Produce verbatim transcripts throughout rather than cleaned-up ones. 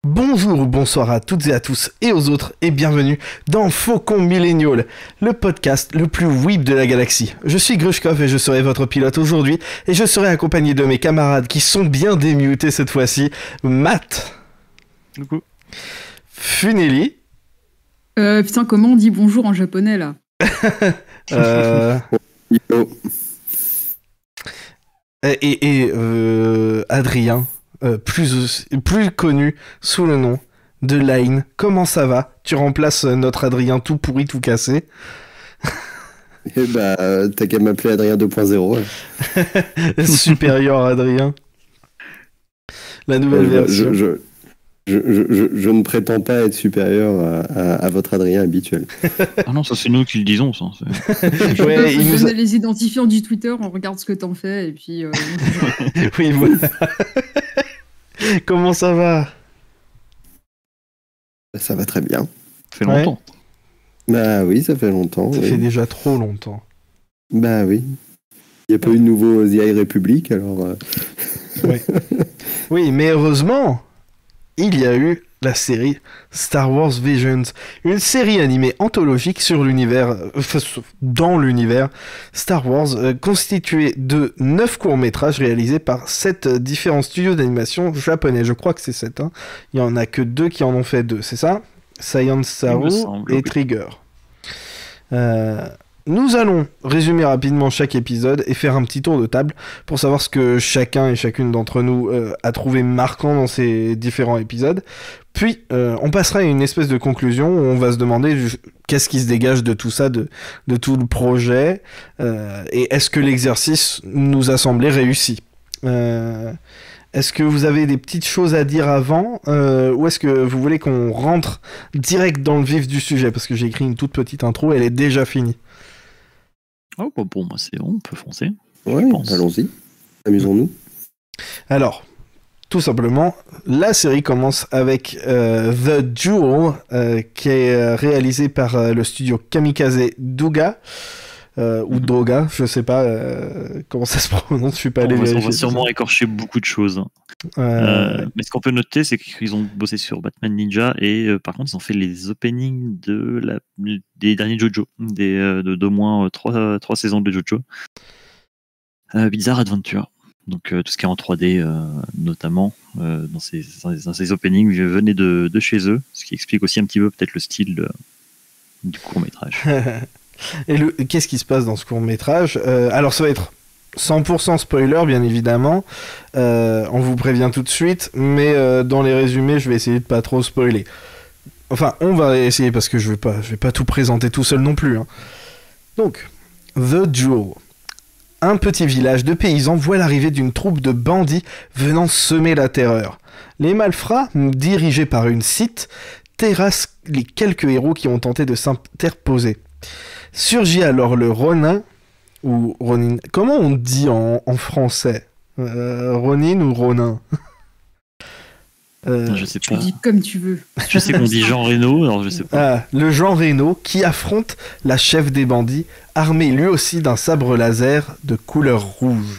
Bonjour ou bonsoir à toutes et à tous et aux autres et bienvenue dans Faucon Millennial, le podcast le plus weeb de la galaxie. Je suis Grushkov et je serai votre pilote aujourd'hui et je serai accompagné de mes camarades qui sont bien démutés cette fois-ci. Matt. Coucou. Funeli. Euh, putain, comment on dit bonjour en japonais là? euh... Et, et euh, Adrien. Euh, plus, plus connu sous le nom de Line. Comment ça va? Tu remplaces notre Adrien tout pourri, tout cassé. Eh bah, t'as qu'à m'appeler Adrien deux point zéro. Ouais. Supérieur Adrien. La nouvelle euh, version. Je, je, je, je, je ne prétends pas être supérieur à, à, à votre Adrien habituel. Ah non, ça c'est nous qui le disons, ça. Ouais, il nous a... les identifiants du Twitter, on regarde ce que t'en fais et puis... Euh... oui, voilà. Comment ça va? Ça va très bien. Ça fait longtemps. Ouais. Bah oui, ça fait longtemps. Ça oui. fait déjà trop longtemps. Bah oui. Il n'y a pas eu de nouveau The High Republic, alors... Euh... oui. Oui, mais heureusement, il y a eu la série Star Wars Visions, une série animée anthologique sur l'univers, euh, dans l'univers Star Wars, euh, constituée de neuf courts-métrages réalisés par sept euh, différents studios d'animation japonais. Je crois que c'est sept, hein. Il y en a que deux qui en ont fait deux, c'est ça? Science Saru et Trigger. Euh... Nous allons résumer rapidement chaque épisode et faire un petit tour de table pour savoir ce que chacun et chacune d'entre nous euh, a trouvé marquant dans ces différents épisodes. Puis, euh, on passera à une espèce de conclusion où on va se demander qu'est-ce qui se dégage de tout ça, de, de tout le projet, euh, et est-ce que l'exercice nous a semblé réussi. Euh, est-ce que vous avez des petites choses à dire avant, euh, ou est-ce que vous voulez qu'on rentre direct dans le vif du sujet? Parce que j'ai écrit une toute petite intro, elle est déjà finie. Oh, bah bon, moi c'est bon, on peut foncer. Ouais, allons-y. Amusons-nous. Alors, tout simplement, la série commence avec euh, The Jewel, euh, qui est réalisé par euh, le studio Kamikaze Douga, euh, ou mm-hmm. Droga, je sais pas euh, comment ça se prononce, je suis pas allé vérifier. On va sûrement écorcher beaucoup de choses. Euh... Euh, mais ce qu'on peut noter, c'est qu'ils ont bossé sur Batman Ninja et euh, par contre, ils ont fait les openings de la... des derniers JoJo, des, euh, de d'au moins trois, trois saisons de JoJo. Euh, Bizarre Adventure. Donc euh, tout ce qui est en trois D, euh, notamment euh, dans, ces, dans ces openings, venaient de, de chez eux, ce qui explique aussi un petit peu peut-être le style de, du court-métrage. Et le, qu'est-ce qui se passe dans ce court-métrage? euh, Alors ça va être cent pour cent spoiler, bien évidemment. Euh, on vous prévient tout de suite, mais euh, dans les résumés, je vais essayer de pas trop spoiler. Enfin, on va essayer parce que je vais pas, je vais pas tout présenter tout seul non plus. Hein. Donc, The Jewel. Un petit village de paysans voit l'arrivée d'une troupe de bandits venant semer la terreur. Les malfrats, dirigés par une Sith, terrassent les quelques héros qui ont tenté de s'interposer. Surgit alors le Ronin, ou Ronin. Comment on dit en, en français? euh, Ronin ou Ronin? euh, Je sais pas. Tu dis comme tu veux. Je sais qu'on dit Jean Reno, alors je sais pas. Ah, le Jean Reno qui affronte la chef des bandits, armé lui aussi d'un sabre laser de couleur rouge.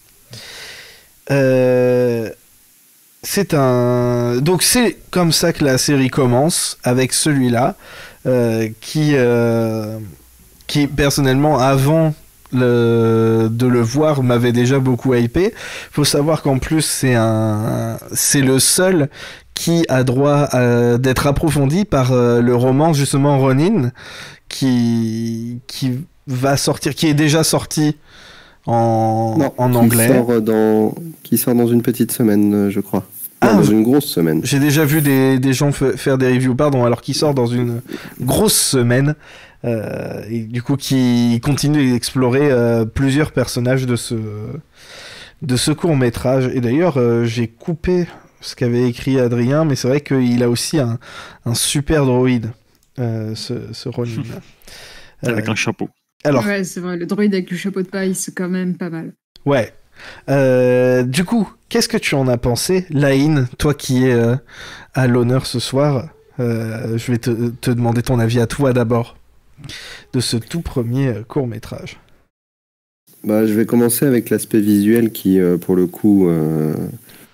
Euh... C'est un... Donc c'est comme ça que la série commence, avec celui-là, euh, qui, euh... qui personnellement, avant... Le... de le voir m'avait déjà beaucoup hypé. Faut savoir qu'en plus c'est un c'est le seul qui a droit à... d'être approfondi par euh, le roman justement Ronin qui qui va sortir, qui est déjà sorti en non, en qui anglais sort dans... qui sort dans une petite semaine, je crois. Non, ah, dans une grosse semaine. J'ai déjà vu des, des gens f- faire des reviews, pardon, alors qu'il sort dans une grosse semaine. Euh, et du coup, qui continue d'explorer euh, plusieurs personnages de ce, de ce court-métrage. Et d'ailleurs, euh, j'ai coupé ce qu'avait écrit Adrien, mais c'est vrai qu'il a aussi un, un super droïde, euh, ce, ce Ronin. Avec euh, un chapeau. Alors... Ouais, c'est vrai, le droïde avec le chapeau de paille, c'est quand même pas mal. Ouais. Euh, du coup, qu'est-ce que tu en as pensé, Laïn, toi qui es euh, à l'honneur ce soir? euh, Je vais te, te demander ton avis à toi d'abord de ce tout premier court-métrage. Bah, je vais commencer avec l'aspect visuel qui, euh, pour le coup, euh,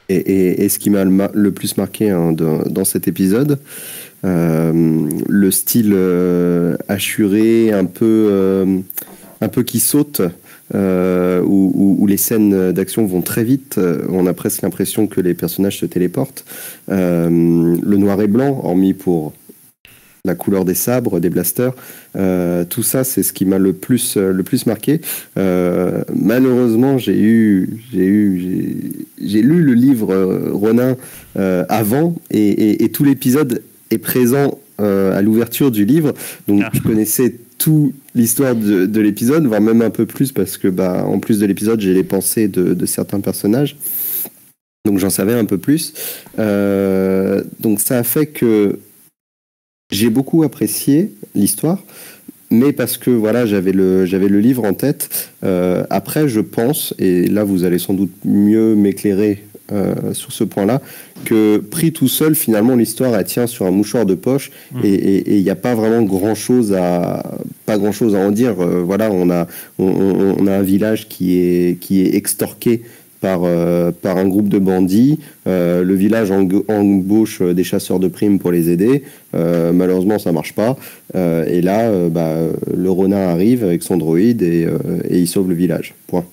Et, et, et ce qui m'a le, le plus marqué hein, dans, dans cet épisode, euh, le style euh, assuré, un peu, euh, un peu qui saute, euh, où, où, où les scènes d'action vont très vite. On a presque l'impression que les personnages se téléportent. Euh, le noir et blanc, hormis pour la couleur des sabres, des blasters, euh, tout ça, c'est ce qui m'a le plus, le plus marqué. Euh, malheureusement, j'ai eu, j'ai eu, j'ai, j'ai lu le livre euh, Ronin euh, avant, et, et, et tout l'épisode est présent euh, à l'ouverture du livre, donc ah. je connaissais toute l'histoire de, de l'épisode, voire même un peu plus, parce que, bah, en plus de l'épisode, j'ai les pensées de, de certains personnages. Donc j'en savais un peu plus. Euh, donc ça a fait que j'ai beaucoup apprécié l'histoire, mais parce que voilà, j'avais le, j'avais le livre en tête. Euh, après, je pense, et là vous allez sans doute mieux m'éclairer euh, sur ce point-là, que pris tout seul, finalement, l'histoire elle tient sur un mouchoir de poche, mmh. et il n'y a pas vraiment grand-chose à, pas grand-chose à en dire. Euh, voilà, on a, on, on a un village qui est, qui est extorqué Par, euh, par un groupe de bandits. Euh, le village embauche des chasseurs de primes pour les aider. Euh, malheureusement, ça marche pas. Euh, et là, euh, bah, le Ronin arrive avec son droïde et, euh, et il sauve le village. Point.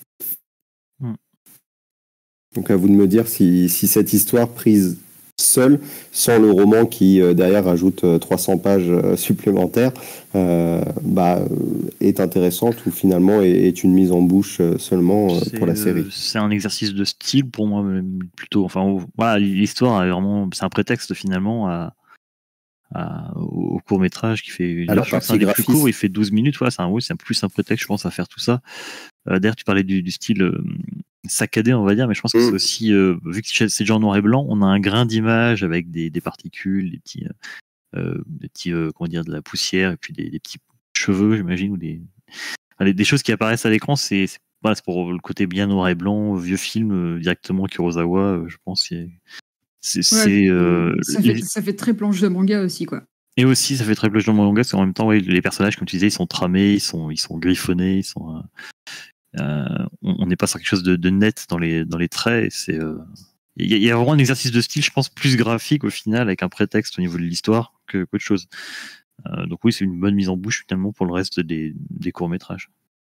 Mm. Donc à vous de me dire si, si cette histoire prise seule, sans le roman qui euh, derrière rajoute euh, trois cents pages euh, supplémentaires, euh, bah, est intéressante ou finalement est, est une mise en bouche euh, seulement euh, pour la série. Euh, c'est un exercice de style pour moi plutôt. Enfin, voilà, l'histoire est vraiment, c'est un prétexte finalement à, à, au court métrage qui fait. Alors, c'est un des plus courts, il fait douze minutes. Voilà, c'est un, oui, c'est un plus un prétexte, je pense, à faire tout ça. Euh, d'ailleurs, tu parlais du, du style euh, saccadé, on va dire, mais je pense que mmh. c'est aussi, euh, vu que c'est déjà en noir et blanc, on a un grain d'image avec des, des particules, des petits, euh, des petits euh, comment dire, de la poussière et puis des, des petits cheveux, j'imagine, ou des, des, des choses qui apparaissent à l'écran. C'est, c'est, voilà, c'est pour le côté bien noir et blanc, vieux film, euh, directement Kurosawa, euh, je pense. C'est, c'est, ouais, c'est, euh, ça, fait, les... ça fait très planche de manga aussi, quoi. Et aussi, ça fait très planche de manga, parce qu'en même temps, ouais, les personnages, comme tu disais, ils sont tramés, ils sont, ils sont griffonnés, ils sont. Euh, Euh, on n'est pas sur quelque chose de, de net dans les, dans les traits. C'est, euh, il y, y a vraiment un exercice de style, je pense, plus graphique au final, avec un prétexte au niveau de l'histoire que, qu'autre chose. Euh, donc oui, c'est une bonne mise en bouche finalement pour le reste des, des courts-métrages.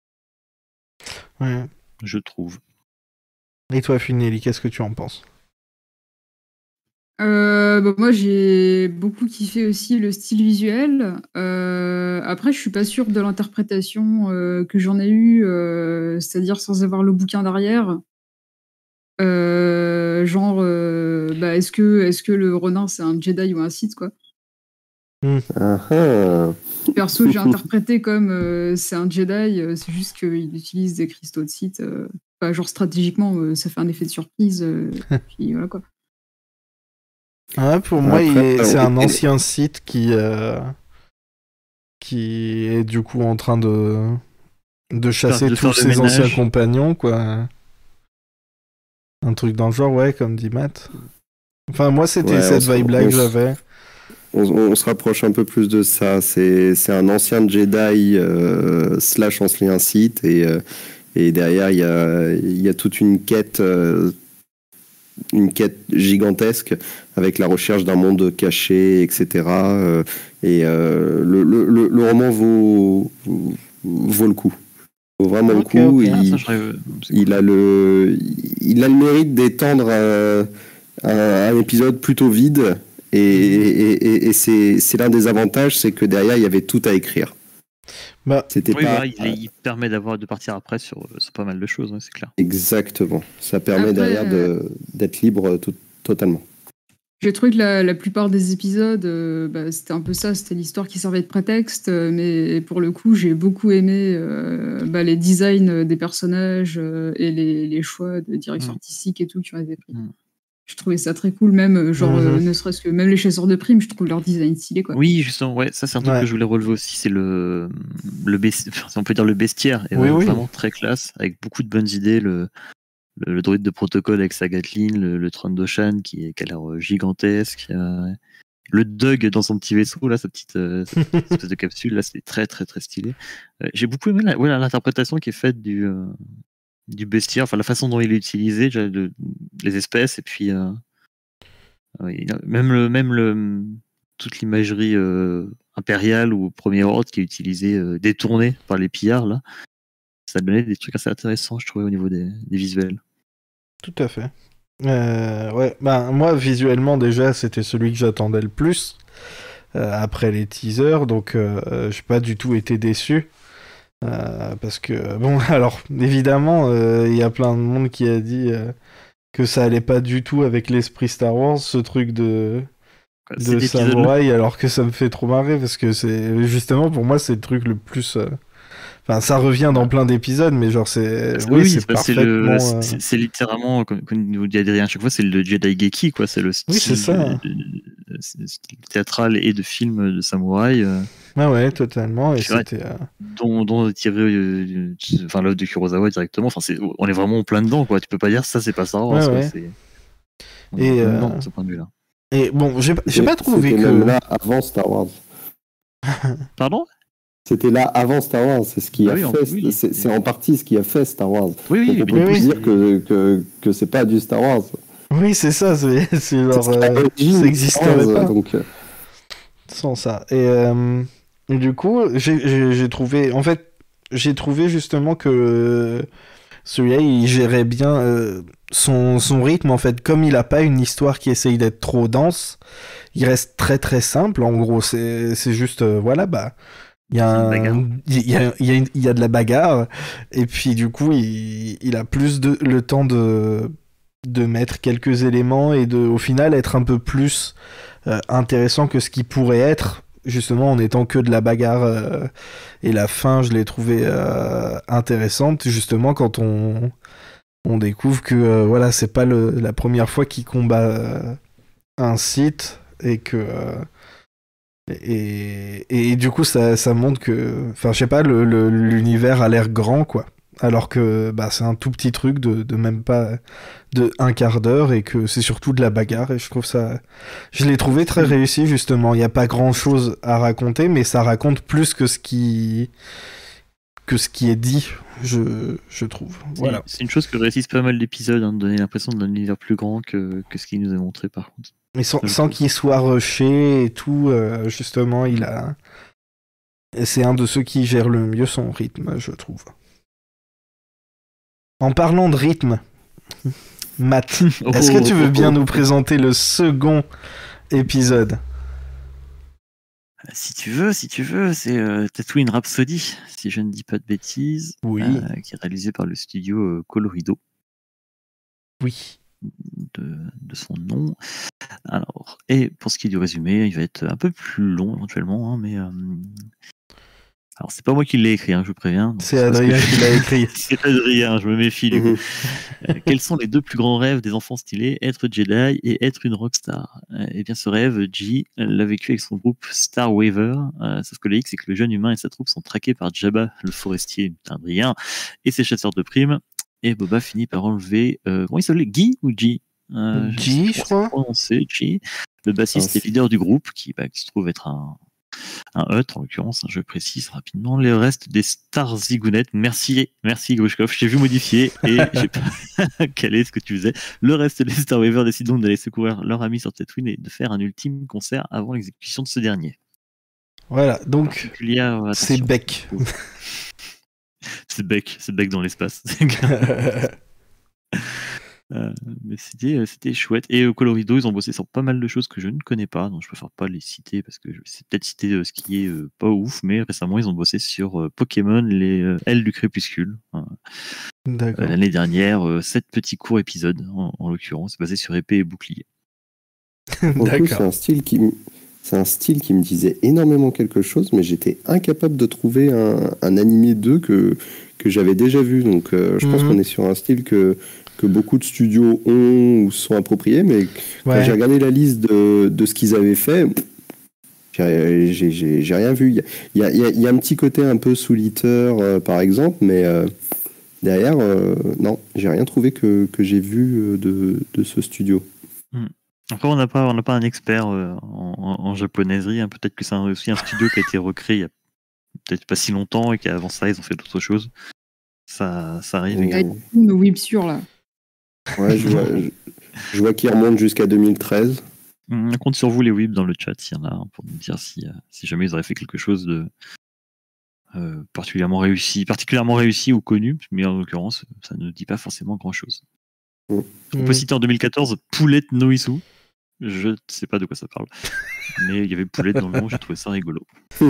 Ouais. Je trouve. Et toi, Funelli, qu'est-ce que tu en penses ? Euh, bah moi j'ai beaucoup kiffé aussi le style visuel. Euh, après je suis pas sûre de l'interprétation euh, que j'en ai eue, euh, c'est-à-dire sans avoir le bouquin derrière. Euh, genre, euh, bah, est-ce que est-ce que le Ronin c'est un Jedi ou un Sith quoi ? Mm. Uh-huh. Perso j'ai interprété comme euh, c'est un Jedi, euh, c'est juste qu'il utilise des cristaux de Sith. Euh, bah, genre stratégiquement euh, ça fait un effet de surprise. Euh, puis voilà quoi. Ouais, pour moi, Après, il est... c'est un ancien site qui, euh... qui est du coup en train de, de chasser de tous ses ménage. anciens compagnons, quoi. Un truc dans le genre, ouais, comme dit Matt. Enfin, moi, c'était ouais, cette vibe-là que j'avais. On, on se rapproche un peu plus de ça. C'est, c'est un ancien Jedi euh, slash ancien Sith, et, euh, et derrière, il y a, y a toute une quête... Euh, une quête gigantesque avec la recherche d'un monde caché, et cetera. Euh, et euh, le, le, le roman vaut, vaut le coup. Vaut vraiment okay, le coup. Okay. Il, ah, ça, il, a le, il a le mérite d'étendre un, un, un épisode plutôt vide. Et, et, et, et c'est, c'est l'un des avantages, c'est que derrière, il y avait tout à écrire. Bah, C'était oui, pas, bah, il, il permet d'avoir de partir après sur, sur pas mal de choses, hein, c'est clair. Exactement. Ça permet après, derrière de, d'être libre tout, totalement. J'ai trouvé que la, la plupart des épisodes, euh, bah, c'était un peu ça, c'était l'histoire qui servait de prétexte, euh, mais pour le coup, j'ai beaucoup aimé euh, bah, les designs des personnages euh, et les, les choix de direction mmh. artistique et tout qui ont été pris. Mmh. Je trouvais ça très cool, même genre mm-hmm. euh, ne serait-ce que même les chasseurs de primes, je trouve leur design stylé quoi. Oui, justement, ouais, ça c'est un truc ouais. que je voulais relever aussi, c'est le le besti- enfin, on peut dire le bestiaire est oui, vraiment, oui. vraiment très classe, avec beaucoup de bonnes idées, le le, le droïde de protocole avec sa Gatling, le, le Trandoshan qui, est, qui a l'air gigantesque, euh, le Doug dans son petit vaisseau là, sa petite, euh, sa petite espèce de capsule là, c'est très très très stylé. Euh, j'ai beaucoup aimé la, ouais, l'interprétation qui est faite du euh, du bestiaire, enfin la façon dont il est utilisé, déjà, de, les espèces, et puis euh, oui, même le même le toute l'imagerie euh, impériale ou premier ordre qui est utilisée, euh, détournée par les pillards là, ça donnait des trucs assez intéressants, je trouvais, au niveau des, des visuels. Tout à fait. Euh, ouais, bah, moi visuellement déjà c'était celui que j'attendais le plus euh, après les teasers, donc euh, j'ai pas du tout été déçu. Euh, parce que, bon, alors, évidemment, il euh, y a plein de monde qui a dit euh, que ça allait pas du tout avec l'esprit Star Wars, ce truc de, Quoi, de samouraï, alors que ça me fait trop marrer, parce que c'est, justement, pour moi, c'est le truc le plus... Euh... Enfin, ça revient dans plein d'épisodes, mais genre, c'est... Oui, Oui, c'est, c'est parfaitement... le... Euh... c'est, c'est littéralement, comme, comme nous dit Adrien à chaque fois, c'est le Jedi Geki, quoi, c'est le style oui, c'est ça. De, de, de, théâtral et de film de samouraï. Euh... Ah ouais, totalement, et c'était... Euh... Dont, dont tiré, euh, enfin l'œuvre de Kurosawa directement, enfin c'est, on est vraiment plein dedans, quoi. Tu peux pas dire ça, c'est pas Star Wars, ouais, quoi. Ouais. C'est... On et est euh... dedans, de ce point de vue-là. Et bon, j'ai, j'ai pas trouvé c'était que... même là avant Star Wars. Pardon ? C'était là avant Star Wars, c'est ce qui ah a oui, fait, oui, c'est, c'est en partie ce qui a fait Star Wars. Oui, oui, donc on mais peut oui, plus oui. dire que, que, que c'est pas du Star Wars. Oui, c'est ça, c'est, c'est genre... C'est euh, ça n'existerait pas donc... sans ça. Et, euh, et du coup, j'ai, j'ai, j'ai trouvé... En fait, j'ai trouvé justement que celui-là, il gérait bien euh, son, son rythme, en fait. Comme il a pas une histoire qui essaye d'être trop dense, il reste très très simple. En gros, c'est, c'est juste... Euh, voilà, bah... Il y, a un, il, y a, il, y a une, il y a de la bagarre, et puis du coup, il, il a plus de, le temps de, de mettre quelques éléments et de, au final, être un peu plus euh, intéressant que ce qui pourrait être, justement, en étant que de la bagarre. Euh, et la fin, je l'ai trouvée euh, intéressante, justement, quand on, on découvre que euh, voilà, c'est pas le, la première fois qu'il combat euh, un Sith, et que... Euh, Et, et, et du coup, ça, ça montre que... Enfin, je sais pas, le, le, l'univers a l'air grand, quoi. Alors que bah, c'est un tout petit truc de, de même pas de un quart d'heure et que c'est surtout de la bagarre. Et je trouve ça... Je l'ai trouvé très réussi, justement. Il n'y a pas grand-chose à raconter, mais ça raconte plus que ce qui... que ce qui est dit, je, je trouve. C'est, voilà. c'est une chose que réussissent pas mal d'épisodes, hein, de donner l'impression d'un univers plus grand que, que ce qu'il nous a montré, par contre. Mais sans, sans qu'il soit rushé et tout, euh, justement, il a... C'est un de ceux qui gère le mieux son rythme, je trouve. En parlant de rythme, Matt, oh, est-ce que tu veux bien oh, oh. nous présenter le second épisode ? Si tu veux, si tu veux, c'est euh, Tatooine Rhapsody, si je ne dis pas de bêtises, oui. euh, qui est réalisé par le studio euh, Colorido. Oui. De, de son nom. Alors, et pour ce qui est du résumé, il va être un peu plus long éventuellement, hein, mais euh... alors c'est pas moi qui l'ai écrit, hein, je vous préviens. C'est Adrien qui l'a écrit. C'est Adrien, je me méfie du coup. euh, quels sont les deux plus grands rêves des enfants stylés, être Jedi et être une rockstar? Eh bien, ce rêve, G l'a vécu avec son groupe Star Waver, euh, sauf que le hic, c'est que le jeune humain et sa troupe sont traqués par Jabba, le forestier Adrien, et ses chasseurs de primes. Et Boba finit par enlever. Euh, comment il s'appelait, Guy ou G euh, G, je crois. G. Le bassiste et leader du groupe, qui, bah, qui se trouve être un, un Hutt, en l'occurrence, je précise rapidement. Les restes des Star Zigounettes. Merci, merci Grushkov. Je t'ai vu modifier et j'ai pas calé ce que tu faisais. Le reste des Star Waver décident donc d'aller secourir leur ami sur Tatooine et de faire un ultime concert avant l'exécution de ce dernier. Voilà, donc c'est Beck. C'est Beck, c'est Beck dans l'espace. euh, mais c'était, c'était chouette. Et au Colorido, ils ont bossé sur pas mal de choses que je ne connais pas, donc je préfère pas les citer parce que je vais peut-être citer euh, ce qui est euh, pas ouf, mais récemment, ils ont bossé sur euh, Pokémon, les euh, Ailes du Crépuscule. Hein. Euh, l'année dernière, euh, sept petits courts épisodes, en, en l'occurrence, basés sur épée et bouclier. D'accord. C'est un style qui C'est un style qui me disait énormément quelque chose, mais j'étais incapable de trouver un, un animé d'eux que, que j'avais déjà vu. Donc euh, je mm-hmm. pense qu'on est sur un style que, que beaucoup de studios ont ou sont appropriés, mais ouais. Quand j'ai regardé la liste de, de ce qu'ils avaient fait, j'ai, j'ai, j'ai, j'ai rien vu. Il y a, il y a, il y a un petit côté un peu Soul-Eater, euh, par exemple, mais euh, derrière, euh, non, j'ai rien trouvé que, que j'ai vu de, de ce studio. Mm. Après, on n'a pas, on n'a pas un expert euh, en, en, en japonaiserie. Hein. Peut-être que c'est un, aussi un studio qui a été recréé il y a peut-être pas si longtemps et qu'avant ça, ils ont fait d'autres choses. ça, ça arrive. On a nos Websur là. Ouais, je vois, je, je vois qu'il remonte jusqu'à deux mille treize. On compte sur vous les Weebs dans le chat s'il y en a un pour nous dire si, euh, si jamais ils auraient fait quelque chose de euh, particulièrement réussi, particulièrement réussi ou connu, mais en l'occurrence, ça ne dit pas forcément grand chose. Mmh. On peut citer en deux mille quatorze Poulette Noisu. Je ne sais pas de quoi ça parle, mais il y avait Poulette dans le nom, j'ai trouvé ça rigolo.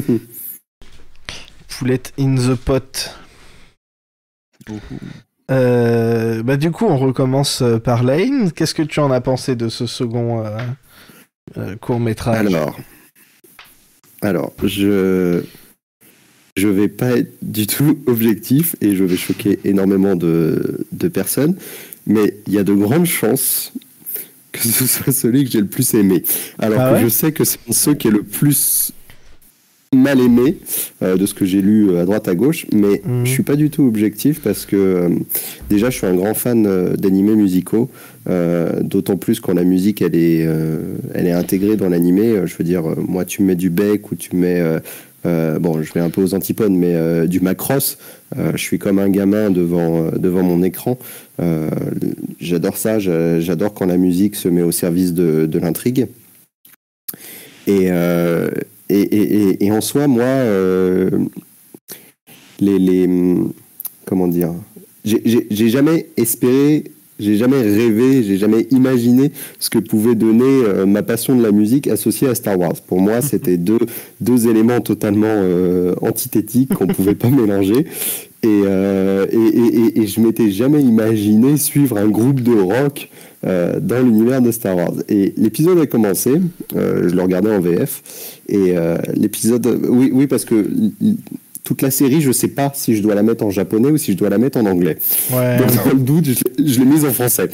Poulette in the pot. Oh. Euh, bah du coup, on recommence par Lane. Qu'est-ce que tu en as pensé de ce second euh, euh, court-métrage ? Alors, alors, je je vais pas être du tout objectif et je vais choquer énormément de, de personnes, mais il y a de grandes chances que ce soit celui que j'ai le plus aimé. Alors ah que ouais je sais que c'est ceux qui est le plus mal aimé euh, de ce que j'ai lu à droite à gauche, mais mmh. je suis pas du tout objectif parce que euh, déjà je suis un grand fan euh, d'animés musicaux, euh, d'autant plus quand la musique elle est euh, elle est intégrée dans l'animé. Je veux dire, moi tu me mets du Beck ou tu me mets euh, euh, bon, je vais un peu aux antipodes, mais euh, du Macross, euh, je suis comme un gamin devant euh, devant mon écran. Euh, j'adore ça, j'adore quand la musique se met au service de, de l'intrigue. Et euh, Et, et, et en soi, moi, euh, les, les, comment dire, j'ai, j'ai, j'ai jamais espéré, j'ai jamais rêvé, j'ai jamais imaginé ce que pouvait donner euh, ma passion de la musique associée à Star Wars. Pour moi, c'était deux, deux éléments totalement euh, antithétiques qu'on pouvait pas mélanger. Et, euh, et, et, et je m'étais jamais imaginé suivre un groupe de rock euh, dans l'univers de Star Wars. Et l'épisode a commencé, euh, je le regardais en V F, et euh, l'épisode, oui, oui, parce que l- toute la série, je sais pas si je dois la mettre en japonais ou si je dois la mettre en anglais. Ouais. Donc dans le doute, je, je l'ai mise en français.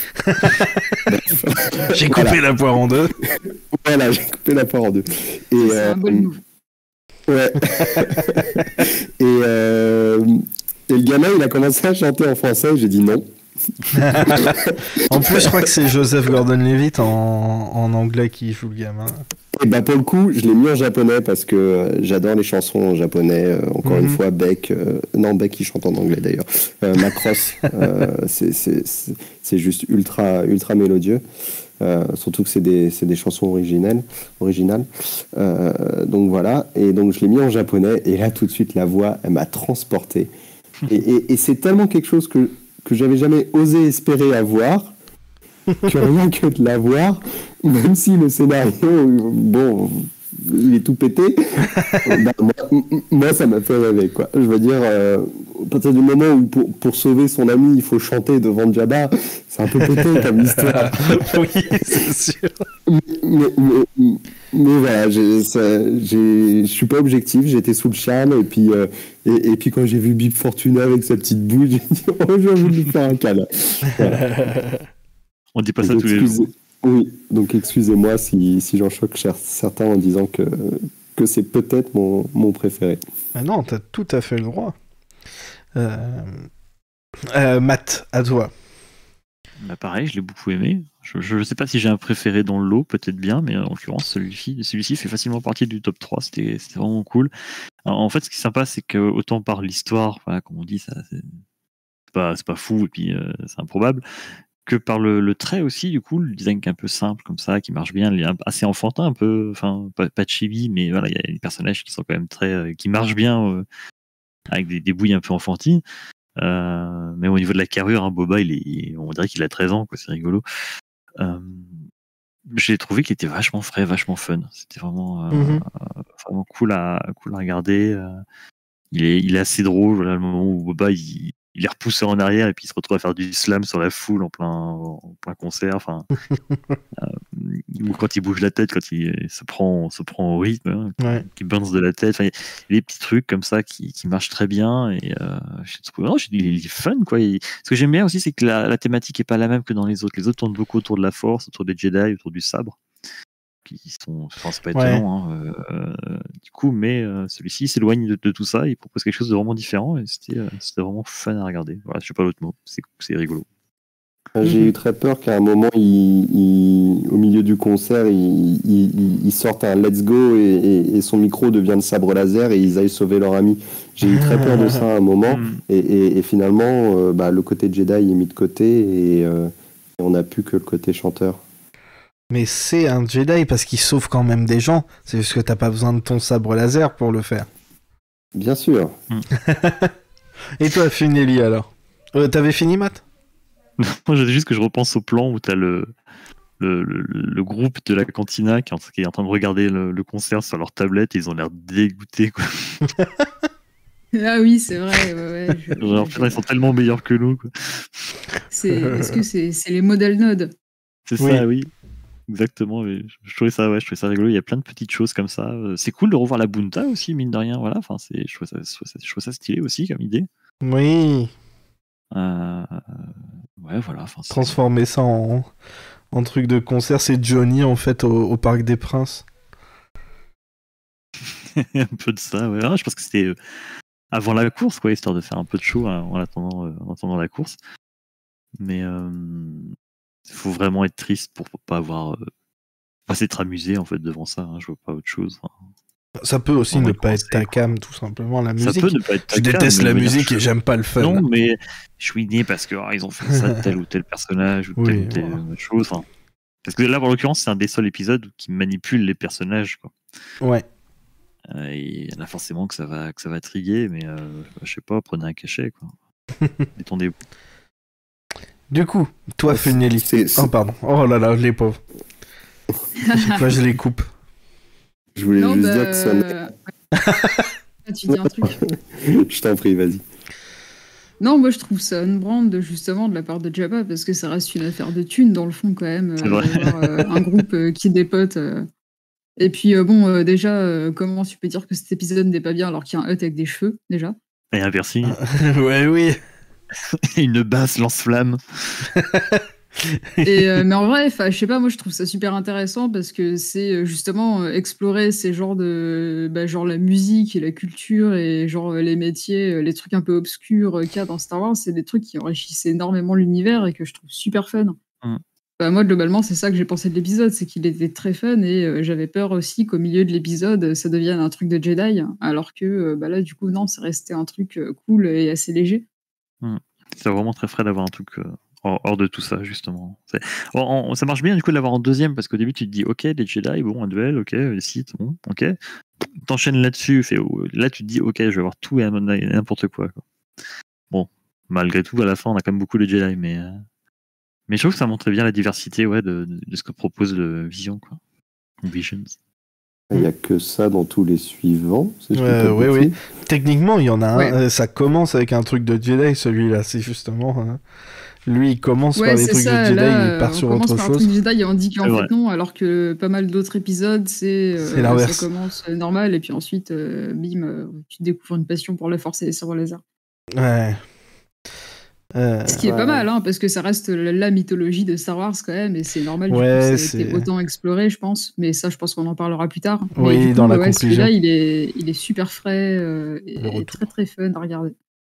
J'ai coupé voilà. la poire en deux. Voilà, j'ai coupé la poire en deux. Et, c'est euh, un bon move. Ouais. et, euh, et le gamin, il a commencé à chanter en français, j'ai dit non. En plus, je crois que c'est Joseph Gordon-Levitt en, en anglais qui joue le gamin. Et bah pour le coup, je l'ai mis en japonais parce que euh, j'adore les chansons en japonais. Euh, encore mm-hmm. une fois, Beck, euh, non Beck il chante en anglais d'ailleurs. Euh, Macross, euh, c'est, c'est, c'est, c'est juste ultra ultra mélodieux. Euh, surtout que c'est des c'est des chansons originales originales. Euh, donc voilà. Et donc je l'ai mis en japonais et là tout de suite la voix elle m'a transporté. Et, et, et c'est tellement quelque chose que que j'avais jamais osé espérer avoir. Que rien que de la voir, même si le scénario, bon, il est tout pété, bah, moi, moi, ça m'a fait rêver, quoi. Je veux dire, euh, à partir du moment où pour, pour sauver son ami, il faut chanter devant Jabba, c'est un peu pété comme histoire. Oui, c'est sûr. Mais, mais, mais, mais voilà, j'ai, ça, j'ai, je suis pas objectif, j'étais sous le charme, et puis, euh, et, et puis quand j'ai vu Bib Fortuna avec sa petite bouille, j'ai dit, oh, j'ai envie de lui faire un câlin. Voilà. On dit pas ça tous les jours. Oui, donc excusez-moi si, si j'en choque certains en disant que, que c'est peut-être mon, mon préféré. Ah non, t'as tout à fait le droit. Euh... Euh, Matt, à toi. Bah pareil, je l'ai beaucoup aimé. Je ne sais pas si j'ai un préféré dans le lot, peut-être bien, mais en l'occurrence, celui-ci, celui-ci fait facilement partie du top trois. C'était, c'était vraiment cool. Alors, en fait, ce qui est sympa, c'est que autant par l'histoire, voilà, comme on dit, ça, c'est, c'est, pas, c'est pas fou et puis euh, c'est improbable, que par le, le trait aussi, du coup, le design qui est un peu simple comme ça, qui marche bien, il est assez enfantin, un peu, enfin, pas, pas chibi, mais voilà, il y a des personnages qui sont quand même très, euh, qui marchent bien, euh, avec des, des bouilles un peu enfantines. Euh, mais au niveau de la carrure, hein, Boba, il est, on dirait qu'il a treize ans, quoi, c'est rigolo. Euh, j'ai trouvé qu'il était vachement frais, vachement fun. C'était vraiment, euh, mm-hmm. vraiment cool à, cool à regarder. Euh, il est, il est assez drôle, voilà, le moment où Boba, il, il est repoussé en arrière et puis il se retrouve à faire du slam sur la foule en plein, en plein concert. Enfin, euh, ou quand il bouge la tête, quand il se prend, se prend au rythme, hein, ouais. Qui bounce de la tête. Enfin, il y a des petits trucs comme ça qui, qui marchent très bien. Et euh, je trouve, non, je, il est fun, quoi. Et, ce que j'aime bien aussi, c'est que la, la thématique est pas la même que dans les autres. Les autres tournent beaucoup autour de la force, autour des Jedi, autour du sabre. Qui sont, enfin, c'est pas étonnant, ouais. hein, euh, du coup, mais euh, celui-ci s'éloigne de, de tout ça, il propose quelque chose de vraiment différent et c'était, euh, c'était vraiment fun à regarder. Voilà, je sais pas l'autre mot, c'est, c'est rigolo. J'ai eu très peur qu'à un moment, il, il, au milieu du concert, il, il, il sorte un let's go et, et, et son micro devient le sabre laser et ils aillent sauver leur ami. J'ai eu très peur de ça à un moment et, et, et finalement, euh, bah, le côté Jedi est mis de côté et, euh, et on n'a plus que le côté chanteur. Mais c'est un Jedi parce qu'il sauve quand même des gens. C'est juste que t'as pas besoin de ton sabre laser pour le faire. Bien sûr. Et toi, Funeli, alors euh, T'avais fini, Matt? Moi, j'ai juste que je repense au plan où t'as le, le, le, le groupe de la cantina qui est, en, qui est en train de regarder le, le concert sur leur tablette et ils ont l'air dégoûtés, quoi. Ah oui, c'est vrai. Ouais, ouais, je, Genre, je... ils sont tellement meilleurs que nous, quoi. C'est... Est-ce que c'est, c'est les modèles Node? C'est oui. ça, oui. Exactement. Mais je trouvais ça, ouais, je trouvais ça rigolo. Il y a plein de petites choses comme ça. C'est cool de revoir la Bunta aussi, mine de rien. Voilà. Enfin, c'est, je trouve ça, je trouve ça, je trouve ça stylé aussi comme idée. Oui. Euh... Ouais, voilà. Enfin, c'est... Transformer ça en, en truc de concert, c'est Johnny en fait au, au Parc des Princes. Un peu de ça, ouais. Ah, je pense que c'était avant la course, quoi, histoire de faire un peu de show hein, en, attendant, euh, en attendant la course. Mais il euh, faut vraiment être triste pour pas avoir. Euh, pas s'être amusé en fait devant ça. Hein, je vois pas autre chose. Hein. Ça peut aussi on ne pas être ta cam, tout simplement, la musique. Ça peut ne pas être ta je cam, déteste la musique je... et j'aime pas le fun. Non, mais je suis né parce que oh, ils ont fait ça de tel ou tel personnage ou de oui, telle ou telle voilà. chose. Hein. Parce que là, en l'occurrence, c'est un des seuls épisodes qui manipule les personnages. Quoi. Ouais. Euh, et là, forcément, que ça va, que ça va triguer, mais euh, je sais pas, prenez un cachet, quoi. Détendez-vous. Du coup, toi, Funeli. Oh, pardon. Oh là là, les pauvres. Chaque fois, je les coupe. Je voulais non, juste bah... dire que ça... ah, tu dis un truc. Je t'en prie, vas-y. Non, moi je trouve ça on-brand justement de la part de Jabba parce que ça reste une affaire de thunes dans le fond quand même. C'est vrai. Avoir, euh, un groupe euh, qui dépote. Euh... Et puis euh, bon, euh, déjà, euh, comment tu peux dire que cet épisode n'est pas bien alors qu'il y a un Hutt avec des cheveux déjà? Et un piercing. Ouais, oui. Une basse lance-flamme. Et, euh, mais en vrai, je sais pas, moi je trouve ça super intéressant parce que c'est justement euh, explorer ces genres de. Bah, genre la musique et la culture et genre les métiers, les trucs un peu obscurs qu'il y a dans Star Wars, c'est des trucs qui enrichissent énormément l'univers et que je trouve super fun. Mm. Bah, moi, globalement, c'est ça que j'ai pensé de l'épisode, c'est qu'il était très fun et euh, j'avais peur aussi qu'au milieu de l'épisode, ça devienne un truc de Jedi, alors que euh, bah, là, du coup, non, c'est resté un truc euh, cool et assez léger. Mm. C'est vraiment très frais d'avoir un truc. Euh... hors de tout ça justement. C'est... On, on, ça marche bien du coup de l'avoir en deuxième parce qu'au début tu te dis ok les Jedi bon un duel ok les Sith bon ok t'enchaînes là-dessus fait, là tu te dis ok je vais avoir tout et n'importe quoi, quoi. Bon malgré tout à la fin on a quand même beaucoup les Jedi mais euh... mais je trouve que ça montrait bien la diversité ouais de, de, de ce que propose le Vision quoi. Visions. Il n'y a que ça dans tous les suivants. Si euh, oui oui techniquement il y en a un ouais. Ça commence avec un truc de Jedi celui-là c'est justement hein. Lui, il commence ouais, par des trucs ça, de Jedi, là, il part sur autre chose. On commence par un truc de Jedi et on dit qu'en fait vrai. non, alors que pas mal d'autres épisodes, c'est, euh, c'est l'inverse. Ça commence normal et puis ensuite, euh, bim, euh, tu découvres une passion pour la force et les sabres laser. Ouais. Euh, Ce qui est ouais. pas mal, hein, parce que ça reste la mythologie de Star Wars quand même, et c'est normal ouais, du coup, ça a été autant exploré, je pense. Mais ça, je pense qu'on en parlera plus tard. Oui, mais du coup, dans la ouais, conclusion. Celui-là, il est, il est super frais euh, et très très fun à regarder.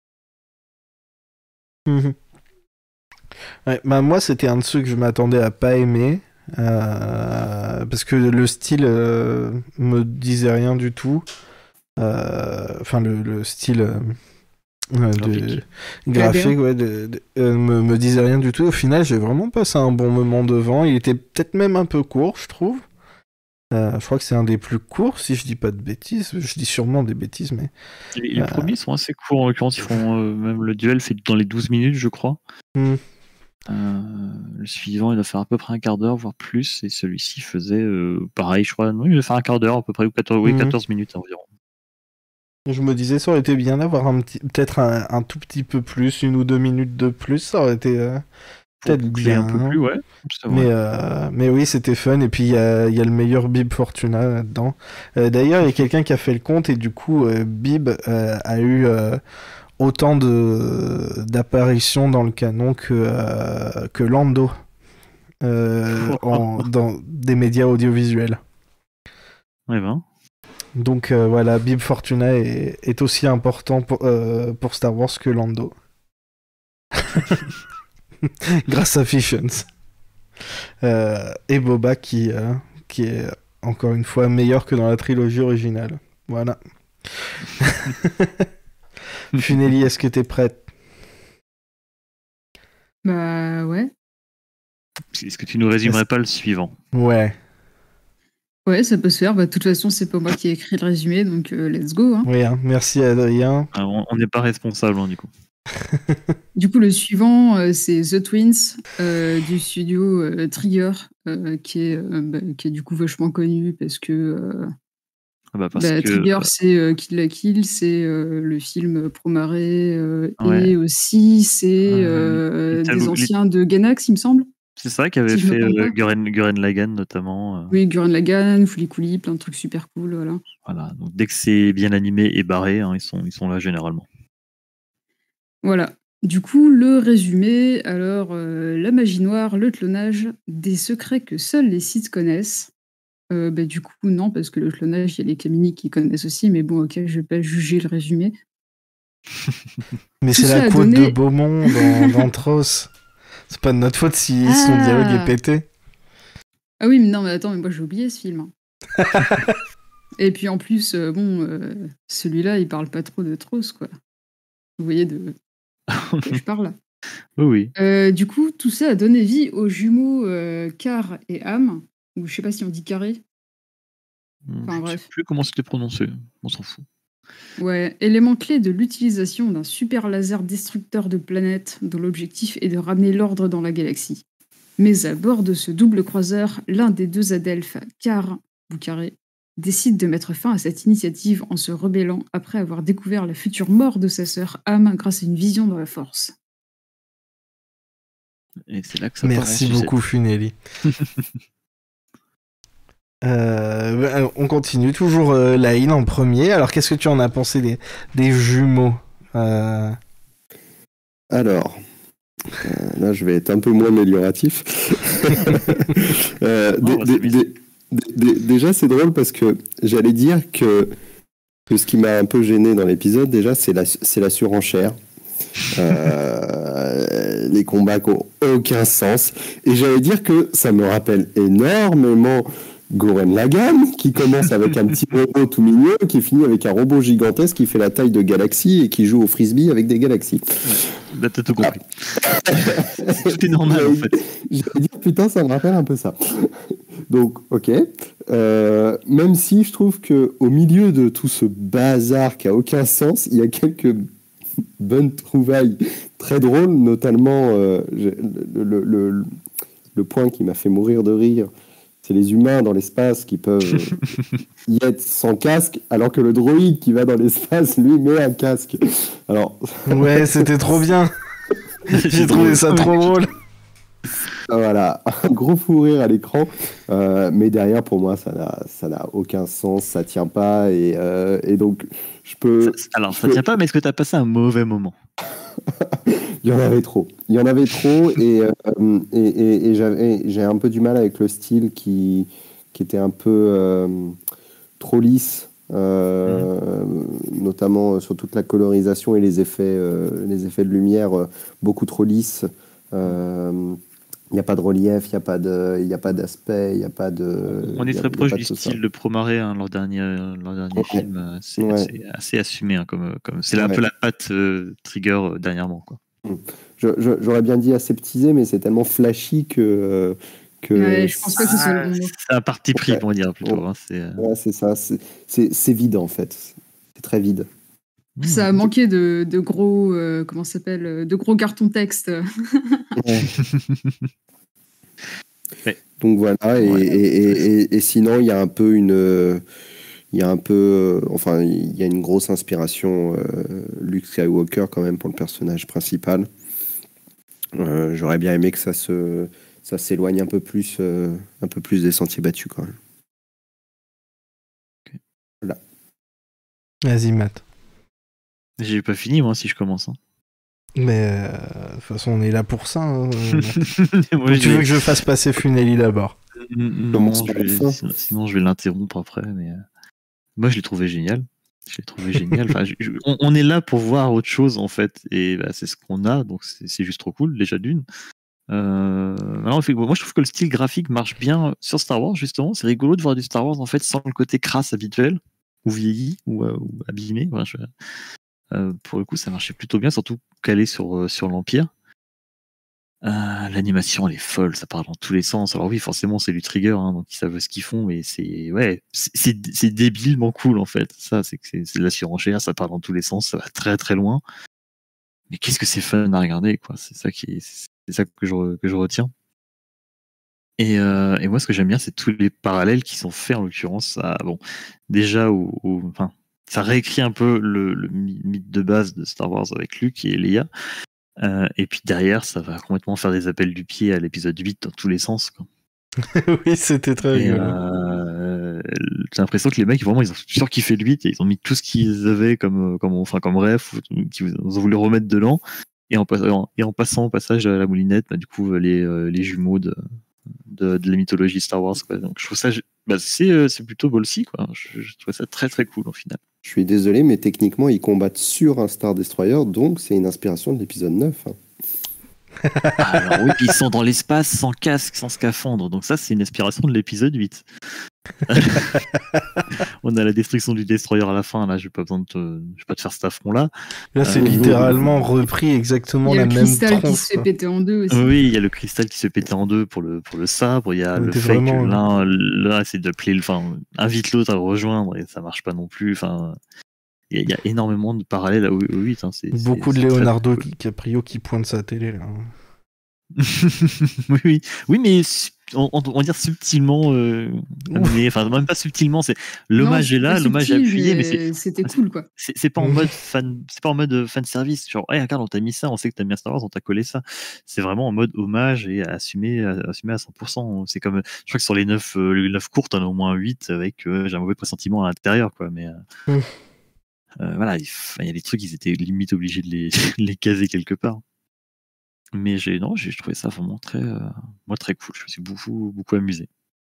Mmh. Ouais, bah moi c'était un de ceux que je m'attendais à pas aimer euh, parce que le style euh, me disait rien du tout. Enfin euh, le, le style euh, de graphique ouais, de, de, euh, me, me disait rien du tout. Au final j'ai vraiment passé un bon moment devant. Il était peut-être même un peu court je trouve. Euh, je crois que c'est un des plus courts si je dis pas de bêtises. Je dis sûrement des bêtises mais... Les, les euh... premiers sont assez courts en l'occurrence. Ils font euh, même le duel fait dans les douze minutes je crois. Mm. Euh, le suivant il doit faire à peu près un quart d'heure voire plus et celui-ci faisait euh, pareil je crois non il doit faire un quart d'heure à peu près ou quatorze, oui, quatorze minutes environ. Je me disais ça aurait été bien d'avoir un petit peut-être un, un tout petit peu plus une ou deux minutes de plus ça aurait été euh, peut-être bien un peu plus ouais mais, euh, mais oui c'était fun et puis il y a, y a le meilleur Bib Fortuna là-dedans euh, d'ailleurs il y a quelqu'un qui a fait le compte et du coup euh, Bib euh, a eu euh, autant de d'apparitions dans le canon que, euh, que Lando euh, en, dans des médias audiovisuels. Ouais ben. Donc euh, voilà, Bib Fortuna est, est aussi important pour, euh, pour Star Wars que Lando. Grâce à Visions. Euh, et Boba qui, euh, qui est encore une fois meilleur que dans la trilogie originale. Voilà. Funeli, est-ce que t'es prête? Bah ouais. Est-ce que tu nous résumerais est-ce... pas le suivant? Ouais. Ouais, ça peut se faire. Bah, de toute façon, c'est pas moi qui ai écrit le résumé, donc euh, let's go. Hein. Oui, hein. Merci Adrien. Ah, on n'est pas responsable, hein, du coup. Du coup, le suivant, euh, c'est The Twins euh, du studio euh, Trigger, euh, qui, est, euh, bah, qui est du coup vachement connu parce que, euh, ah bah parce bah, que Trigger, euh... c'est euh, Kill la Kill, c'est euh, le film Pro-Marée, euh, ouais. et aussi c'est euh, euh, des anciens de Gainax, il me semble. C'est ça qui avait si fait euh, Gurren, Gurren Lagann notamment. Euh... Oui, Gurren Lagann, Fooly Cooly, plein de trucs super cool, voilà. Voilà, donc dès que c'est bien animé et barré, hein, ils, sont, ils sont là généralement. Voilà. Du coup, le résumé, alors, euh, la magie noire, le clonage, des secrets que seuls les Sith connaissent. Euh, bah, du coup, non, parce que le clonage, il y a les Kamini qui connaissent aussi, mais bon, ok, je vais pas juger le résumé. Mais c'est la quote donné... de Beaumont dans, dans Tross. C'est pas de notre faute si ah. son dialogue est pété. Ah oui, mais non, mais attends, mais moi j'ai oublié ce film. Et puis en plus, euh, bon, euh, celui-là, il parle pas trop de Tross, quoi. Vous voyez de quoi je parle. Oui, oui. Euh, du coup, tout ça a donné vie aux jumeaux euh, Car et Am, ou je sais pas si on dit carré. Enfin, je bref. sais plus comment c'était prononcé, on s'en fout. Ouais, élément clé de l'utilisation d'un super laser destructeur de planètes dont l'objectif est de ramener l'ordre dans la galaxie. Mais à bord de ce double croiseur, l'un des deux adelphes, Car ou Carré, décide de mettre fin à cette initiative en se rebellant après avoir découvert la future mort de sa sœur Am grâce à une vision dans la Force. Et c'est là que ça Merci beaucoup, Funeli. euh, on continue, toujours euh, Laïn en premier. Alors, qu'est-ce que tu en as pensé des, des jumeaux euh... Alors, euh, là, je vais être un peu moins amélioratif. euh, non, des, des, des, des, déjà, c'est drôle parce que j'allais dire que, que ce qui m'a un peu gêné dans l'épisode, déjà, c'est la, c'est la surenchère. Euh, les combats qui n'ont aucun sens. Et j'allais dire que ça me rappelle énormément Gurren Lagann, qui commence avec un petit robot tout mignon, qui finit avec un robot gigantesque qui fait la taille de galaxies et qui joue au frisbee avec des galaxies. Ouais, là, t'as tout compris. Tout est normal, en fait. J'allais dire, putain, ça me rappelle un peu ça. Donc, ok. Euh, même si je trouve qu'au milieu de tout ce bazar qui n'a aucun sens, il y a quelques bonnes trouvailles très drôles, notamment euh, le, le, le, le point qui m'a fait mourir de rire, c'est les humains dans l'espace qui peuvent y être sans casque, alors que le droïde qui va dans l'espace, lui, met un casque. Alors... Ouais, c'était trop bien. J'ai trouvé ça trop drôle. Voilà, un gros fou rire à l'écran, euh, mais derrière, pour moi, ça n'a, ça n'a aucun sens, ça tient pas, et, euh, et donc, je peux... Ça, alors, ça peux... tient pas, mais est-ce que tu as passé un mauvais moment? Il y en avait trop. Il y en avait trop, et, euh, et, et, et j'avais, j'ai un peu du mal avec le style qui, qui était un peu euh, trop lisse, euh, mmh. notamment sur toute la colorisation et les effets, euh, les effets de lumière, euh, beaucoup trop lisses. Euh, Il n'y a pas de relief, il n'y a pas de, il n'y a pas d'aspect, il n'y a pas de... On est très proche du style ça. de Pro-Marée, hein, leur dernier, leur dernier okay. film. C'est, ouais. assez, assez assumé, hein, comme, comme c'est ouais. un peu la patte euh, Trigger euh, dernièrement, quoi. Je, je, j'aurais bien dit aseptisé, mais c'est tellement flashy que... que ouais, je pense pas que ce soit le bon mot. C'est un parti pris, ouais. on va dire, plutôt. Ouais, hein, c'est, euh... ouais, c'est ça. C'est, c'est, c'est vide, en fait. C'est très vide. Ça a manqué de, de gros, euh, comment ça s'appelle, de gros cartons texte. Ouais. Ouais. Donc voilà, et, ouais. et, et, et, et sinon il y a un peu une, il y a un peu, enfin il y a une grosse inspiration euh, Luke Skywalker quand même pour le personnage principal. Euh, j'aurais bien aimé que ça se, ça s'éloigne un peu plus, euh, un peu plus des sentiers battus quand même. Okay. Voilà. Vas-y Matt. J'ai pas fini moi si je commence. Hein. Mais de euh, toute façon, on est là pour ça. Hein. Moi, tu veux que je fasse passer Funeli d'abord? Non, je vais, sinon je vais l'interrompre après. Mais euh, moi, je l'ai trouvé génial. Je l'ai trouvé génial. Enfin, je, je, on, on est là pour voir autre chose en fait, et bah, c'est ce qu'on a, donc c'est, c'est juste trop cool déjà d'une. Euh, alors, moi, je trouve que le style graphique marche bien sur Star Wars, justement. C'est rigolo de voir du Star Wars en fait sans le côté crasse habituel, ou vieilli, ou, euh, ou abîmé. Voilà, je... euh, pour le coup, ça marchait plutôt bien, surtout calé sur, euh, sur l'Empire. Euh, l'animation, elle est folle, ça part dans tous les sens. Alors oui, forcément, c'est du Trigger, hein, donc ils savent ce qu'ils font, mais c'est ouais, c'est, c'est débilement cool en fait. Ça, c'est que c'est, c'est de la surenchère, ça part dans tous les sens, ça va très très loin. Mais qu'est-ce que c'est fun à regarder, quoi. C'est ça qui est, c'est ça que je que je retiens. Et, euh, et moi, ce que j'aime bien, c'est tous les parallèles qui sont faits en l'occurrence. À, bon, déjà, où, où, enfin, ça réécrit un peu le, le mythe de base de Star Wars avec Luke et Leia. Euh, et puis derrière, ça va complètement faire des appels du pied à l'épisode huit dans tous les sens, quoi. Oui, c'était très et rigolo. Euh, j'ai l'impression que les mecs, vraiment, ils ont surkiffé le huit et ils ont mis tout ce qu'ils avaient comme, comme, enfin, comme ref, qu'ils ont voulu remettre dedans. Et en, et en passant au passage à la moulinette, bah, du coup, les, les jumeaux de, de, de la mythologie Star Wars, quoi. Donc je trouve ça, bah, c'est, c'est plutôt ballsy, quoi. Je, je trouve ça très très cool au final. Je suis désolé, mais techniquement, ils combattent sur un Star Destroyer, donc c'est une inspiration de l'épisode neuf. Hein. Alors oui, ils sont dans l'espace sans casque, sans scaphandre, donc ça c'est une inspiration de l'épisode huit. On a la destruction du Destroyer à la fin, là je vais pas besoin de te, je vais pas te faire cet affront là. Là c'est euh, littéralement repris exactement la même tronche. Il y a le cristal qui se fait péter en deux aussi. Oui, il y a le cristal qui se fait péter en deux pour le, pour le sabre, il y a le fait vraiment... que l'un, l'un essaie d'appeler, enfin, invite l'autre à le rejoindre et ça marche pas non plus, enfin... Il y a énormément de parallèles au huit. Hein. C'est, Beaucoup c'est, de c'est Leonardo DiCaprio qui pointe sa télé là. oui, oui, oui, mais on, on va dire subtilement, euh, amené, enfin même pas subtilement. C'est l'hommage non, est là, l'hommage est appuyé, mais, mais c'est, c'était cool quoi. C'est, c'est pas en mode fan, c'est pas en mode fan service. Genre, hey, regarde, on t'a mis ça, on sait que t'as mis Star Wars, on t'a collé ça. C'est vraiment en mode hommage et assumé, assumé à cent pour cent. C'est comme, je crois que sur les neuf, euh, les neuf courtes, on a au moins huit avec, euh, j'ai un mauvais pressentiment à l'intérieur, quoi. Mais euh, euh, voilà, il, il y a des trucs, ils étaient limite obligés de les, les caser quelque part. Mais j'ai non, j'ai trouvé ça vraiment très, euh, moi très cool. Je me suis beaucoup, beaucoup amusé.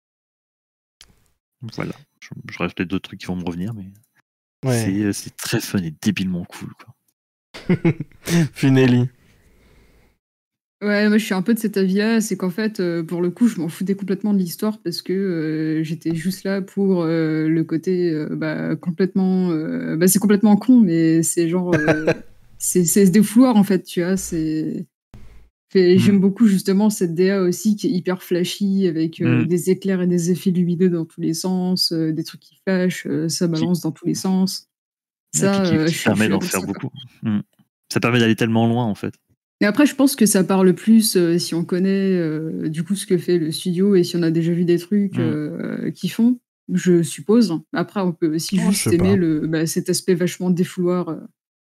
Donc voilà, je, je rêve peut-être d'autres trucs qui vont me revenir, mais ouais. c'est, c'est très fun et débilement cool, quoi. Finelli. Ouais, moi je suis un peu de cet avis-là, c'est qu'en fait, euh, pour le coup, je m'en foutais complètement de l'histoire parce que euh, j'étais juste là pour euh, le côté euh, bah, complètement, euh, bah, c'est complètement con, mais c'est genre, euh, c'est, c'est des fouloirs en fait, tu vois, c'est. Et j'aime mmh. beaucoup justement cette D A aussi qui est hyper flashy avec euh, mmh. des éclairs et des effets lumineux dans tous les sens, euh, des trucs qui flashent, euh, ça balance qui... dans tous les sens. Ça, qui, euh, qui permet d'en faire ça, beaucoup. Mmh. Ça permet d'aller tellement loin en fait. Et après, je pense que ça parle plus euh, si on connaît euh, du coup ce que fait le studio et si on a déjà vu des trucs mmh. euh, qu'ils font, je suppose. Après, on peut aussi oh, juste aimer le, bah, cet aspect vachement défouloir. Euh,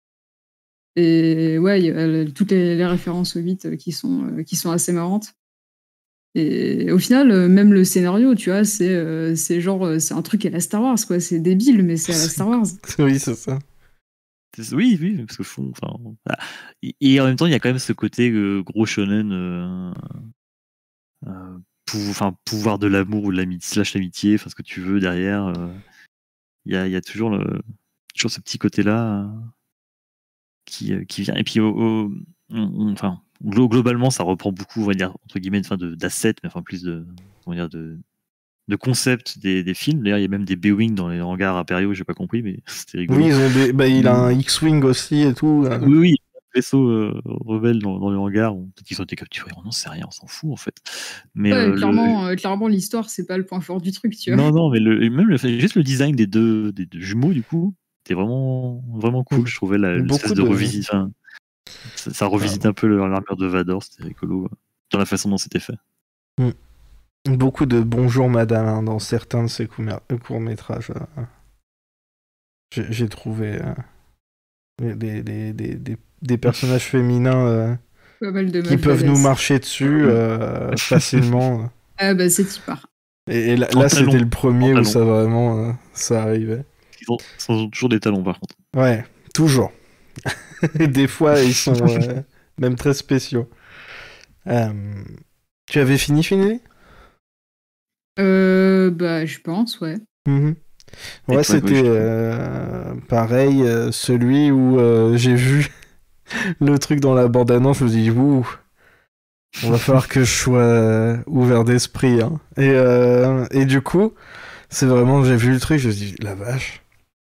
Et ouais, il y a toutes les, les références au huit qui sont, euh, qui sont assez marrantes. Et au final, même le scénario, tu vois, c'est, euh, c'est genre, c'est un truc à la Star Wars, quoi. C'est débile, mais c'est à la Star Wars. Oui, c'est ça. Oui, oui, parce que fond, enfin, et en même temps, il y a quand même ce côté euh, gros shonen, euh, euh, pou, enfin, pouvoir de l'amour ou de l'amitié, slash l'amitié, enfin, ce que tu veux derrière. Il euh, y, a, y a toujours, le, toujours ce petit côté-là. Euh, Qui, qui vient et puis au, au, on, enfin globalement ça reprend beaucoup on va dire entre guillemets enfin de d'assets mais enfin plus de on va dire de de concept des, des films. D'ailleurs il y a même des B-wing dans les hangars impériaux, j'ai pas compris mais c'était rigolo. Oui ils ont des... bah, il a un X-wing aussi et tout. Hein. Oui oui un vaisseau euh, rebelle dans, dans le hangar, peut-être qu'ils ont été capturés, on n'en sait rien, on s'en fout en fait. Mais ouais, euh, clairement le... euh, clairement l'histoire c'est pas le point fort du truc, tu vois. Non non mais le, même le, juste le design des deux des deux jumeaux du coup c'était vraiment vraiment cool, je trouvais la, l'espèce de, de revisite. Enfin, ça, ça revisite ah. un peu l'armure de Vador, c'était rigolo dans la façon dont c'était fait. Mm. Beaucoup de bonjour madame hein, dans certains de ces courts-métrages. Euh, j'ai, j'ai trouvé euh, des, des, des, des, des personnages féminins euh, pas mal de qui peuvent nous marcher dessus euh, facilement. Ah bah c'est y part. Et, et là, là c'était le premier où ça vraiment euh, ça arrivait. Ils ont, ils ont toujours des talons par contre. Ouais, toujours. Des fois, ils sont euh, même très spéciaux. Euh, tu avais fini, Finelli ? Euh, bah, je pense, ouais. Mmh. Ouais, toi, c'était euh, pareil, euh, celui où euh, j'ai vu le truc dans la bande-annonce, je me suis dit, ouh, On va falloir que je sois euh, ouvert d'esprit. Hein. Et, euh, et du coup, c'est vraiment, j'ai vu le truc, je me suis dit, la vache.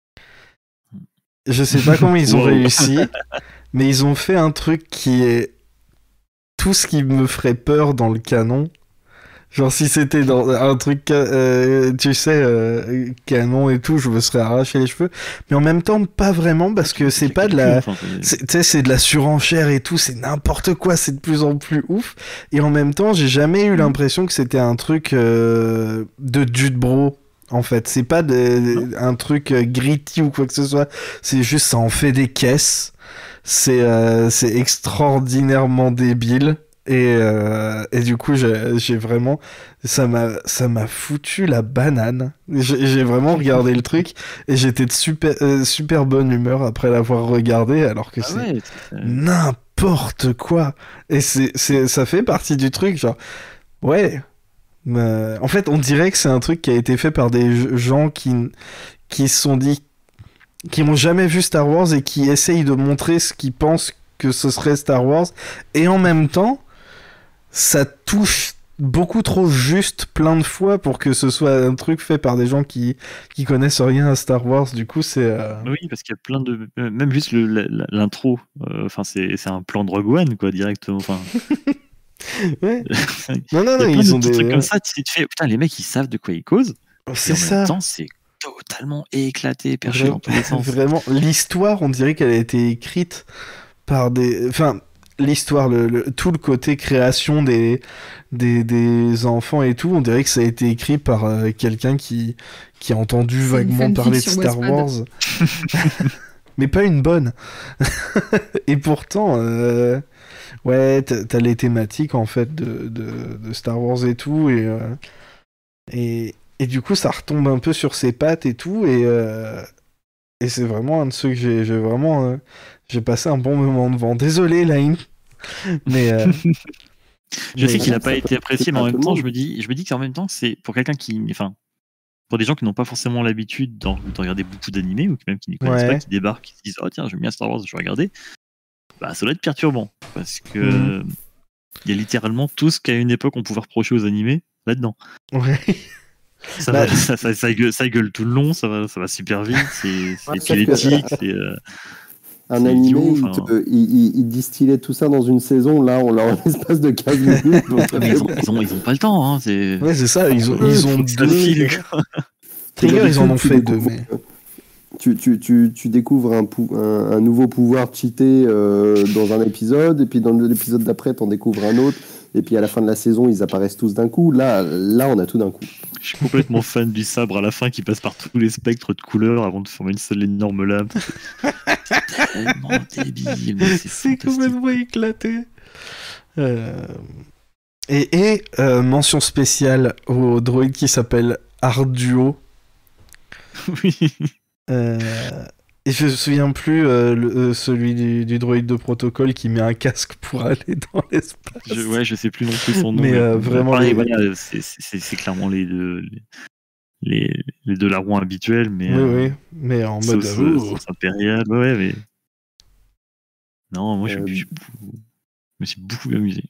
Je sais pas comment ils ont wow. réussi, mais ils ont fait un truc qui est tout ce qui me ferait peur dans le canon. Genre si c'était dans un truc, euh, tu sais, euh, canon et tout, je me serais arraché les cheveux. Mais en même temps, pas vraiment, parce que c'est pas de la... Tu sais, c'est de la surenchère et tout, c'est n'importe quoi, c'est de plus en plus ouf. Et en même temps, j'ai jamais eu l'impression que c'était un truc euh, de Jude Bro. En fait, c'est pas de, un truc gritty ou quoi que ce soit, c'est juste ça en fait des caisses. C'est euh, c'est extraordinairement débile. Et, euh, et du coup, j'ai, j'ai vraiment... Ça m'a, ça m'a foutu la banane. J'ai, j'ai vraiment regardé le truc et j'étais de super, euh, super bonne humeur après l'avoir regardé, alors que ah c'est, ouais, c'est n'importe quoi. Et c'est, c'est, ça fait partie du truc, genre... Ouais... Euh, en fait, on dirait que c'est un truc qui a été fait par des gens qui, qui se sont dit... qui n'ont jamais vu Star Wars et qui essayent de montrer ce qu'ils pensent que ce serait Star Wars. Et en même temps... ça touche beaucoup trop juste plein de fois pour que ce soit un truc fait par des gens qui, qui connaissent rien à Star Wars. Du coup, c'est... Euh... Oui, parce qu'il y a plein de... Même juste le, l'intro, enfin, euh, c'est, c'est un plan de Rogue One, quoi, directement. Enfin... ouais. Non, non, non, il y a ils ont des des... trucs comme ça, tu te fais, putain, les mecs, ils savent de quoi ils causent. C'est et en ça. même temps, c'est totalement éclaté, perché Vraiment, dans tous les sens. Vraiment, l'histoire, on dirait qu'elle a été écrite par des... Enfin... l'histoire, le, le, tout le côté création des, des, des enfants et tout, on dirait que ça a été écrit par euh, quelqu'un qui, qui a entendu c'est vaguement parler de Star Wars. Mais pas une bonne. Et pourtant, euh, ouais, t'as, t'as les thématiques en fait de, de, de Star Wars et tout, et, euh, et, et du coup ça retombe un peu sur ses pattes et tout, et, euh, et c'est vraiment un de ceux que j'ai, j'ai vraiment... Euh, j'ai passé un bon moment devant. Désolé, Line. Mais euh... je sais qu'il n'a pas été apprécié, mais en même temps, je me dis, je me dis qu'en même temps, c'est pour quelqu'un qui, enfin, pour des gens qui n'ont pas forcément l'habitude d'en, d'en regarder beaucoup d'animés ou même qui n'y connaissent ouais. pas, qui débarquent, qui se disent, oh tiens, j'aime bien Star Wars, je vais regarder. Bah, ça doit être perturbant parce que il mmh. y a littéralement tout ce qu'à une époque on pouvait reprocher aux animés là-dedans. Ouais. Ça, bah, va, ça, ça, ça, gueule, ça gueule tout le long, ça va, ça va super vite, c'est, c'est épileptique, c'est. Euh... Un animé, idiot, il, te, il, il, il distillait tout ça dans une saison, là, on l'a en l'espace de quinze minutes. Donc mais ils, ont, ils, ont, ils ont pas le temps. Hein, c'est... Ouais, c'est ça, ils ont, ils ont deux. Trigger, ils en ont fait deux. Mais... Tu, tu, tu, tu découvres un, pou, un, un nouveau pouvoir cheaté euh, dans un épisode, et puis dans l'épisode d'après, t'en découvres un autre, et puis à la fin de la saison, ils apparaissent tous d'un coup. Là, là on a tout d'un coup. Je suis complètement fan du sabre à la fin qui passe par tous les spectres de couleurs avant de former une seule énorme lame. C'est tellement débile, mais c'est, c'est complètement éclaté. Euh... Et, et euh, mention spéciale au droïde qui s'appelle Arduo. Oui. Euh... Et je me souviens plus euh, le, euh, celui du, du droïde de protocole qui met un casque pour aller dans l'espace. Je, ouais, je sais plus non plus son nom. Mais, mais euh, vraiment, pareil, les... voilà, c'est, c'est, c'est clairement les deux, les, les, les deux larrons habituels, mais. Oui, euh, oui, mais en mode. Sauce impériale, ouais, mais. Non, moi, je, euh... je, je me suis beaucoup amusé.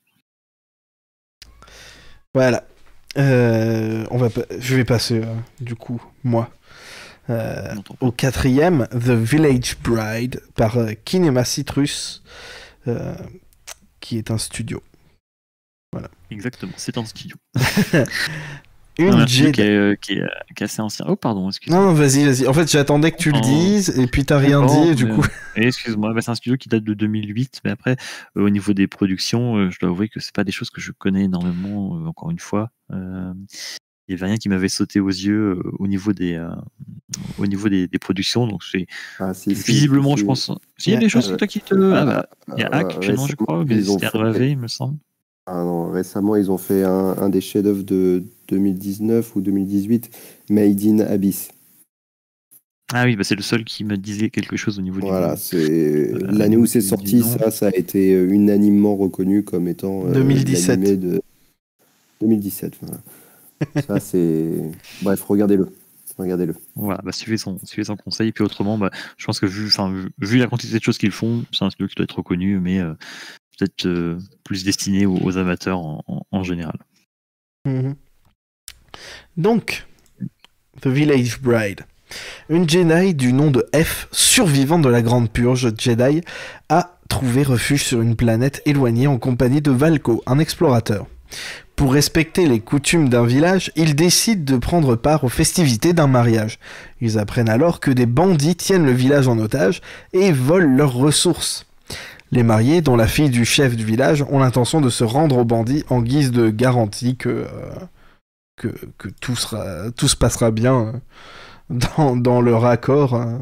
Voilà. Euh, on va, je vais passer, euh, du coup, moi. Euh, au quatrième, The Village Bride par euh, Kinema Citrus, euh, qui est un studio. Voilà. Exactement, c'est un studio. Une un Jedi... qui, est, qui, est, qui est assez ancien. Oh, pardon, excuse-moi. Non, non, vas-y, vas-y. En fait, j'attendais que tu oh. le dises, et puis t'as rien dit, et du coup. Excuse-moi, bah, c'est un studio qui date de deux mille huit, mais après, euh, au niveau des productions, euh, je dois avouer que c'est pas des choses que je connais énormément, euh, encore une fois. Euh, Il n'y avait rien qui m'avait sauté aux yeux euh, au niveau des, euh, au niveau des, des productions, donc c'est ah, si, visiblement, si, je pense. S'il y a des choses euh, toi qui te. Ah, bah, il y a Hack, euh, non, je crois, mais c'était R E V, il me semble. Ah non, récemment, ils ont fait un, un des chefs-d'œuvre de deux mille dix-neuf ou deux mille dix-huit, Made in Abyss. Ah oui, bah c'est le seul qui me disait quelque chose au niveau du. Voilà, c'est euh, l'année où c'est sorti, ça, ça a été unanimement reconnu comme étant euh, deux mille dix-sept. L'animé de deux mille dix-sept. Voilà. Ça, c'est. Bref, regardez-le. Regardez-le. Voilà, bah, suivez son, suivez son conseil. Et puis autrement, bah, je pense que vu, vu, vu la quantité de choses qu'ils font, c'est un studio qui doit être reconnu, mais euh, peut-être euh, plus destiné aux, aux amateurs en, en, en général. Mm-hmm. Donc, The Village Bride. Une Jedi du nom de F, survivante de la Grande Purge Jedi, a trouvé refuge sur une planète éloignée en compagnie de Valko, un explorateur. Pour respecter les coutumes d'un village, ils décident de prendre part aux festivités d'un mariage. Ils apprennent alors que des bandits tiennent le village en otage et volent leurs ressources. Les mariés, dont la fille du chef du village, ont l'intention de se rendre aux bandits en guise de garantie que, euh, que, que tout, sera, tout se passera bien euh, dans, dans leur accord. Euh.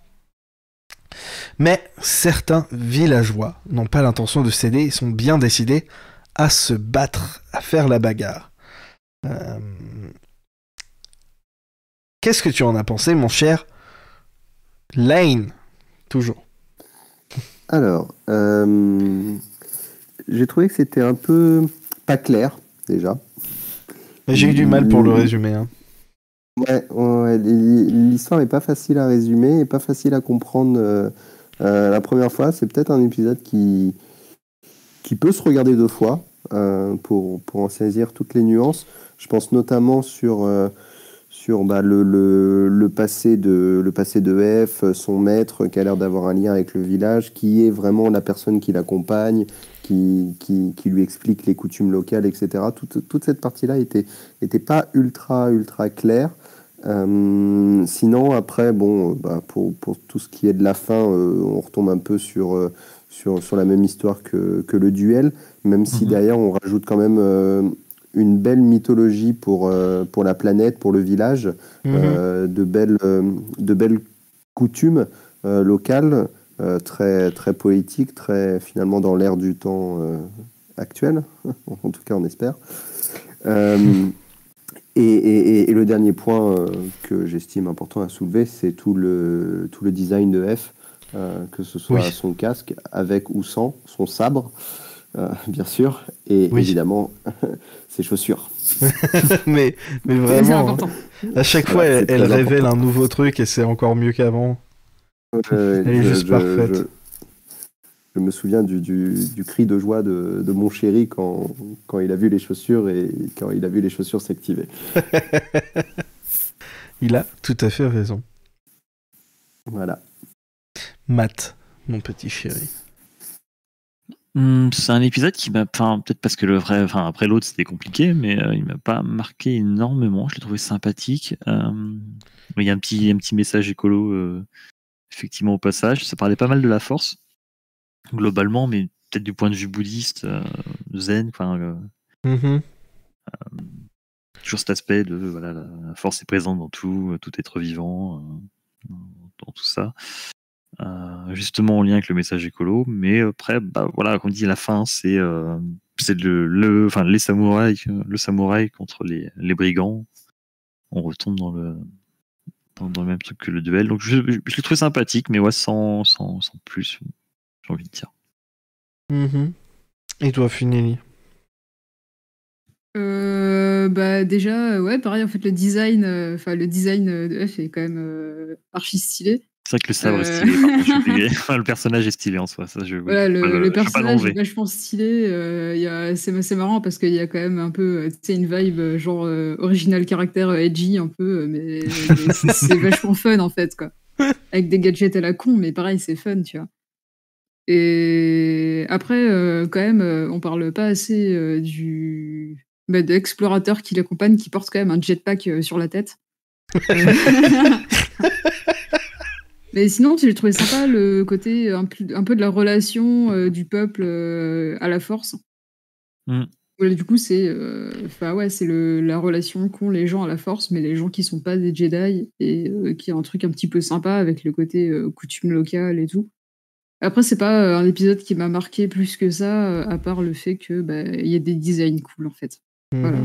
Mais certains villageois n'ont pas l'intention de céder et sont bien décidés à se battre, à faire la bagarre. Euh... Qu'est-ce que tu en as pensé, mon cher Lane? Toujours. Alors, euh... j'ai trouvé que c'était un peu pas clair, déjà. Mais j'ai eu du mal pour le résumer. Hein. Ouais, ouais, l'histoire est pas facile à résumer et pas facile à comprendre euh, euh, la première fois. C'est peut-être un épisode qui... qui peut se regarder deux fois euh, pour, pour en saisir toutes les nuances. Je pense notamment sur, euh, sur bah, le, le, le, passé de, le passé de F, son maître qui a l'air d'avoir un lien avec le village, qui est vraiment la personne qui l'accompagne, qui, qui, qui lui explique les coutumes locales, et cetera. Toute, toute cette partie-là était, était pas ultra, ultra claire. Euh, sinon, après, bon, bah, pour, pour tout ce qui est de la fin, euh, on retombe un peu sur... Euh, Sur, sur la même histoire que, que le duel, même si mmh. derrière on rajoute quand même euh, une belle mythologie pour, euh, pour la planète, pour le village, mmh. euh, de, belles, euh, de belles coutumes euh, locales, euh, très, très poétiques, très finalement dans l'air du temps euh, actuel, en tout cas on espère. Euh, et, et, et le dernier point euh, que j'estime important à soulever, c'est tout le, tout le design de F. Euh, que ce soit oui. son casque, avec ou sans, son sabre, euh, bien sûr, et oui. évidemment ses chaussures. mais, mais vraiment, à chaque fois, voilà, elle, elle révèle un nouveau truc et c'est encore mieux qu'avant. Euh, elle est je, juste je, parfaite. Je, je me souviens du, du, du cri de joie de, de mon chéri quand, quand il a vu les chaussures et quand il a vu les chaussures s'activer. Il a tout à fait raison. Voilà. Matt, mon petit chéri. Mmh, c'est un épisode qui m'a, enfin peut-être parce que le vrai, enfin après l'autre c'était compliqué, mais euh, il m'a pas marqué énormément. Je l'ai trouvé sympathique. Euh, il y a un petit, un petit message écolo euh, effectivement au passage. Ça parlait pas mal de la force globalement, mais peut-être du point de vue bouddhiste, euh, zen, enfin. Euh, mm-hmm. euh, toujours cet aspect de voilà la force est présente dans tout, tout être vivant, euh, dans tout ça. Euh, justement en lien avec le message écolo, mais après, bah voilà, comme dit à la fin, c'est euh, c'est le, le, enfin les samouraïs, le samouraï contre les, les brigands. On retombe dans le dans, dans le même truc que le duel. Donc je, je, je l'ai trouvé sympathique, mais ouais, sans sans, sans plus, j'ai envie de dire. Mm-hmm. Et toi, Funeli? Euh, bah déjà, ouais, pareil. En fait, le design, enfin euh, le design de F est quand même euh, archi stylé. C'est vrai que le sabre euh... est stylé, par contre, enfin, le personnage est stylé en soi. Ça, je, voilà, le, le, le personnage est vachement stylé. Euh, y a, c'est, c'est marrant parce qu'il y a quand même un peu une vibe genre euh, original caractère edgy un peu, mais, mais c'est, c'est vachement fun en fait, quoi. Avec des gadgets à la con, mais pareil, c'est fun, tu vois. Et après, euh, quand même, euh, on parle pas assez euh, du bah, de l'explorateur qui l'accompagne, qui porte quand même un jetpack euh, sur la tête. Mais sinon, j'ai trouvé sympa le côté un peu, un peu de la relation euh, du peuple euh, à la force. Mm. Voilà, du coup, c'est, euh, ouais, c'est le, la relation qu'ont les gens à la force, mais les gens qui sont pas des Jedi, et euh, qui a un truc un petit peu sympa avec le côté euh, coutume locale et tout. Après, c'est pas euh, un épisode qui m'a marqué plus que ça, euh, à part le fait que bah, y a des designs cool, en fait. Mm-hmm. Voilà.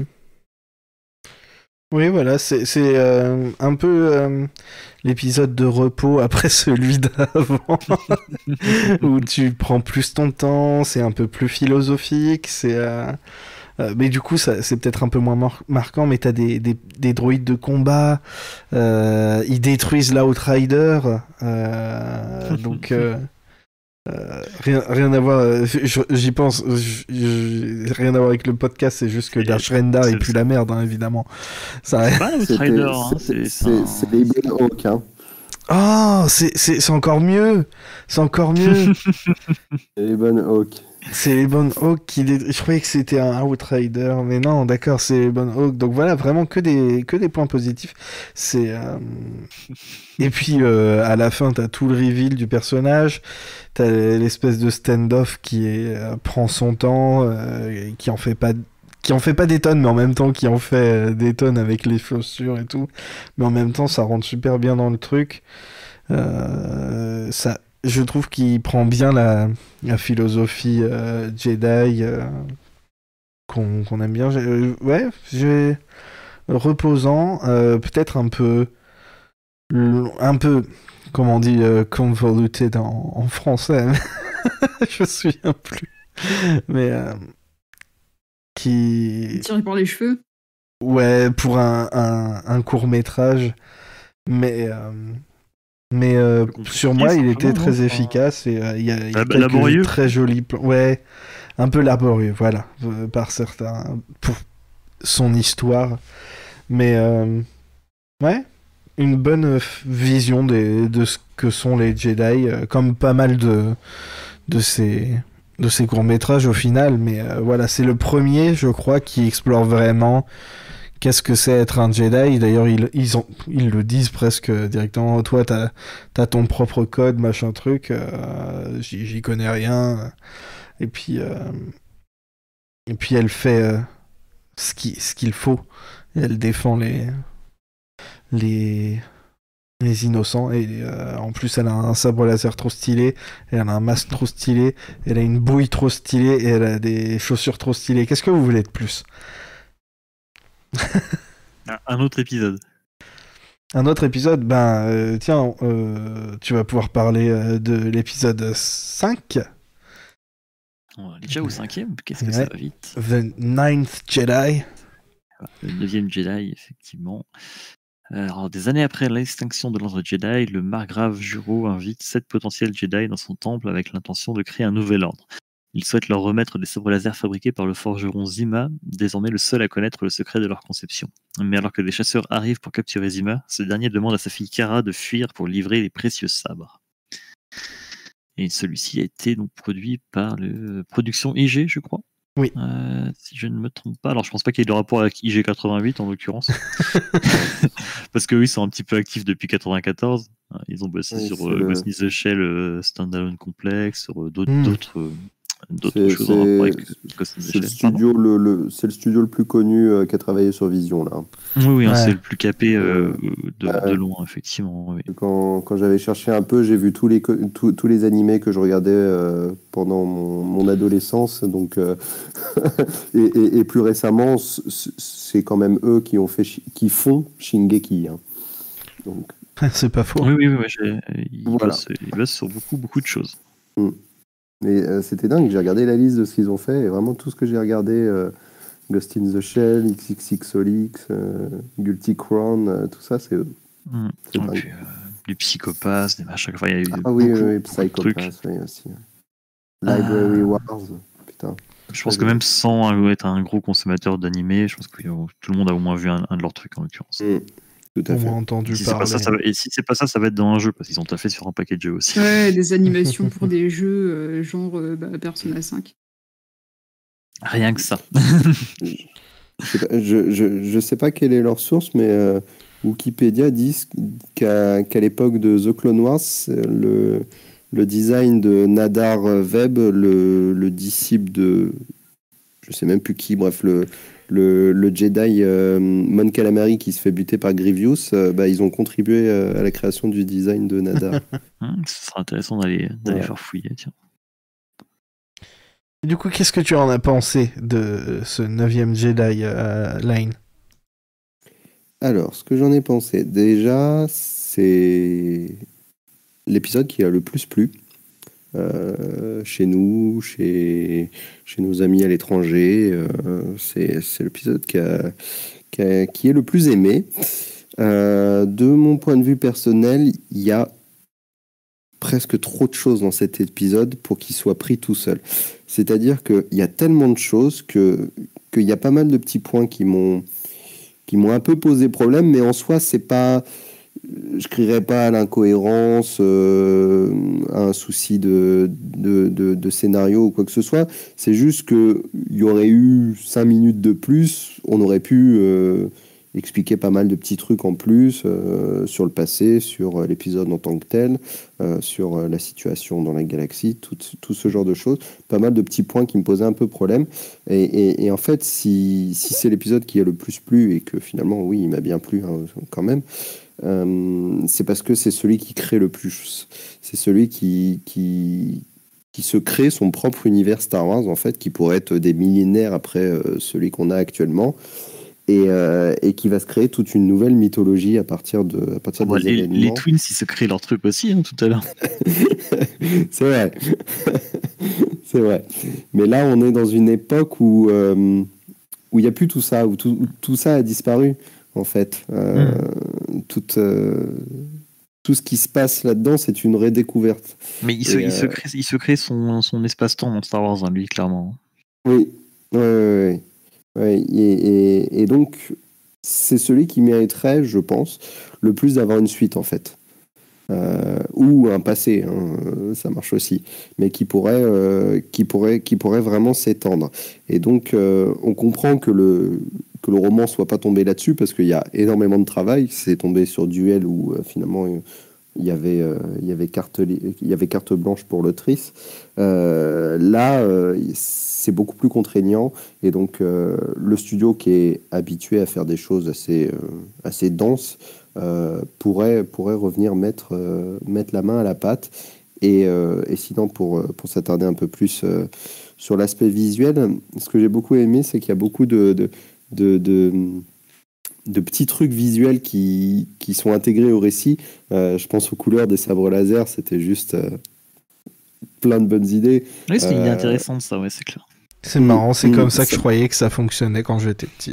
Oui, voilà, c'est, c'est euh, un peu euh, l'épisode de repos après celui d'avant, où tu prends plus ton temps, c'est un peu plus philosophique, c'est... Euh, euh, mais du coup, ça, c'est peut-être un peu moins mar- marquant, mais t'as des, des, des droïdes de combat, euh, ils détruisent l'Outrider, euh, donc... Euh, Euh, rien, rien à voir, euh, je- j'y pense, je- je- rien à voir avec le podcast, c'est juste que C'est- Dash Renda c'est- et puis la merde, hein, évidemment. Ça... C'est pas un C'était- Outrider, hein, c'est- c'est C'est un- c'est les Ebon Hawk, hein. Oh, c'est, c'est, c'est encore mieux! C'est encore mieux! Les Ebon Hawk. C'est les Ebon Hawk qui les... Je croyais que c'était un Outrider, mais non, d'accord, c'est les Ebon Hawk. Donc voilà, vraiment que des, que des points positifs. C'est, euh, Et puis, euh, à la fin, t'as tout le reveal du personnage, t'as l'espèce de stand-off qui est, euh, prend son temps, euh, et qui en fait pas... qui en fait pas des tonnes, mais en même temps qui en fait euh, des tonnes avec les chaussures et tout. Mais en même temps, ça rentre super bien dans le truc. Euh, ça... Je trouve qu'il prend bien la, la philosophie euh, Jedi euh, qu'on qu'on aime bien. J'ai- euh, ouais, j'ai reposant, euh, peut-être un peu, un peu, comment on dit, euh, convoluted en, en français. Je me souviens plus. Mais euh, qui, Tiré par les cheveux. ouais, pour un, un, un court métrage, mais. euh, Mais euh, compliqué, sur moi, il était simplement, très non efficace et euh, il y a, il y a Ah bah, quelques laborieux. très jolis plans. Ouais, un peu laborieux, voilà, euh, par certains, pour son histoire. Mais euh, ouais, une bonne euh, vision des, de ce que sont les Jedi, euh, comme pas mal de, de ces, de ces courts-métrages au final. Mais euh, voilà, c'est le premier, je crois, qui explore vraiment qu'est-ce que c'est être un Jedi. D'ailleurs, ils, ils, ont, ils le disent presque directement. Toi, t'as as ton propre code, machin truc. Euh, j'y j'y connais rien. Et puis, euh, et puis elle fait euh, ce qui- ce qu'il faut. Et elle défend les, les, les innocents. Et euh, en plus, elle a un sabre laser trop stylé. Elle a un masque trop stylé. Elle a une bouille trop stylée. Et elle a des chaussures trop stylées. Qu'est-ce que vous voulez de plus? Un- Un autre épisode. Un autre épisode, ben euh, tiens, euh, tu vas pouvoir parler euh, de l'épisode cinq, On est déjà au cinquième, qu'est-ce que Ouais. ça va vite. The Ninth Jedi. Le neuvième Jedi, effectivement. Euh, Alors, des années après l'extinction de l'ordre Jedi, le margrave Juro invite sept potentiels Jedi dans son temple avec l'intention de créer un nouvel ordre. Il souhaite leur remettre des sabres laser fabriqués par le forgeron Zima, désormais le seul à connaître le secret de leur conception. Mais alors que des chasseurs arrivent pour capturer Zima, ce dernier demande à sa fille Kara de fuir pour livrer les précieux sabres. Et celui-ci a été donc produit par le Production I G, je crois. Oui. Euh, si je ne me trompe pas. Alors, je pense pas qu'il y ait de rapport avec I G quatre-vingt-huit en l'occurrence. Parce qu'eux, ils sont un petit peu actifs depuis quatre-vingt-quatorze. Ils ont bossé Oui, sur c'est euh, le- Ghost in the Shell, euh, Standalone Complex, sur euh, d'autres Hmm. d'autres, euh, d'autres C'est- choses en rapport avec c'est- Ghost in the C'est Shell. le, Pardon studio le, le- c'est le studio le plus connu euh, qui a travaillé sur Vision, là. Oui, oui, hein, Ouais. c'est le plus capé euh, de, Ouais. de loin, effectivement. Oui. Quand, quand j'avais cherché un peu, j'ai vu tous les, co- tous, tous les animés que je regardais euh, pendant mon, mon adolescence. Donc, euh, et, et- et plus récemment, c- c- c'est quand même eux qui, ont fait, Shi- qui font Shingeki, hein. Donc, C'est pas faux. Oui, oui, oui, ouais, j'ai- il, Voilà. bosse, il bosse sur beaucoup, beaucoup de choses. mais euh, c'était dingue, j'ai regardé la liste de ce qu'ils ont fait, et vraiment tout ce que j'ai regardé, euh, Ghost in the Shell, X X X Solix, euh, Guilty Crown, euh, tout ça, c'est eux. Mm. C'est Et dingue. puis, euh, des psychopathes, des machins. Enfin, il y a eu Ah oui, beaucoup, oui, oui, beaucoup de trucs. Psychopath, oui, aussi. Library Euh, Wars, putain. Je pense que même sans un- être un gros consommateur d'animé, je pense que euh, tout le monde a au moins vu un, un de leurs trucs en l'occurrence. Mm, tout à On fait. m'a entendu Et si c'est parler. pas ça, ça va- et si c'est pas ça, ça va être dans un jeu parce qu'ils ont taffé sur un paquet de jeux aussi. Ouais, des animations pour des jeux euh, genre euh, bah, Persona cinq. Rien que ça. Je sais pas, je, je, je sais pas quelle est leur source, mais euh, Wikipédia dit qu'à qu'à l'époque de The Clone Wars, le, le design de Nadar Webb, le, le disciple de, je sais même plus qui, bref, le, le, le Jedi euh, Mon Calamari qui se fait buter par Grievous, euh, bah, ils ont contribué euh, à la création du design de Nadar. Hum, ce sera intéressant d'aller d'aller Ouais. faire fouiller. Tiens. Du coup, qu'est-ce que tu en as pensé de ce neuvième Jedi euh, Line? Alors, ce que j'en ai pensé, déjà, c'est l'épisode qui a le plus plu. Euh, chez nous, chez, chez nos amis à l'étranger. Euh, c'est c'est l'épisode qui, a- qui, a- qui est le plus aimé. Euh, de mon point de vue personnel, il y a presque trop de choses dans cet épisode pour qu'il soit pris tout seul. C'est-à-dire qu'il y a tellement de choses que qu'il y a pas mal de petits points qui m'ont qui m'ont un peu posé problème, mais en soi, c'est pas, je crierais pas à l'incohérence, euh, à un souci de, de, de, de scénario ou quoi que ce soit. C'est juste qu'il y aurait eu cinq minutes de plus, on aurait pu euh, expliquer pas mal de petits trucs en plus euh, sur le passé, sur l'épisode en tant que tel, euh, sur la situation dans la galaxie, tout, tout ce genre de choses. Pas mal de petits points qui me posaient un peu problème. Et, et, et en fait, si, si c'est l'épisode qui a le plus plu, et que finalement, oui, il m'a bien plu hein, quand même, euh, c'est parce que c'est celui qui crée le plus. C'est celui qui, qui, qui se crée son propre univers Star Wars, en fait, qui pourrait être des millénaires après euh, celui qu'on a actuellement. Et, euh, et qui va se créer toute une nouvelle mythologie à partir de à partir oh, des les, événements. Les Twins, ils se créent leur truc aussi hein, tout à l'heure. C'est vrai. C'est vrai. Mais là, on est dans une époque où euh, où il n'y a plus tout ça, où tout, où tout ça a disparu, en fait. Euh, mmh. tout, euh, tout ce qui se passe là-dedans, c'est une redécouverte. Mais il, se, et, il, euh... se, crée, il se crée son, son espace-temps dans Star Wars, hein, lui, clairement. Oui, oui, oui. oui. Ouais, et, et, et donc, c'est celui qui mériterait, je pense, le plus d'avoir une suite, en fait. Euh, ou un passé, hein, ça marche aussi, mais qui pourrait, euh, qui pourrait, qui pourrait vraiment s'étendre. Et donc, euh, on comprend que le, que le roman soit pas tombé là-dessus, parce qu'il y a énormément de travail. C'est tombé sur Duel, où euh, finalement... Il y, avait, euh, il, y avait carte, il y avait carte blanche pour l'autrice. Euh, là, euh, c'est beaucoup plus contraignant. Et donc, euh, le studio qui est habitué à faire des choses assez, euh, assez denses euh, pourrait, pourrait revenir mettre, euh, mettre la main à la pâte. Et, euh, et sinon, pour, pour s'attarder un peu plus euh, sur l'aspect visuel, ce que j'ai beaucoup aimé, c'est qu'il y a beaucoup de... de, de, de de petits trucs visuels qui, qui sont intégrés au récit. Euh, je pense aux couleurs des sabres laser, c'était juste euh, plein de bonnes idées. Oui, c'est euh... intéressant ça, ouais, c'est clair. C'est marrant, c'est mmh, comme ça que ça... je croyais que ça fonctionnait quand j'étais petit.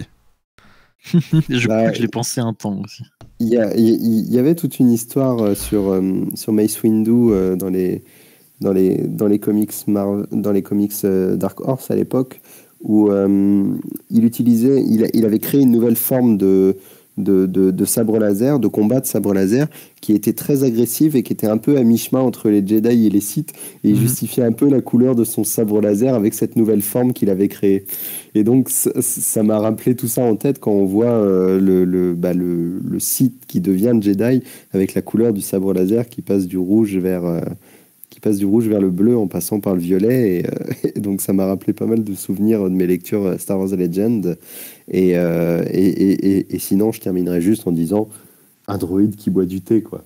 je bah, crois que je l'ai pensé un temps aussi. Il y, y, y avait toute une histoire sur, euh, sur Mace Windu euh, dans, les, dans, les, dans les comics, Mar- dans les comics euh, Dark Horse à l'époque, où euh, il utilisait, il, il avait créé une nouvelle forme de, de, de, de sabre laser, de combat de sabre laser, qui était très agressive et qui était un peu à mi-chemin entre les Jedi et les Sith, et il mmh. justifiait un peu la couleur de son sabre laser avec cette nouvelle forme qu'il avait créée. Et donc ça, ça m'a rappelé tout ça en tête quand on voit euh, le, le, bah, le, le Sith qui devient Jedi avec la couleur du sabre laser qui passe du rouge vers... Euh, qui passe du rouge vers le bleu en passant par le violet. Et, euh, et donc, ça m'a rappelé pas mal de souvenirs de mes lectures Star Wars Legend. Et, euh, et, et, et, et sinon, je terminerai juste en disant un droïde qui boit du thé, quoi.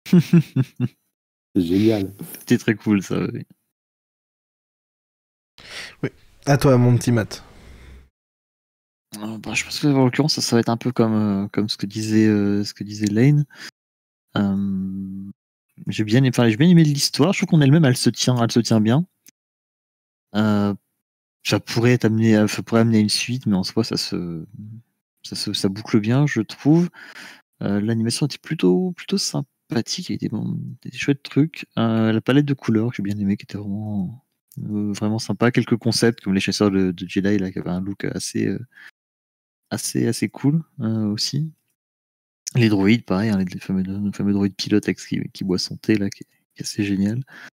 C'est génial. C'était très cool, ça. Oui. Oui. À toi, mon petit Matt. Euh, bah, je pense que, en l'occurrence, ça, ça va être un peu comme, euh, comme ce que disait, euh, ce que disait Lane. Euh... J'ai bien, enfin, j'ai bien aimé l'histoire. Je trouve qu'en elle-même, elle se tient, elle se tient bien. Euh, ça pourrait être amené, ça pourrait amener à une suite, mais en soi, ça se, ça se, ça boucle bien, je trouve. Euh, l'animation était plutôt, plutôt sympathique, il y avait des, bon, des chouettes trucs. Euh, la palette de couleurs que j'ai bien aimé, qui était vraiment, euh, vraiment sympa. Quelques concepts comme les chasseurs de, de Jedi là, qui avaient un look assez, euh, assez, assez cool euh, aussi. Les droïdes, pareil, hein, les, les fameux, le fameux droïde pilote avec, qui, qui boit son thé là, qui, qui est assez génial.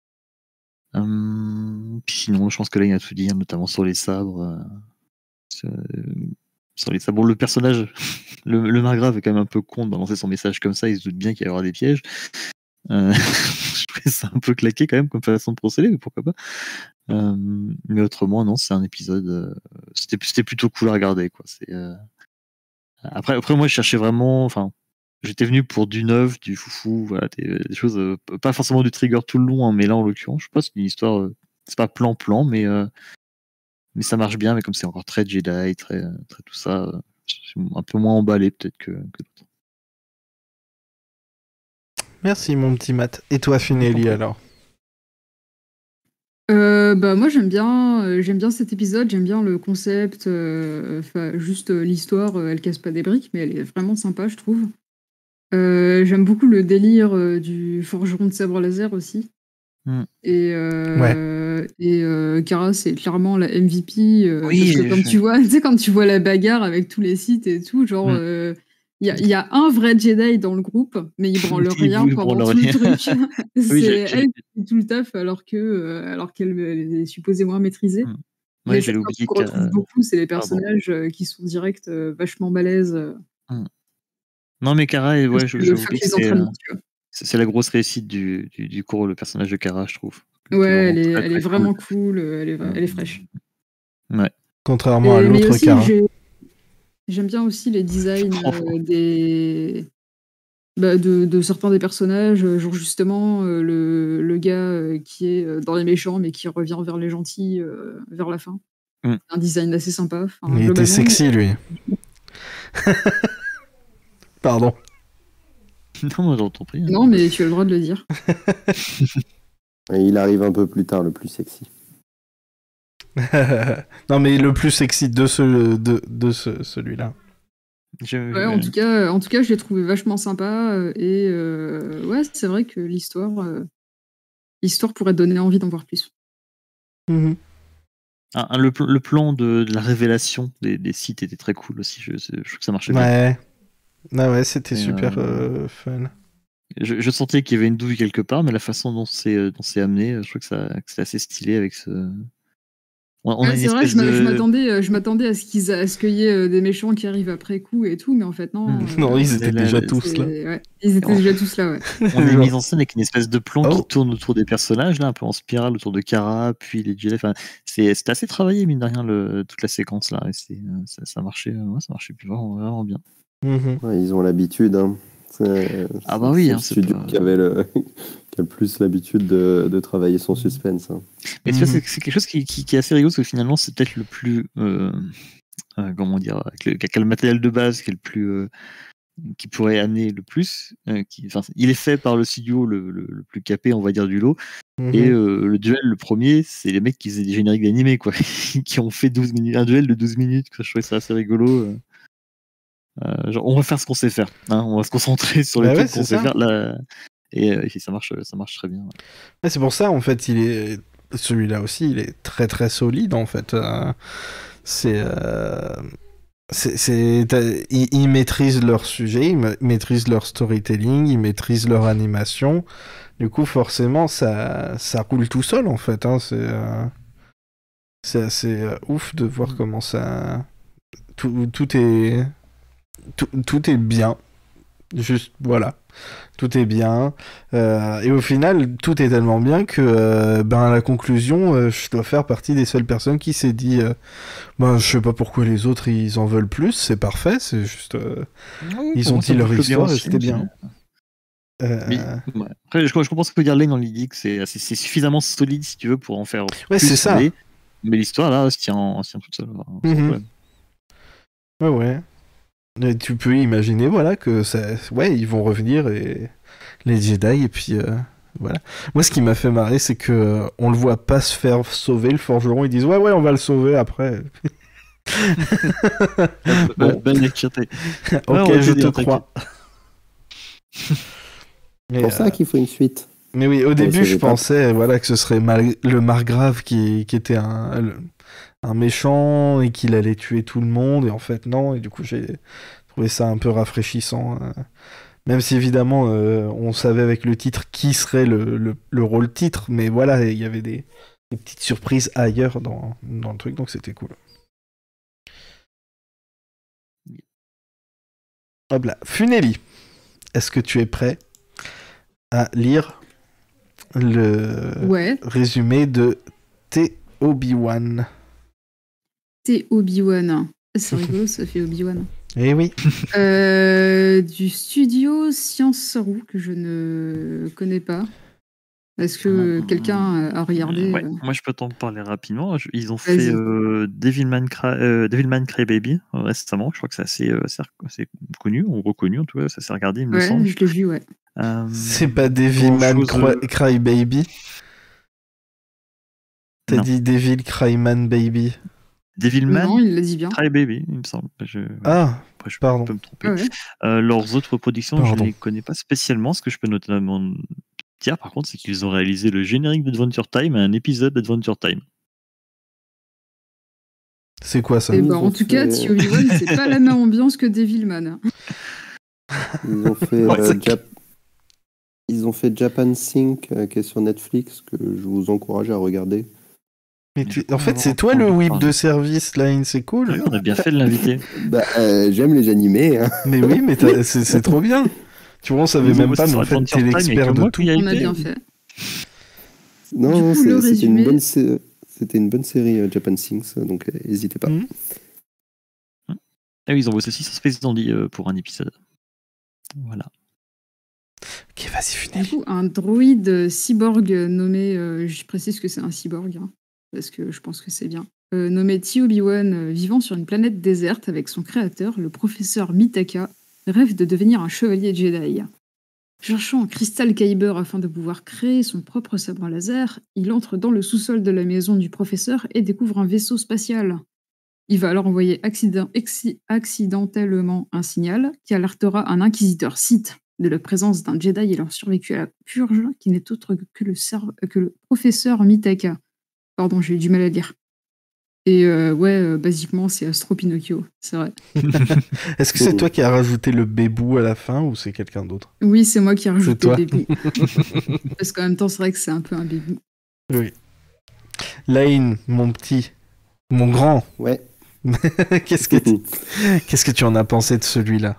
Hum, puis sinon, je pense que là, il y a tout dit, hein, notamment sur les sabres. Euh, sur, euh, sur les sabres. Bon, le personnage, le, le margrave est quand même un peu con de balancer son message comme ça. Il se doute bien qu'il y aura des pièges. Euh, je trouvais ça un peu claqué quand même comme façon de procéder, mais pourquoi pas. Euh, mais autrement, non, c'est un épisode. Euh, c'était, c'était plutôt cool à regarder, quoi. C'est, euh... après, après, moi, je cherchais vraiment. Enfin. J'étais venu pour du neuf, du foufou, voilà, des, des choses, euh, pas forcément du trigger tout le long, hein, mais là en l'occurrence, je sais pas, c'est une histoire, euh, c'est pas plan-plan, mais, euh, mais ça marche bien, mais comme c'est encore très Jedi, très, très tout ça, euh, je suis un peu moins emballé peut-être que, que d'autres. Merci mon petit Matt. Et toi, Finelli, alors euh, bah, moi j'aime bien, euh, j'aime bien cet épisode, j'aime bien le concept, euh, juste euh, l'histoire, euh, elle casse pas des briques, mais elle est vraiment sympa, je trouve. Euh, j'aime beaucoup le délire euh, du forgeron de sabre laser aussi. Mm. Et, euh, ouais. et euh, Kara, c'est clairement la M V P. Euh, oui, parce que quand je... tu vois, tu sais, quand tu vois la bagarre avec tous les sites et tout, genre, il mm. euh, y, y a un vrai Jedi dans le groupe, mais il branle rien pendant tout rien. le truc. c'est oui, j'ai, j'ai... elle qui fait tout le taf alors, que, euh, alors qu'elle est supposée moins maîtrisée. Mm. Ouais, j'ai oublié qu'on retrouve beaucoup, c'est les personnages ah bon. qui sont directs, euh, vachement balèzes. Mm. Non, mais Kara, ouais, je, je oublie que c'est, euh, c'est la grosse réussite du, du, du cours, le personnage de Kara, je trouve. Ouais, elle est, très, elle est très vraiment cool, cool elle, est, elle est fraîche. Ouais. Contrairement et, à l'autre aussi, Kara. J'ai... J'aime bien aussi les designs euh, des... Bah, de, de certains des personnages, genre justement euh, le, le gars euh, qui est dans les méchants mais qui revient vers les gentils euh, vers la fin. Mm. Un design assez sympa. Enfin, il était sexy, lui. Pardon. Non, j'en t'en prie. Hein. Non, mais tu as le droit de le dire. Et il arrive un peu plus tard, le plus sexy. Non, mais le plus sexy de, ce, de, de ce, celui-là. Je... Ouais, en tout cas, en tout cas, je l'ai trouvé vachement sympa. Et euh, ouais, c'est vrai que l'histoire, euh, l'histoire pourrait donner envie d'en voir plus. Mm-hmm. Ah, le, le plan de, de la révélation des, des sites était très cool aussi. Je, je trouve que ça marchait ouais. bien. Ah ouais, c'était et super euh, euh, fun. Je, je sentais qu'il y avait une douille quelque part, mais la façon dont c'est, dont c'est amené, je trouve que, ça, que c'est assez stylé avec ce. On, on ouais, c'est vrai, je, de... je, m'attendais, je m'attendais à ce qu'ils, à ce qu'il y ait des méchants qui arrivent après coup et tout, mais en fait non. Mmh. Non, euh, ils étaient déjà la, tous là. Ouais, ils étaient on... déjà tous là, ouais. On est mis en scène avec une espèce de plan oh. qui tourne autour des personnages, là, un peu en spirale autour de Kara, puis les Jedi. Enfin, c'est, c'est assez travaillé, mine de rien, le, toute la séquence là. Et c'est, ça, ça marchait, ouais, ça marchait vraiment, vraiment bien. Mmh. Ouais, ils ont l'habitude, hein. C'est, ah bah oui, c'est hein, le studio pas... qui avait le qui a le plus l'habitude de, de travailler son suspense. Hein. Mais tu mmh. vois, c'est, c'est quelque chose qui, qui, qui est assez rigolo parce que finalement, c'est peut-être le plus euh, euh, comment dire, avec le, qui a le matériel de base qui est le plus euh, qui pourrait amener le plus. Euh, qui, enfin, il est fait par le studio le, le, le plus capé, on va dire, du lot. Mmh. Et euh, le duel, le premier, c'est les mecs qui faisaient des génériques d'animé, quoi, qui ont fait douze minutes, un duel de douze minutes. Quoi. Je trouvais ça assez rigolo. Euh. Euh, genre, on va faire ce qu'on sait faire, hein, on va se concentrer sur les bah trucs ouais, qu'on sait ça. faire là, et, et ça marche, ça marche très bien. Ouais. Ouais, c'est pour ça en fait, il est celui-là aussi, il est très très solide en fait. Euh, c'est, euh, c'est, c'est ils, ils maîtrisent leur sujet, ils ma- maîtrisent leur storytelling, ils maîtrisent leur animation. Du coup, forcément, ça ça roule tout seul en fait. Hein, c'est euh, c'est assez euh, ouf de voir mmh. comment ça tout, tout est Tout, tout est bien, juste voilà, tout est bien, euh, et au final tout est tellement bien que euh, ben à la conclusion euh, je dois faire partie des seules personnes qui s'est dit euh, ben je sais pas pourquoi les autres ils en veulent plus, c'est parfait, c'est juste euh, oui, ils ont dit leur histoire et c'était bien. Euh... Mais, ouais. Après je, je comprends ce que peut dire Lane dans l'idée que c'est, c'est, c'est suffisamment solide si tu veux pour en faire ouais plus, c'est ça, mais, mais l'histoire là se tient, se tient toute seule, sans mm-hmm. problème. Ouais ouais. Et tu peux imaginer, voilà, que ça, ouais, ils vont revenir et les Jedi et puis euh, voilà. Moi, ce qui m'a fait marrer, c'est que euh, on le voit pas se faire sauver le forgeron. Ils disent ouais, ouais, on va le sauver après. Bon, ben éclaté. Ok, ouais, je te crois. C'est pour euh... ça qu'il faut une suite. Mais oui, au ouais, début, je pensais, voilà, que ce serait mal... le Margrave qui, qui était un. Le... un méchant et qu'il allait tuer tout le monde et en fait non et du coup j'ai trouvé ça un peu rafraîchissant euh, même si évidemment euh, on savait avec le titre qui serait le, le, le rôle titre mais voilà il y avait des, des petites surprises ailleurs dans, dans le truc donc c'était cool. Hop là, Funeli, est-ce que tu es prêt à lire le ouais. résumé de T. Obi-Wan? C'est Obi-Wan. C'est rigolo, ça fait Obi-Wan. Eh oui. Euh, du studio Science Roux, que je ne connais pas. Est-ce que ah, quelqu'un a regardé ouais. euh... Moi, je peux t'en parler rapidement. Ils ont Vas-y. fait euh, Devilman Cry, euh, Devilman Crybaby euh, récemment. Je crois que c'est assez, euh, assez, assez connu, ou reconnu en tout cas. Ça s'est regardé, il me ouais, semble. Je l'ai vu, ouais. Euh, c'est pas Devilman chose... Crybaby. T'as non. dit Devil Cryman Baby. Devilman non, il l'a dit bien. Crybaby, il me semble. Je... Ah, après, je pardon. peux me tromper. Ah ouais. euh, leurs autres productions, pardon. Je ne les connais pas spécialement. Ce que je peux notamment tiers, par contre, c'est qu'ils ont réalisé le générique d'Adventure Time et un épisode d'Adventure Time. C'est quoi ça? Et bah, en tout fait... cas, T O B one, c'est pas la même ambiance que Devilman. Ils ont fait, ouais, euh, Jap... Ils ont fait Japan Sync, euh, qui est sur Netflix, que je vous encourage à regarder. Mais tu... En fait, c'est toi le whip de service, Line, c'est cool. Oui, on a bien fait de l'inviter. bah, euh, j'aime les animés. Hein. Mais oui, mais c'est, c'est trop bien. Tu vois, on savait même pas, mais en fait, t'es l'expert de tout. On a bien fait. Non, coup, c'est, c'était, une bonne sé... c'était une bonne série, uh, Japan Sync, donc n'hésitez pas. Mmh. Ah oui, ils ont bossé aussi sur Space Dandy euh, pour un épisode. Voilà. Ok, vas-y, Funel. Du coup, un droïde cyborg nommé, euh, je précise que c'est un cyborg, hein, parce que je pense que c'est bien, euh, nommé T O B one, euh, vivant sur une planète déserte avec son créateur, le professeur Mitaka, rêve de devenir un chevalier Jedi. Cherchant un cristal Kyber afin de pouvoir créer son propre sabre laser, il entre dans le sous-sol de la maison du professeur et découvre un vaisseau spatial. Il va alors envoyer accident, exi, accidentellement un signal qui alertera un inquisiteur Sith de la présence d'un Jedi ayant survécu à la purge, qui n'est autre que le, serve, que le professeur Mitaka. Pardon, j'ai eu du mal à lire. Et euh, ouais, euh, basiquement, c'est Astro Pinocchio, c'est vrai. Est-ce que c'est toi qui as rajouté le bébou à la fin ou c'est quelqu'un d'autre? Oui, c'est moi qui ai rajouté le bébou. Parce qu'en même temps, c'est vrai que c'est un peu un bébou. Oui. Line, mon petit, mon grand. Ouais. Qu'est-ce que tu... Qu'est-ce que tu en as pensé de celui-là?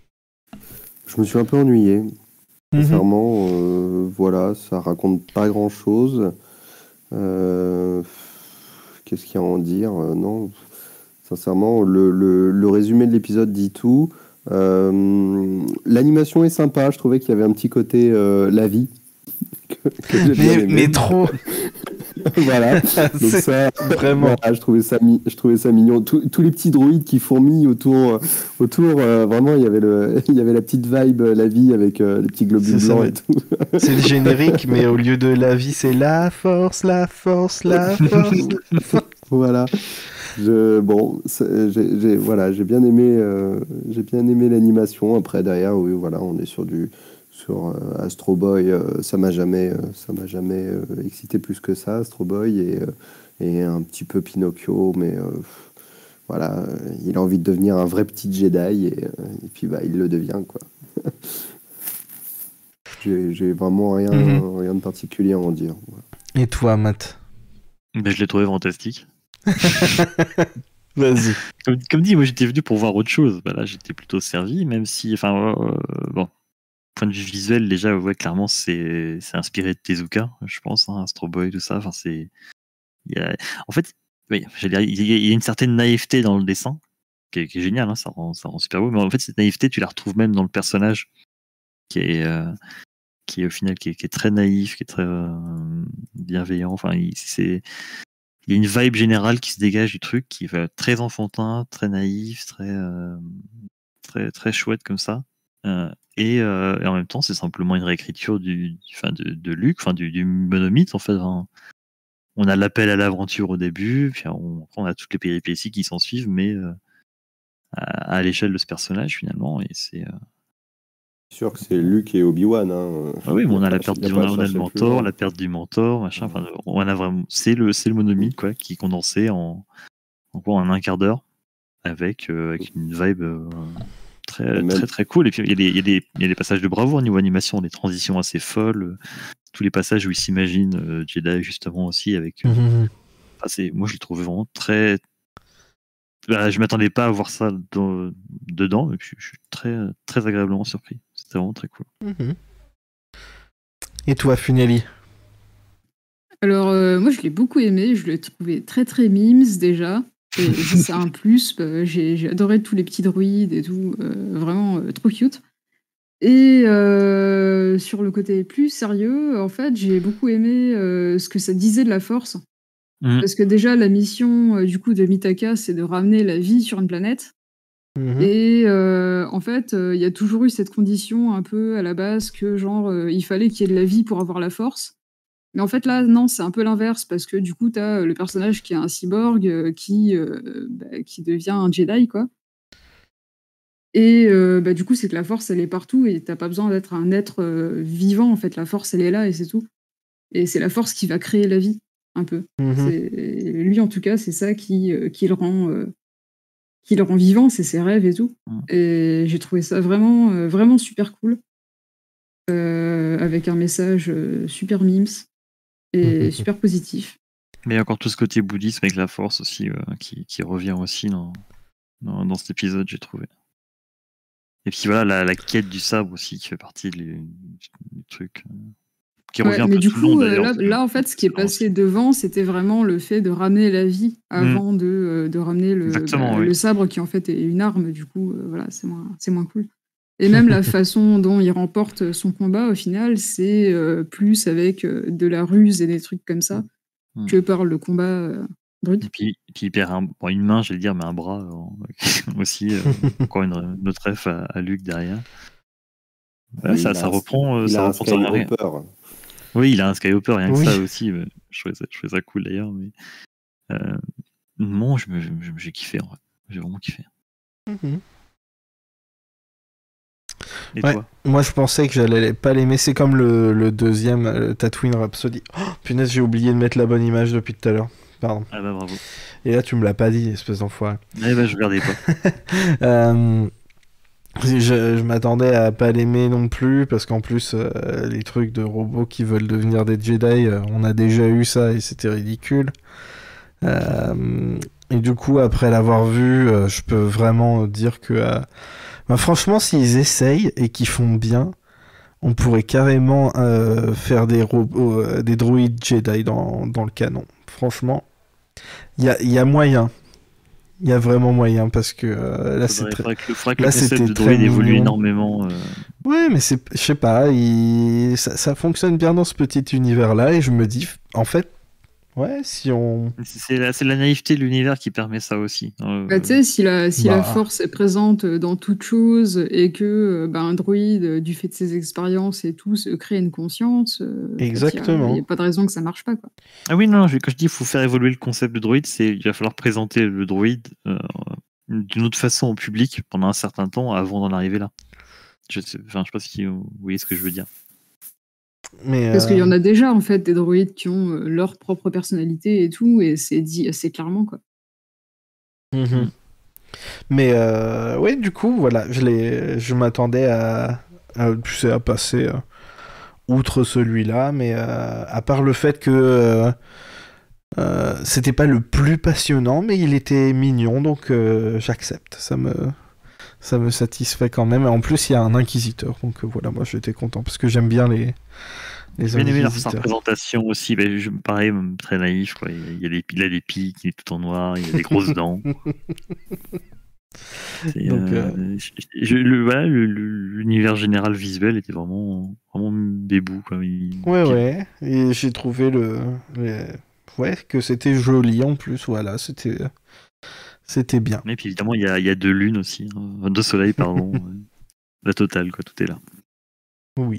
Je me suis un peu ennuyé. Sincèrement, mm-hmm. euh, voilà, ça raconte pas grand-chose. Euh... Qu'est-ce qu'il y a à en dire? euh, Non, sincèrement, le, le, le résumé de l'épisode dit tout. Euh, l'animation est sympa. Je trouvais qu'il y avait un petit côté euh, la vie. que, que mais, mais trop. Voilà. Donc ça, vraiment. Voilà, je trouvais ça, je trouvais ça mignon. Tous, tous les petits droïdes qui fourmillent autour, autour. Euh, vraiment, il y avait le, il y avait la petite vibe, la vie avec euh, les petits globules c'est blancs ça, et tout. C'est le générique, mais au lieu de la vie, c'est la force, la force, la force. La force. Voilà. Je, bon, j'ai, j'ai, voilà, j'ai bien aimé, euh, j'ai bien aimé l'animation. Après, derrière, oui, voilà, on est sur du. Sur euh, Astro Boy, euh, ça m'a jamais, euh, ça m'a jamais euh, excité plus que ça, Astro Boy, et, euh, et un petit peu Pinocchio, mais euh, voilà, euh, il a envie de devenir un vrai petit Jedi, et, euh, et puis bah, il le devient, quoi. j'ai, j'ai vraiment rien, mm-hmm. rien de particulier à en dire. Voilà. Et toi, Matt? Ben, je l'ai trouvé fantastique. Vas-y. Comme, comme dit, moi j'étais venu pour voir autre chose. Ben, là, j'étais plutôt servi, même si, enfin, euh, bon. Point de vue visuel, déjà, ouais, clairement, c'est, c'est inspiré de Tezuka, je pense, hein, Astro Boy, tout ça. Enfin, c'est, il y a... En fait, oui, j'allais dire, il y a une certaine naïveté dans le dessin, qui est, qui est génial, hein, ça rend, ça rend super beau. Mais en fait, cette naïveté, tu la retrouves même dans le personnage, qui est, euh, qui est au final, qui est, qui est très naïf, qui est très euh, bienveillant. Enfin, il, c'est, il y a une vibe générale qui se dégage du truc, qui est très enfantin, très naïf, très, euh, très, très chouette comme ça. Euh, et, euh, et en même temps, c'est simplement une réécriture du, du, fin de, de Luke, enfin du, du monomythe en fait. Hein. On a l'appel à l'aventure au début, puis on, on a toutes les péripéties qui s'en suivent, mais euh, à, à l'échelle de ce personnage finalement. Et c'est euh... c'est sûr que c'est Luke et Obi-Wan. Hein. Ah oui, mais on a la perte du on a le mentor, la perte du mentor, machin. Enfin, on a vraiment, c'est le, c'est le monomythe quoi, qui est condensé en, en, quoi, en un quart d'heure avec, euh, avec une vibe. Euh, Très, même... très très cool. Et puis il y, y, y, y a des passages de bravoure au niveau animation, des transitions assez folles, tous les passages où il s'imagine euh, Jedi justement aussi avec. Euh... Mm-hmm. Enfin, c'est, moi je le trouve vraiment très. Bah, je m'attendais pas à voir ça dans, dedans, et puis je suis très très agréablement surpris. C'était vraiment très cool. Mm-hmm. Et toi, Funeli? Alors euh, moi je l'ai beaucoup aimé, je l'ai trouvé très très mimes déjà. Et ça, c'est un plus. Bah, j'ai, j'ai adoré tous les petits druides et tout. Euh, vraiment euh, trop cute. Et euh, sur le côté plus sérieux, en fait, j'ai beaucoup aimé euh, ce que ça disait de la force. Mmh. Parce que déjà, la mission euh, du coup de Mitaka, c'est de ramener la vie sur une planète. Mmh. Et euh, en fait, il euh, y a toujours eu cette condition un peu à la base que genre, euh, il fallait qu'il y ait de la vie pour avoir la force. Mais en fait, là, non, c'est un peu l'inverse, parce que du coup, t'as le personnage qui est un cyborg, euh, qui, euh, bah, qui devient un Jedi, quoi. Et euh, bah, du coup, c'est que la force, elle est partout et t'as pas besoin d'être un être euh, vivant. En fait, la force, elle est là et c'est tout. Et c'est la force qui va créer la vie, un peu. Mm-hmm. Lui, en tout cas, c'est ça qui, euh, qui, le rend, euh, qui le rend vivant, c'est ses rêves et tout. Mm. Et j'ai trouvé ça vraiment, euh, vraiment super cool. Euh, avec un message euh, super mimes et super positif. Mais il y a encore tout ce côté bouddhisme avec la force aussi, euh, qui, qui revient aussi dans, dans, dans cet épisode, j'ai trouvé. Et puis voilà, la, la quête du sabre aussi, qui fait partie du, du truc. Euh, qui ouais, revient un mais peu du tout coup, le long, là, là, en fait, ce qui est passé devant, c'était vraiment le fait de ramener la vie avant mmh. de, de ramener le, bah, oui. le sabre, qui en fait est une arme. Du coup, euh, voilà, c'est moins, c'est moins cool. Et même la façon dont il remporte son combat, au final, c'est euh, plus avec euh, de la ruse et des trucs comme ça mmh. que par le combat euh, brut. Et puis, puis il perd un, bon, une main, j'allais dire, mais un bras euh, aussi. Euh, encore une, une autre ref à, à Luke derrière. Ouais, ça, ça reprend. Il ça a reprend un Skywalker. Oui, il a un Skywalker, rien oui. que ça aussi. Je trouvais ça, je trouvais ça cool d'ailleurs. Mais euh, non, je me, je, j'ai kiffé en vrai. J'ai vraiment kiffé. Mm-hmm. Et ouais, toi? Moi, je pensais que j'allais pas l'aimer. C'est comme le, le deuxième, le Tatooine Rhapsody. Oh, punaise, j'ai oublié de mettre la bonne image depuis tout à l'heure. Pardon. Ah bah bravo. Et là, tu me l'as pas dit, espèce d'enfoiré. Eh bah, je regardais pas. euh, je, je m'attendais à pas l'aimer non plus, parce qu'en plus, euh, les trucs de robots qui veulent devenir des Jedi, euh, on a déjà eu ça et c'était ridicule. Euh, et du coup, après l'avoir vu, euh, je peux vraiment dire que... Euh, bah, franchement, s'ils essayent et qu'ils font bien, on pourrait carrément euh, faire des, robots, euh, des droïdes Jedi dans, dans le canon. Franchement, il y a, y a moyen. Il y a vraiment moyen, parce que euh, là, c'est très... Il faudrait que le concept de droïde évolue énormément. Euh... Ouais, mais c'est, je sais pas, il... ça, ça fonctionne bien dans ce petit univers-là, et je me dis, en fait, ouais, si on... C'est la, c'est la naïveté de l'univers qui permet ça aussi. Euh... Bah, tu sais, si, la, si bah. la force est présente dans toute chose et que bah, un droïde, du fait de ses expériences et tout, se crée une conscience, exactement. Il n'y a, a pas de raison que ça marche pas, quoi. Ah oui, non, quand je dis qu'il faut faire évoluer le concept de droïde, c'est il va falloir présenter le droïde euh, d'une autre façon au public pendant un certain temps avant d'en arriver là. Je sais, enfin, je sais pas si vous voyez ce que je veux dire. Mais Parce euh... qu'il y en a déjà, en fait, des droïdes qui ont euh, leur propre personnalité et tout, et c'est dit assez clairement, quoi. Mmh. Mmh. Mais euh, ouais, du coup, voilà, je, l'ai, je m'attendais à, à, à passer euh, outre celui-là, mais euh, à part le fait que euh, euh, c'était pas le plus passionnant, mais il était mignon, donc euh, j'accepte. Ça me... Ça me satisfait quand même. Et en plus, il y a un inquisiteur. Donc euh, voilà, moi j'étais content parce que j'aime bien les, les j'ai bien aimé sa présentation aussi. Ben, je, pareil, très naïf. Quoi. Il, y a des, il a des pics, il est tout en noir, il a des grosses dents. Donc, euh, euh... Je, je, le, voilà, le, l'univers général visuel était vraiment, vraiment bébou. Quoi. Il, ouais, il... ouais. Et j'ai trouvé le, le... Ouais, que c'était joli en plus. Voilà, c'était. C'était bien. Et puis évidemment, il y a, il y a deux lunes aussi, hein. Deux soleils, pardon. La totale, quoi, tout est là. Oui.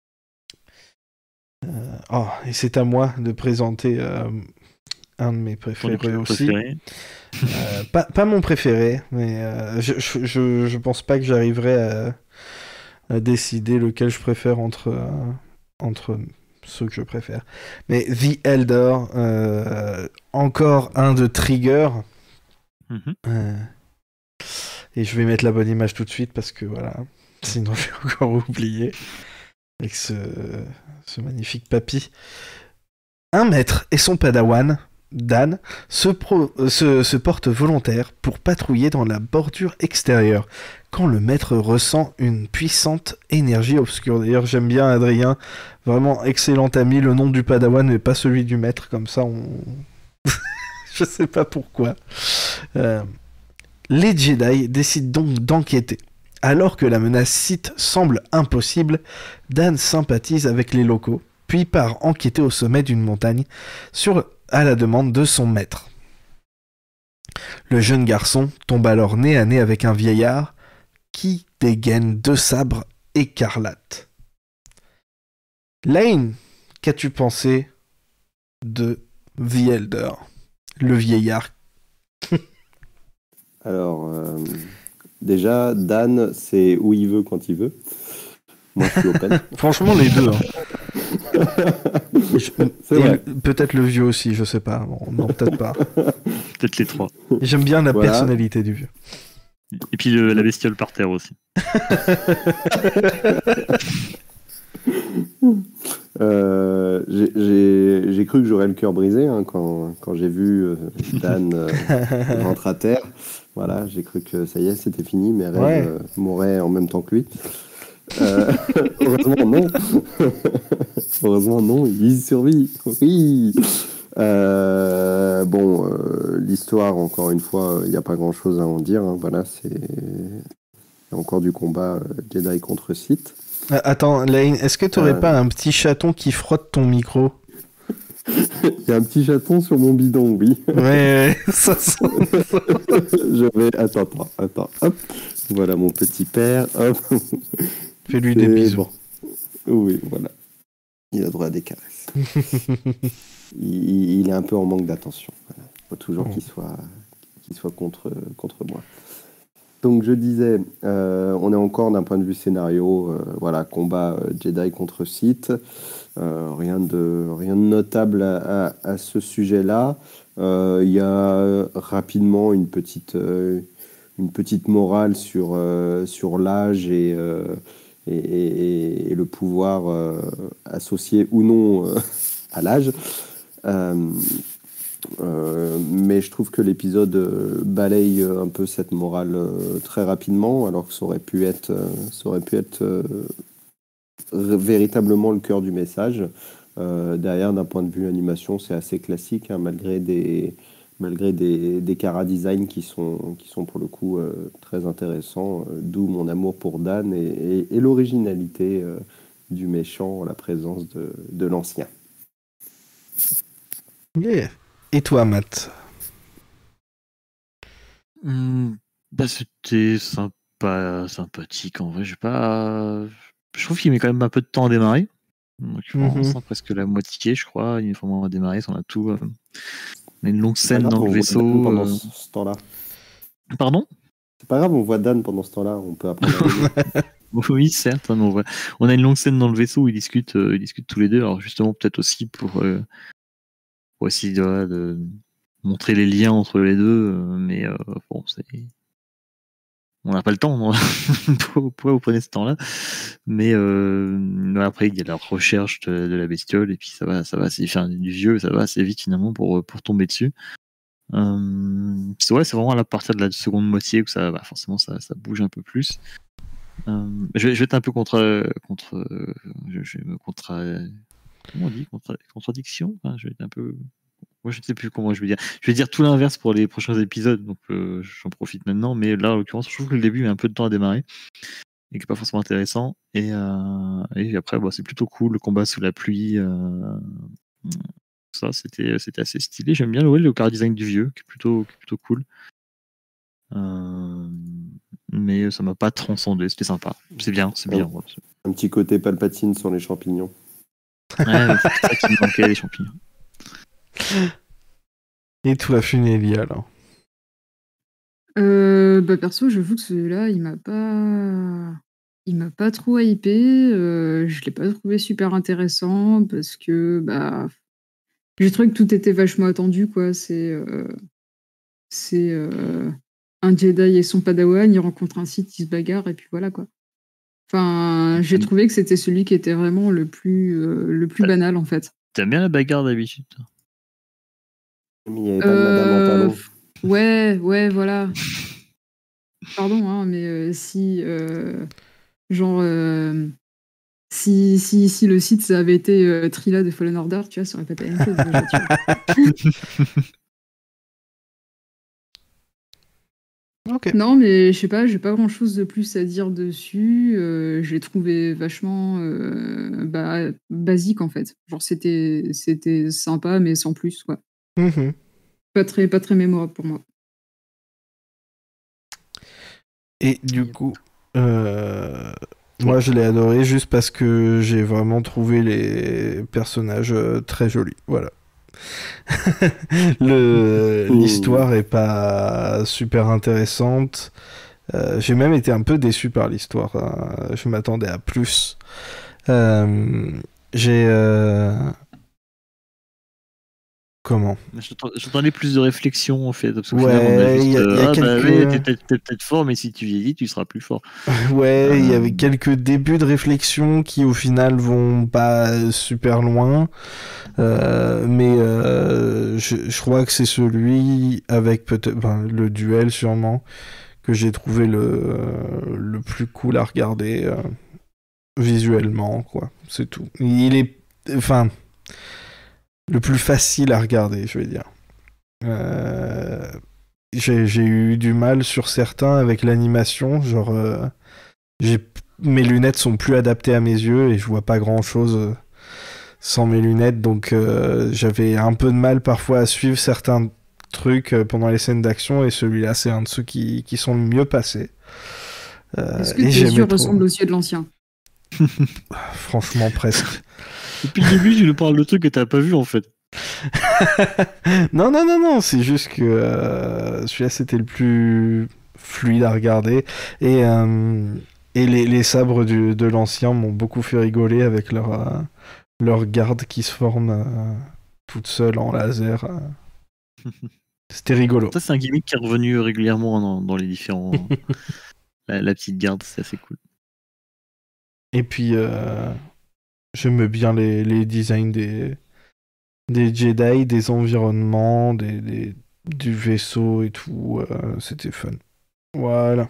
Euh, oh, et c'est à moi de présenter euh, un de mes préférés Ton aussi. Préféré euh, pas, pas mon préféré, mais euh, je, je, je, je pense pas que j'arriverai à, à décider lequel je préfère entre, euh, entre ceux que je préfère. Mais The Elder, euh, encore un de Trigger. Mmh. Euh, et je vais mettre la bonne image tout de suite parce que voilà, sinon je vais encore oublier avec ce, ce magnifique papy. Un maître et son padawan, Dan, se, pro, se, se portent volontaires pour patrouiller dans la bordure extérieure quand le maître ressent une puissante énergie obscure. D'ailleurs, j'aime bien Adrien, vraiment excellent ami, le nom du padawan mais pas celui du maître, comme ça on... Je sais pas pourquoi. Euh, les Jedi décident donc d'enquêter. Alors que la menace Sith semble impossible, Dan sympathise avec les locaux, puis part enquêter au sommet d'une montagne sur, à la demande de son maître. Le jeune garçon tombe alors nez à nez avec un vieillard qui dégaine deux sabres écarlates. Lane, qu'as-tu pensé de The Elder ? Le vieillard. Alors, euh, déjà, Dan, c'est où il veut quand il veut. Moi, je suis open. Franchement, les deux. Hein. je... C'est vrai. Peut-être le vieux aussi, je sais pas. Bon, non, peut-être pas. Peut-être les trois. Et j'aime bien la voilà. personnalité du vieux. Et puis le, la bestiole par terre aussi. euh, j'ai, j'ai, j'ai cru que j'aurais le cœur brisé hein, quand, quand j'ai vu euh, Dan euh, rentrer à terre. Voilà, j'ai cru que ça y est, c'était fini. Mes rêves ouais. euh, mouraient en même temps que lui. Euh, heureusement non. Heureusement non, il survit. Oui. Euh, bon, euh, l'histoire, encore une fois, il n'y a pas grand-chose à en dire. Hein. Voilà, c'est il y a encore du combat euh, Jedi contre Sith. Euh, attends, Lane, est-ce que tu n'aurais euh... pas un petit chaton qui frotte ton micro? Il y a un petit chaton sur mon bidon, oui. Ouais, ouais ça sent... Je vais... Attends, attends, attends. Hop. Voilà mon petit père. Hop. Fais-lui des bisous. Bon. Oui, voilà. Il a droit à des caresses. il, il est un peu en manque d'attention. Voilà. Il faut toujours oh. qu'il soit, qu'il soit contre, contre moi. Donc je disais, euh, on est encore d'un point de vue scénario, euh, voilà, combat euh, Jedi contre Sith. Euh, rien, de, rien de notable à, à, à ce sujet-là. Il euh, y a rapidement une petite, euh, une petite morale sur, euh, sur l'âge et, euh, et, et, et le pouvoir euh, associé ou non euh, à l'âge. Euh, euh, mais je trouve que l'épisode euh, balaye un peu cette morale euh, très rapidement, alors que ça aurait pu être, euh, ça aurait pu être euh, véritablement le cœur du message. Euh, derrière, d'un point de vue animation, c'est assez classique, hein, malgré des, malgré des, des chara-design qui sont, qui sont pour le coup euh, très intéressants, euh, d'où mon amour pour Dan et, et, et l'originalité euh, du méchant en la présence de, de l'ancien. Yeah. Et toi, Matt? mmh, bah, C'était sympa, sympathique en vrai. J'ai pas... Je trouve qu'il met quand même un peu de temps à démarrer. Donc, je pense, mm-hmm. hein, presque la moitié, je crois. Il faut vraiment démarrer, on a tout. Euh... On a une longue scène dans le vaisseau. Pendant euh... ce temps-là. Pardon? C'est pas grave, on voit Dan pendant ce temps-là. On peut apprendre à Oui, certes. Hein, on, voit... on a une longue scène dans le vaisseau où ils discutent, euh, ils discutent tous les deux. Alors, justement, peut-être aussi pour, euh... pour essayer de, de montrer les liens entre les deux. Euh, mais euh, bon, c'est. On n'a pas le temps, non pourquoi vous prenez ce temps-là? Mais euh, après, il y a la recherche de, de la bestiole, et puis ça va, ça va assez, enfin, du vieux, ça va assez vite finalement pour, pour tomber dessus. Euh, c'est, ouais, c'est vraiment à la partir de la seconde moitié où ça, bah, forcément, ça, ça bouge un peu plus. Euh, je, vais, je vais être un peu contre, contre, je, je, contre, comment on dit, contre, contradiction. Enfin, je vais être un peu. Moi, je ne sais plus comment je vais dire. Je vais dire tout l'inverse pour les prochains épisodes, donc euh, j'en profite maintenant. Mais là, en l'occurrence, je trouve que le début met un peu de temps à démarrer et qui n'est pas forcément intéressant. Et, euh, et après, bah, c'est plutôt cool, le combat sous la pluie. Euh, ça, c'était, c'était assez stylé. J'aime bien ouais, le car design du vieux, qui est plutôt, qui est plutôt cool. Euh, mais ça ne m'a pas transcendé. C'était sympa. C'est bien, c'est bien. Un, ouais. un petit côté Palpatine sur les champignons. Ouais, c'est ça qui me manquait, les champignons. Et toi, Funélie, alors? euh, bah perso, j'avoue que celui-là, il m'a pas, il m'a pas trop hypé. Euh, je l'ai pas trouvé super intéressant parce que bah, j'ai trouvé que tout était vachement attendu, quoi. C'est, euh... c'est euh... un Jedi et son Padawan, ils rencontrent un Sith, ils se bagarrent et puis voilà, quoi. Enfin, j'ai trouvé que c'était celui qui était vraiment le plus, euh, le plus banal, en fait. T'aimes bien la bagarre d'habitude? Mais il n'y avait pas euh... de Madame en talons. Ouais, ouais, voilà. Pardon, hein, mais euh, si, euh, genre, euh, si, si, si le site ça avait été euh, Trilla de Fallen Order, tu vois, ça aurait pas été la même chose. Déjà, tu vois. Okay. Non, mais je sais pas, j'ai pas grand chose de plus à dire dessus. Euh, j'ai trouvé vachement euh, bah, basique en fait. Genre, c'était, c'était sympa, mais sans plus, quoi. Mm-hmm. Pas très, pas très mémorable pour moi. Et du coup, euh, moi je l'ai adoré juste parce que j'ai vraiment trouvé les personnages très jolis. Voilà. Le, l'histoire est pas super intéressante. Euh, j'ai même été un peu déçu par l'histoire. Hein. Je m'attendais à plus. Euh, j'ai... Euh... Comment J'entendais plus de réflexion en fait. Parce que ouais, il y a, euh, y a ah, quelques... bah, ouais, t'es peut-être, t'es peut-être fort, mais si tu vieillis, tu seras plus fort. ouais, il euh... y avait quelques débuts de réflexion qui au final vont pas super loin. Euh, mais euh, je, je crois que c'est celui avec peut-être ben, le duel sûrement que j'ai trouvé le, le plus cool à regarder euh, visuellement, quoi. C'est tout. Il est... Enfin... le plus facile à regarder, je vais dire. Euh, j'ai, j'ai eu du mal sur certains avec l'animation, genre euh, j'ai, mes lunettes sont plus adaptées à mes yeux et je vois pas grand chose sans mes lunettes, donc euh, j'avais un peu de mal parfois à suivre certains trucs pendant les scènes d'action et celui-là c'est un de ceux qui, qui sont le mieux passés. Euh, Est-ce que tes yeux trop... ressemblent aux yeux de l'ancien? Franchement, presque. Depuis le début, tu nous parles de trucs que t'as pas vu en fait. non, non, non, non, c'est juste que euh, celui-là c'était le plus fluide à regarder. Et, euh, et les, les sabres du, de l'ancien m'ont beaucoup fait rigoler avec leur, euh, leur garde qui se forme euh, toute seule en laser. Euh. C'était rigolo. Ça, c'est un gimmick qui est revenu régulièrement dans, dans les différents. la, la petite garde, c'est assez cool. Et puis. Euh... J'aime bien les, les designs des, des Jedi, des environnements, des, des, du vaisseau et tout. Euh, c'était fun. Voilà.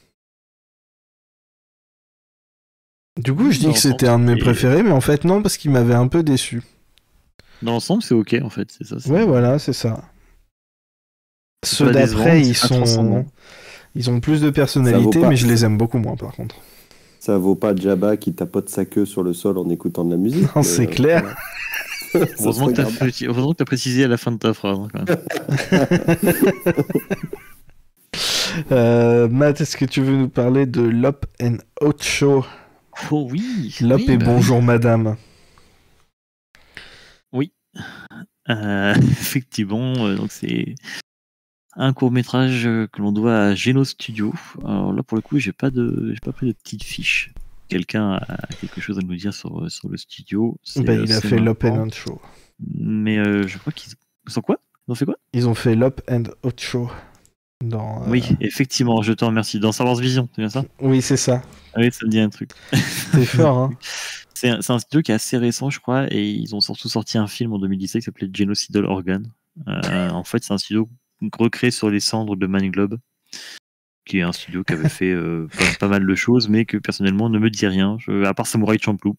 Du coup, je dis dans que c'était un de mes et... préférés, mais en fait, non, parce qu'il m'avait un peu déçu. Dans l'ensemble, c'est ok, en fait. C'est ça, c'est... Ouais, voilà, c'est ça. C'est Ceux d'après, ils sont... Ils ont plus de personnalité, mais je les aime beaucoup moins, par contre. Ça vaut pas Jabba qui tapote sa queue sur le sol en écoutant de la musique. Non, c'est euh, clair. Voilà. Heureusement, que fait... Heureusement que tu as précisé à la fin de ta phrase. Hein, quand même. euh, Matt, est-ce que tu veux nous parler de Lop and Ocho? Oh oui. Lop oui, et bah bonjour oui. madame. Oui. Euh, effectivement, euh, donc c'est un court-métrage que l'on doit à Geno Studio. Alors là, pour le coup, j'ai pas de, j'ai pas pris de petite fiche. Quelqu'un a quelque chose à nous dire sur, sur le studio. Bah, il a fait Lop and Ocho. Mais euh, je crois qu'ils sont quoi? Ils ont fait quoi? Ils ont fait Lop and Ocho. Dans, euh... Oui, effectivement, je te remercie. Dans Star Wars Vision, c'est bien ça? Oui, c'est ça. Ah oui, ça me dit un truc. C'est fort, hein. C'est un, c'est un studio qui est assez récent, je crois, et ils ont surtout sorti un film en deux mille dix-sept qui s'appelait Genocidal Organ. Euh, en fait, c'est un studio recréé sur les cendres de Man Globe, qui est un studio qui avait fait euh, pas, pas mal de choses, mais que personnellement ne me dit rien, je, à part Samurai Champloo.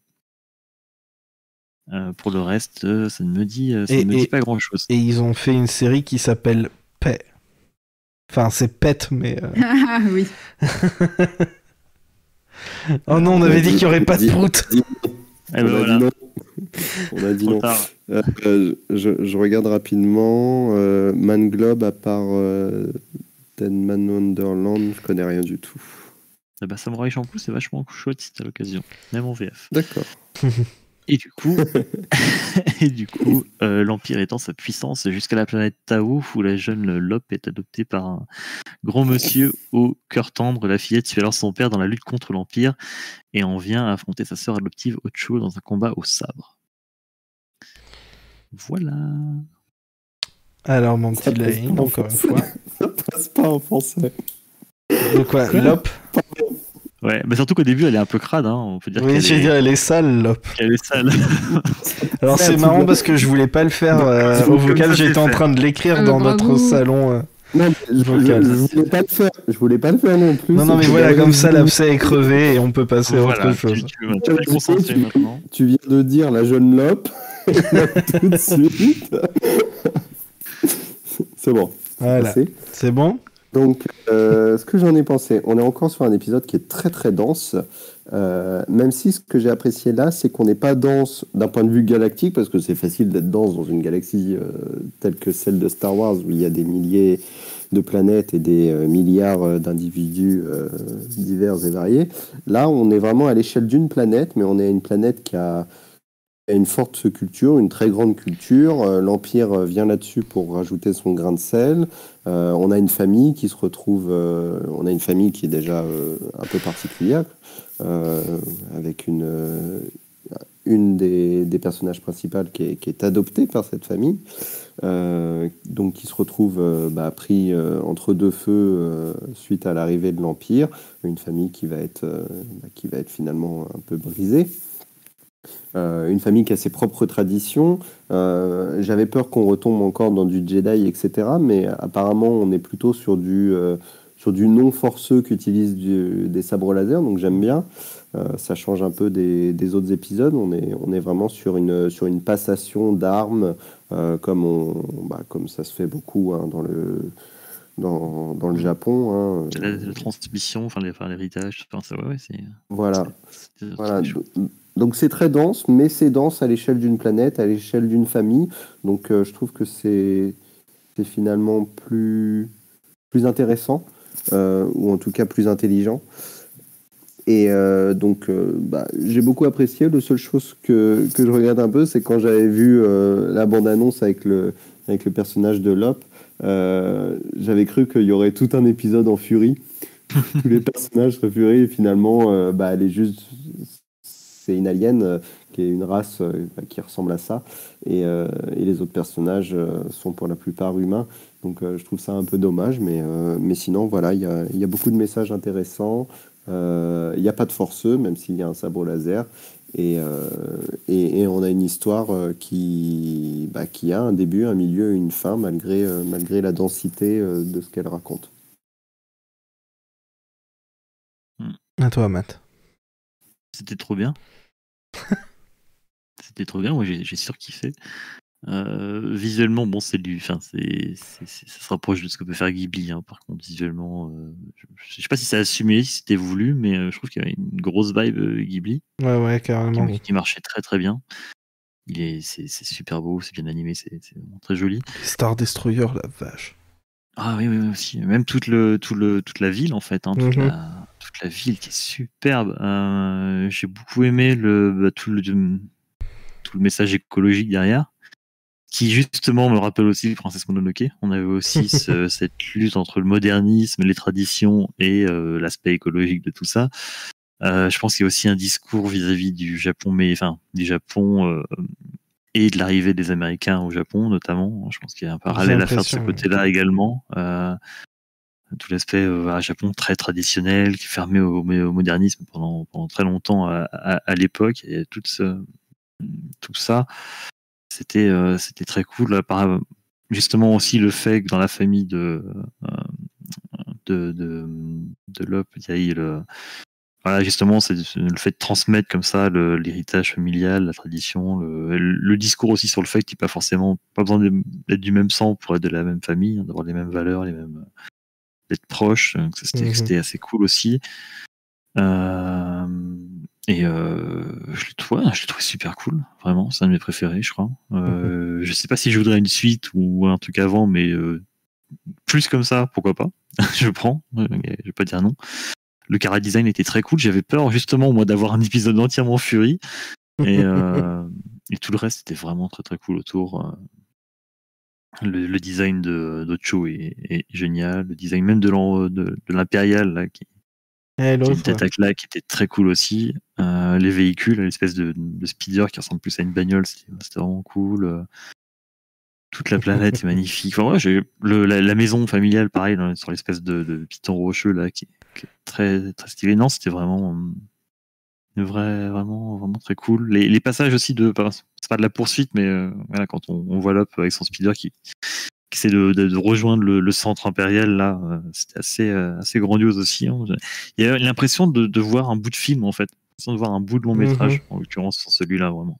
Euh, pour le reste, euh, ça ne me dit, ça et, ne me et, dit pas grand-chose. Et ils ont fait une série qui s'appelle Pet. Enfin, c'est Pet, mais... Euh... Ah oui. Oh non, on avait dit qu'il n'y aurait pas de prout. Eh ben voilà. On a dit non. Euh, euh, je, je regarde rapidement. Euh, Man Globe, à part euh, Ten Man Wonderland, je connais rien du tout. Eh ben, Samurai Champloo, c'est vachement chouette si t'as l'occasion, même en V F. D'accord. Et du coup, et du coup euh, l'Empire étend sa puissance jusqu'à la planète Tao, où la jeune Lop est adoptée par un grand monsieur au cœur tendre. La fillette suit alors son père dans la lutte contre l'Empire et en vient à affronter sa sœur adoptive Ocho dans un combat au sabre. Voilà. Alors, mon petit Lane, encore une fois. Ça passe pas en français. De quoi, quoi Lop? Ouais, mais surtout qu'au début, elle est un peu crade, hein. On peut dire oui, j'ai dit, elle est sale, Lop. Elle est sale. Alors, c'est marrant parce que je voulais pas le faire euh, au vocal, j'étais en train de l'écrire ah, dans bravo. notre salon. Euh, non, je, vocal. Je, je voulais pas le faire. Je voulais pas le faire non plus. Non, non, mais voilà, comme ça, l'abcès est crevé et on peut passer à voilà, autre chose. Tu, tu, tu vas te concentrer maintenant. Tu viens de dire la jeune Lop. Tout de suite. C'est bon. Voilà. C'est bon. Donc, euh, ce que j'en ai pensé, on est encore sur un épisode qui est très très dense, euh, même si ce que j'ai apprécié là, c'est qu'on n'est pas dense d'un point de vue galactique, parce que c'est facile d'être dense dans une galaxie euh, telle que celle de Star Wars, où il y a des milliers de planètes et des euh, milliards d'individus euh, divers et variés. Là, on est vraiment à l'échelle d'une planète, mais on est une planète qui a Il y a une forte culture, une très grande culture. Euh, L'Empire euh, vient là-dessus pour rajouter son grain de sel. Euh, on a une famille qui se retrouve. euh, on a une famille qui est déjà euh, un peu particulière, euh, avec une, euh, une des, des personnages principaux qui est, qui est adoptée par cette famille. Euh, donc qui se retrouve euh, bah, pris euh, entre deux feux euh, suite à l'arrivée de l'Empire. Une famille qui va être, euh, bah, qui va être finalement un peu brisée. Euh, une famille qui a ses propres traditions. Euh, j'avais peur qu'on retombe encore dans du Jedi, et cetera. Mais apparemment, on est plutôt sur du, euh, sur du non forceux qui utilise du- des sabres laser, donc j'aime bien. Euh, ça change un peu des, des autres épisodes. On est, on est vraiment sur une, sur une passation d'armes, euh, comme, on, bah, comme ça se fait beaucoup hein, dans le, dans, dans le Japon. Hein. C'est la, la transmission, enfin, les- enfin, l'héritage, enfin, ça, ouais, ouais, c'est. Voilà. c'est- c'est- Voilà. c'est chaud. Donc c'est très dense, mais c'est dense à l'échelle d'une planète, à l'échelle d'une famille. Donc euh, je trouve que c'est c'est finalement plus, plus intéressant, euh, ou en tout cas plus intelligent. Et euh, donc euh, bah, j'ai beaucoup apprécié. La seule chose que, que je regrette un peu, c'est quand j'avais vu euh, la bande-annonce avec le, avec le personnage de Lop, euh, j'avais cru qu'il y aurait tout un épisode en Fury. Tous les personnages seraient Fury et finalement, euh, bah, elle est juste... C'est une alien euh, qui est une race euh, bah, qui ressemble à ça. Et, euh, et les autres personnages euh, sont pour la plupart humains. Donc euh, je trouve ça un peu dommage. Mais, euh, mais sinon, voilà, il y a, il y a beaucoup de messages intéressants. Euh, Il n'y a pas de forceux, même s'il y a un sabre laser. Et, euh, et, et on a une histoire euh, qui, bah, qui a un début, un milieu, une fin, malgré, euh, malgré la densité euh, de ce qu'elle raconte. À toi, Matt. C'était trop bien. C'était trop bien, moi j'ai j'ai surkiffé. Euh, visuellement, bon, c'est du, enfin, c'est, c'est- c'est- ça se rapproche de ce que peut faire Ghibli. Hein. Par contre, visuellement, euh, je, je sais pas si c'est assumé, si c'était voulu, mais euh, je trouve qu'il y avait une grosse vibe euh, Ghibli Ouais, ouais, qui, carrément. Oui. qui marchait très très bien. Il est, c'est, c'est super beau, c'est bien animé, c'est c'est vraiment très joli. Les Star Destroyer, la vache. Ah oui, oui, oui, aussi. Même toute le, tout le, toute la ville en fait, hein, toute Mhm. la, toute la ville qui est superbe. Euh, j'ai beaucoup aimé le, bah, tout le, tout le message écologique derrière, qui justement me rappelle aussi Princesse Mononoke. On avait aussi ce- cette lutte entre le modernisme, les traditions et euh, l'aspect écologique de tout ça. Euh, je pense qu'il y a aussi un discours vis-à-vis du Japon, mais enfin du Japon euh, et de l'arrivée des Américains au Japon notamment. Je pense qu'il y a un parallèle à faire de ce côté-là également. Euh, tout l'aspect euh, un Japon très traditionnel, qui est fermé au, au modernisme pendant, pendant très longtemps à, à, à l'époque, et tout, ce, tout ça. C'était euh, c'était très cool. Par, justement aussi le fait que dans la famille de euh, de de, de Lop, il y a eu le voilà justement c'est le fait de transmettre comme ça le- l'héritage familial, la tradition, le, le discours aussi sur le fait qu'il n'y a pas forcément pas besoin d'être du même sang pour être de la même famille, hein, d'avoir les mêmes valeurs, les mêmes d'être proches. Donc ça, C'était Mhm. c'était assez cool aussi. Euh, et euh, je l'ai trouvé, je l'ai trouvé super cool, vraiment, c'est un de mes préférés, je crois. Euh, Mhm. Je sais pas si je voudrais une suite ou un truc avant, mais euh, plus comme ça, pourquoi pas. Je prends, euh, je vais pas dire non. Le chara design était très cool, j'avais peur justement moi d'avoir un épisode entièrement Fury, et, euh, et tout le reste était vraiment très très cool autour. Le, le design de d'Ocho est, est génial, le design même de l'en- de, de l'Impérial là, qui Eh, qui est une l'autre, ouais. attaque là qui était très cool aussi. Euh, les véhicules, l'espèce de, de speeder qui ressemble plus à une bagnole, c'était c'était vraiment cool. Euh, Toute la planète est magnifique. Enfin, ouais, j'ai le, la, la maison familiale, pareil, dans- sur l'espèce de, de piton rocheux là, qui, qui est très très stylé. Non, c'était vraiment euh, vrai, vraiment vraiment très cool. Les, les passages aussi de, enfin, c'est pas de la poursuite, mais euh, voilà, quand on, on voit Lop avec son speeder qui qui essaie de, de, de rejoindre le, le centre impérial là, euh, c'était assez euh, assez grandiose aussi. Hein. Il y a l'impression de, de voir un bout de film en fait, l'impression de voir un bout de long métrage Mhm. en l'occurrence sur celui-là vraiment,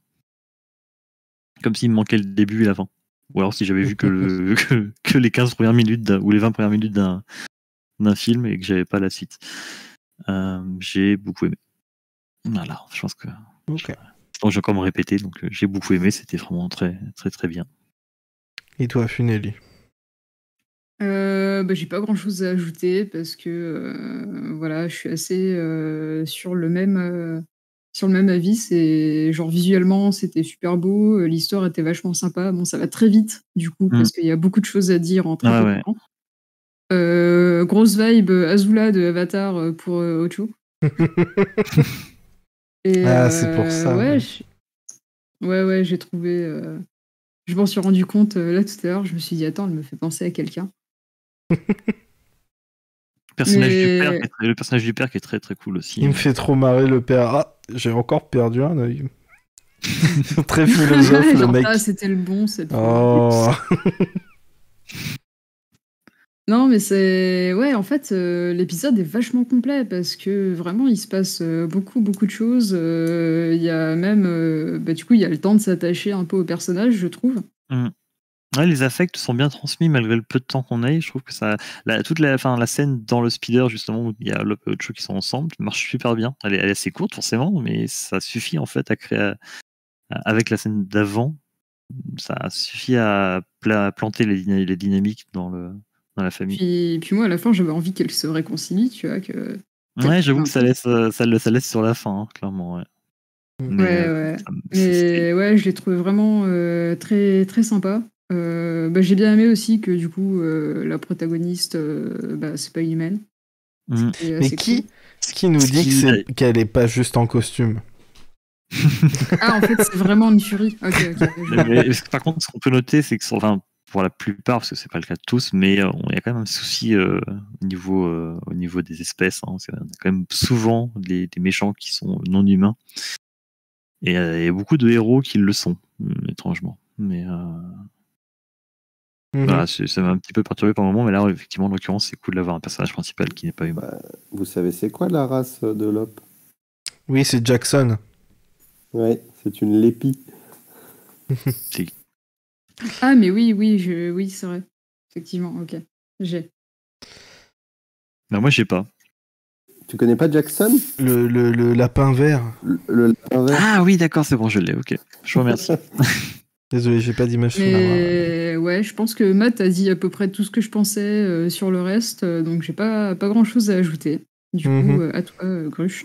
comme s'il me manquait le début et la fin, ou alors si j'avais vu que, le, que, que les quinze premières minutes d'un- ou les vingt premières minutes d'un d'un film et que j'avais pas la suite. Euh, j'ai beaucoup aimé. Voilà, je pense que Ok. je vais encore me répéter, donc euh, j'ai beaucoup aimé, c'était vraiment très très très bien. Et toi, Funeli? Euh, bah, j'ai pas grand chose à ajouter parce que euh, voilà, je suis assez euh, sur le même, euh, sur le même avis. C'est genre visuellement, c'était super beau, l'histoire était vachement sympa. Bon, ça va très vite du coup mmh. parce qu'il y a beaucoup de choses à dire en très ah, peu ouais. de temps. Euh, grosse vibe Azula de Avatar pour euh, Ocho. Et, ah, euh, c'est pour ça. Ouais, Ouais, je... ouais, ouais, j'ai trouvé. Euh... Je m'en suis rendu compte euh, là tout à l'heure. Je me suis dit, attends, elle me fait penser à quelqu'un. Personnage Mais... du père, qui est très... le personnage du père qui est très très cool aussi. Il me fait trop marrer le père. Ah, j'ai encore perdu un œil. Très philosophe le mec. Ah, c'était le bon cette fois. Oh. Non, mais c'est... Ouais, en fait, euh, l'épisode est vachement complet parce que vraiment, il se passe euh, beaucoup, beaucoup de choses. Il euh, y a même... Euh, bah, du coup, il y a le temps de s'attacher un peu au personnage, je trouve. Mmh. Ouais, les affects sont bien transmis malgré le peu de temps qu'on ait. Je trouve que ça... La, toute la, fin, la scène dans le speeder, justement, où il y a Lop et Ocho qui sont ensemble, marche super bien. Elle est, elle est assez courte, forcément, mais ça suffit, en fait, à créer... À... Avec la scène d'avant, ça suffit à pla... planter les, dyna... les dynamiques dans le... dans la famille. Puis, puis moi, à la fin, j'avais envie qu'elle se réconcilie, tu vois. Que... Ouais, j'avoue que ça laisse, ça, ça laisse sur la fin, hein, clairement. Ouais, mais, ouais, ouais. Ça, mais ouais, je l'ai trouvé vraiment euh, très, très sympa. Euh, bah, j'ai bien aimé aussi que du coup, euh, la protagoniste, euh, bah, c'est pas une humaine. Mmh. Mais qui, cool. Ce qui nous dit qui... que c'est... qu'elle est pas juste en costume? Ah, en fait, c'est vraiment une furie. Ok, ok. mais, mais, par contre, ce qu'on peut noter, c'est que sur, enfin, pour la plupart, parce que c'est pas le cas de tous, mais il euh, y a quand même un souci euh, au, niveau, euh, au niveau des espèces. Hein. Il y a quand même souvent des, des méchants qui sont non humains. Et il euh, y a beaucoup de héros qui le sont, étrangement. Mais euh... mm-hmm. voilà, ça m'a un petit peu perturbé par le moment, mais là, effectivement, en l'occurrence, c'est cool d'avoir un personnage principal qui n'est pas humain. Bah, vous savez, c'est quoi la race de Lop? Oui, c'est Jackson. Ouais, c'est une lépie. c'est... Ah, mais oui, oui, je... oui, c'est vrai. Effectivement, ok. J'ai. Ben, moi, j'ai pas. Tu connais pas Jackson? Le, le, le lapin vert. Le, le lapin vert. Ah oui, d'accord, c'est bon, je l'ai, ok. Je vous remercie. Désolé, j'ai pas d'image sous la main. Ouais, je pense que Matt a dit à peu près tout ce que je pensais euh, sur le reste, euh, donc j'ai pas, pas grand chose à ajouter. Du mm-hmm. coup, euh, à toi, euh, Gruche.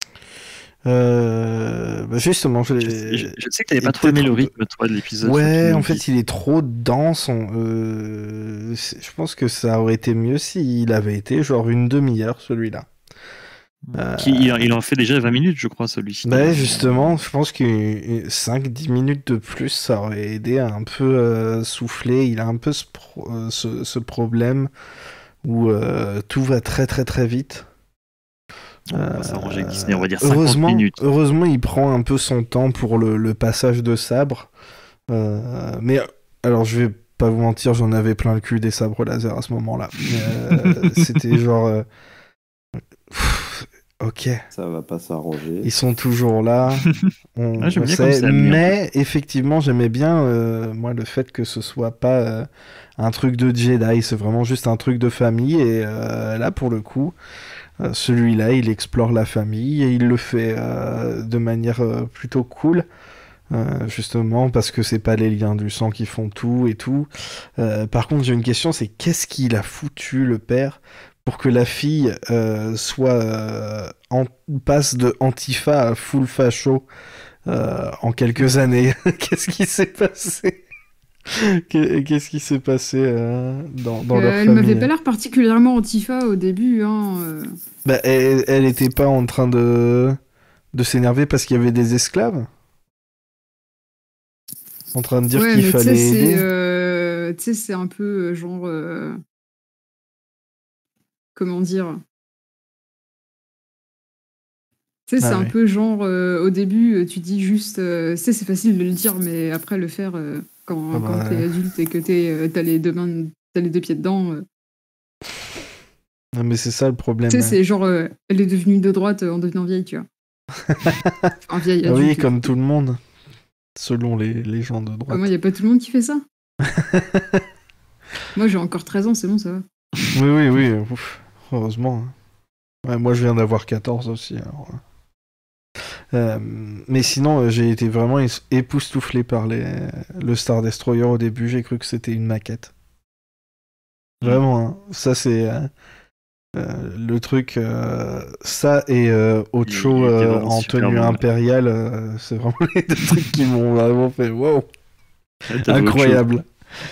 Euh, bah justement, je, je, je, je sais que t'avais pas trop aimé le rythme toi de l'épisode. Ouais, en fait, il est trop dense. On, euh, je pense que ça aurait été mieux s'il avait été genre une demi-heure celui-là. Euh... Qui, il, il en fait déjà vingt minutes, je crois, celui-ci. Bah justement, je pense que cinq à dix minutes de plus, ça aurait aidé à un peu euh, souffler. Il a un peu ce, pro, euh, ce, ce problème où euh, tout va très très très vite. On va s'arranger avec Disney, on va dire cinquante heureusement, minutes. Heureusement, il prend un peu son temps pour le, le passage de sabre. Euh, mais alors, je vais pas vous mentir, j'en avais plein le cul des sabres laser à ce moment-là. Euh, c'était genre... Euh... Pff, ok. Ça va pas s'arranger. Ils sont toujours là. On, ah, on sait, mais effectivement, j'aimais bien euh, moi le fait que ce soit pas euh, un truc de Jedi, c'est vraiment juste un truc de famille. Et euh, là, pour le coup... Euh, celui-là, il explore la famille et il le fait euh, de manière euh, plutôt cool, euh, justement parce que c'est pas les liens du sang qui font tout et tout. Euh, par contre, j'ai une question, c'est qu'est-ce qu'il a foutu le père pour que la fille euh, soit euh, en, passe de Antifa à full facho euh, en quelques années? Qu'est-ce qui s'est passé? Qu'est-ce qui s'est passé euh, dans, dans euh, leur elle famille? Elle m'avait pas l'air particulièrement antifa au début. Hein, euh... bah, elle, elle était pas en train de, de s'énerver parce qu'il y avait des esclaves? En train de dire ouais, qu'il fallait aider euh, tu sais, c'est un peu genre... Euh... Comment dire? Tu sais, c'est ah, un ouais. peu genre... Euh, au début, tu dis juste... Euh, tu sais, c'est facile de le dire, mais après le faire... Euh... Quand, ah bah, quand t'es ouais. adulte et que t'es, euh, t'as, les deux mains, t'as les deux pieds dedans. Euh... Non, mais c'est ça le problème. Tu sais, c'est genre, euh, elle est devenue de droite en devenant vieille, tu vois. En vieille adulte. Oui, comme tout le monde, selon les, les gens de droite. Moi, il n'y a pas tout le monde qui fait ça. Moi, j'ai encore treize ans, c'est bon, ça va. Oui, oui, oui, ouf, heureusement. Ouais, moi, je viens d'avoir quatorze aussi, alors... Euh, mais sinon, euh, j'ai été vraiment époustouflé par les... le Star Destroyer au début. J'ai cru que c'était une maquette. Vraiment, hein. Ça c'est. Euh... Euh, le truc, euh, ça et euh, Ocho euh, en tenue bon, impériale, euh, c'est vraiment les deux trucs qui m'ont vraiment fait wow, incroyable.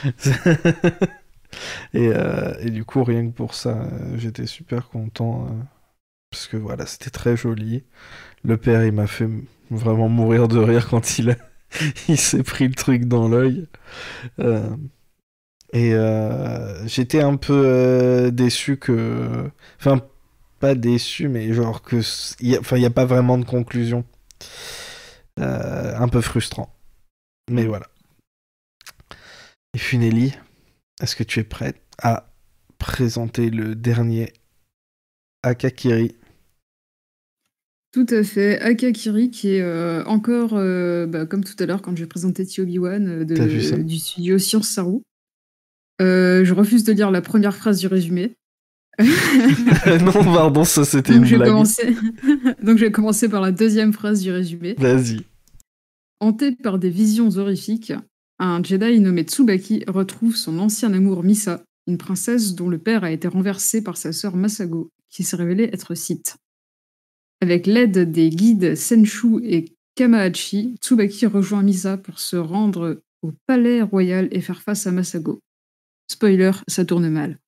et, euh, et du coup, rien que pour ça, euh, j'étais super content euh, parce que voilà, c'était très joli. Le père, il m'a fait vraiment mourir de rire quand il a, il s'est pris le truc dans l'œil. Euh... Et euh, j'étais un peu euh, déçu que... Enfin, pas déçu, mais genre que... Il n'y a... a pas vraiment de conclusion. Euh, un peu frustrant. Mais voilà. Et Funeli, est-ce que tu es prête à présenter le dernier Akakiri? Tout à fait. Akakiri, qui est euh, encore, euh, bah, comme tout à l'heure, quand j'ai présenté T Obi-Wan, de, du studio Science Saru. Euh, je refuse de lire la première phrase du résumé. Non, pardon, ça c'était Donc, une blague. Commencer... Donc je vais commencer par la deuxième phrase du résumé. Vas-y. Hanté par des visions horrifiques, un Jedi nommé Tsubaki retrouve son ancien amour Misa, une princesse dont le père a été renversé par sa sœur Masago, qui s'est révélée être Sith. Avec l'aide des guides Senshu et Kamahachi, Tsubaki rejoint Misa pour se rendre au palais royal et faire face à Masago. Spoiler, ça tourne mal.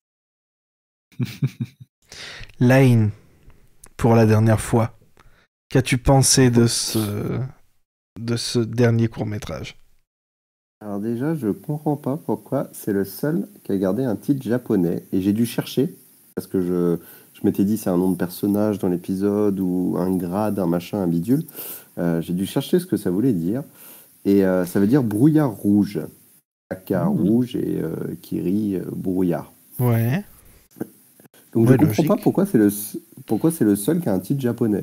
Lane, pour la dernière fois, qu'as-tu pensé de ce, de ce dernier court-métrage? Alors déjà, je comprends pas pourquoi c'est le seul qui a gardé un titre japonais. Et j'ai dû chercher, parce que je, je m'étais dit c'est un nom de personnage dans l'épisode, ou un grade, un machin, un bidule. Euh, j'ai dû chercher ce que ça voulait dire. Et euh, ça veut dire brouillard rouge. Aka mmh. rouge et euh, Kiri euh, brouillard. Ouais. Donc ouais, je comprends pas pourquoi c'est le pourquoi c'est le seul qui a un titre japonais.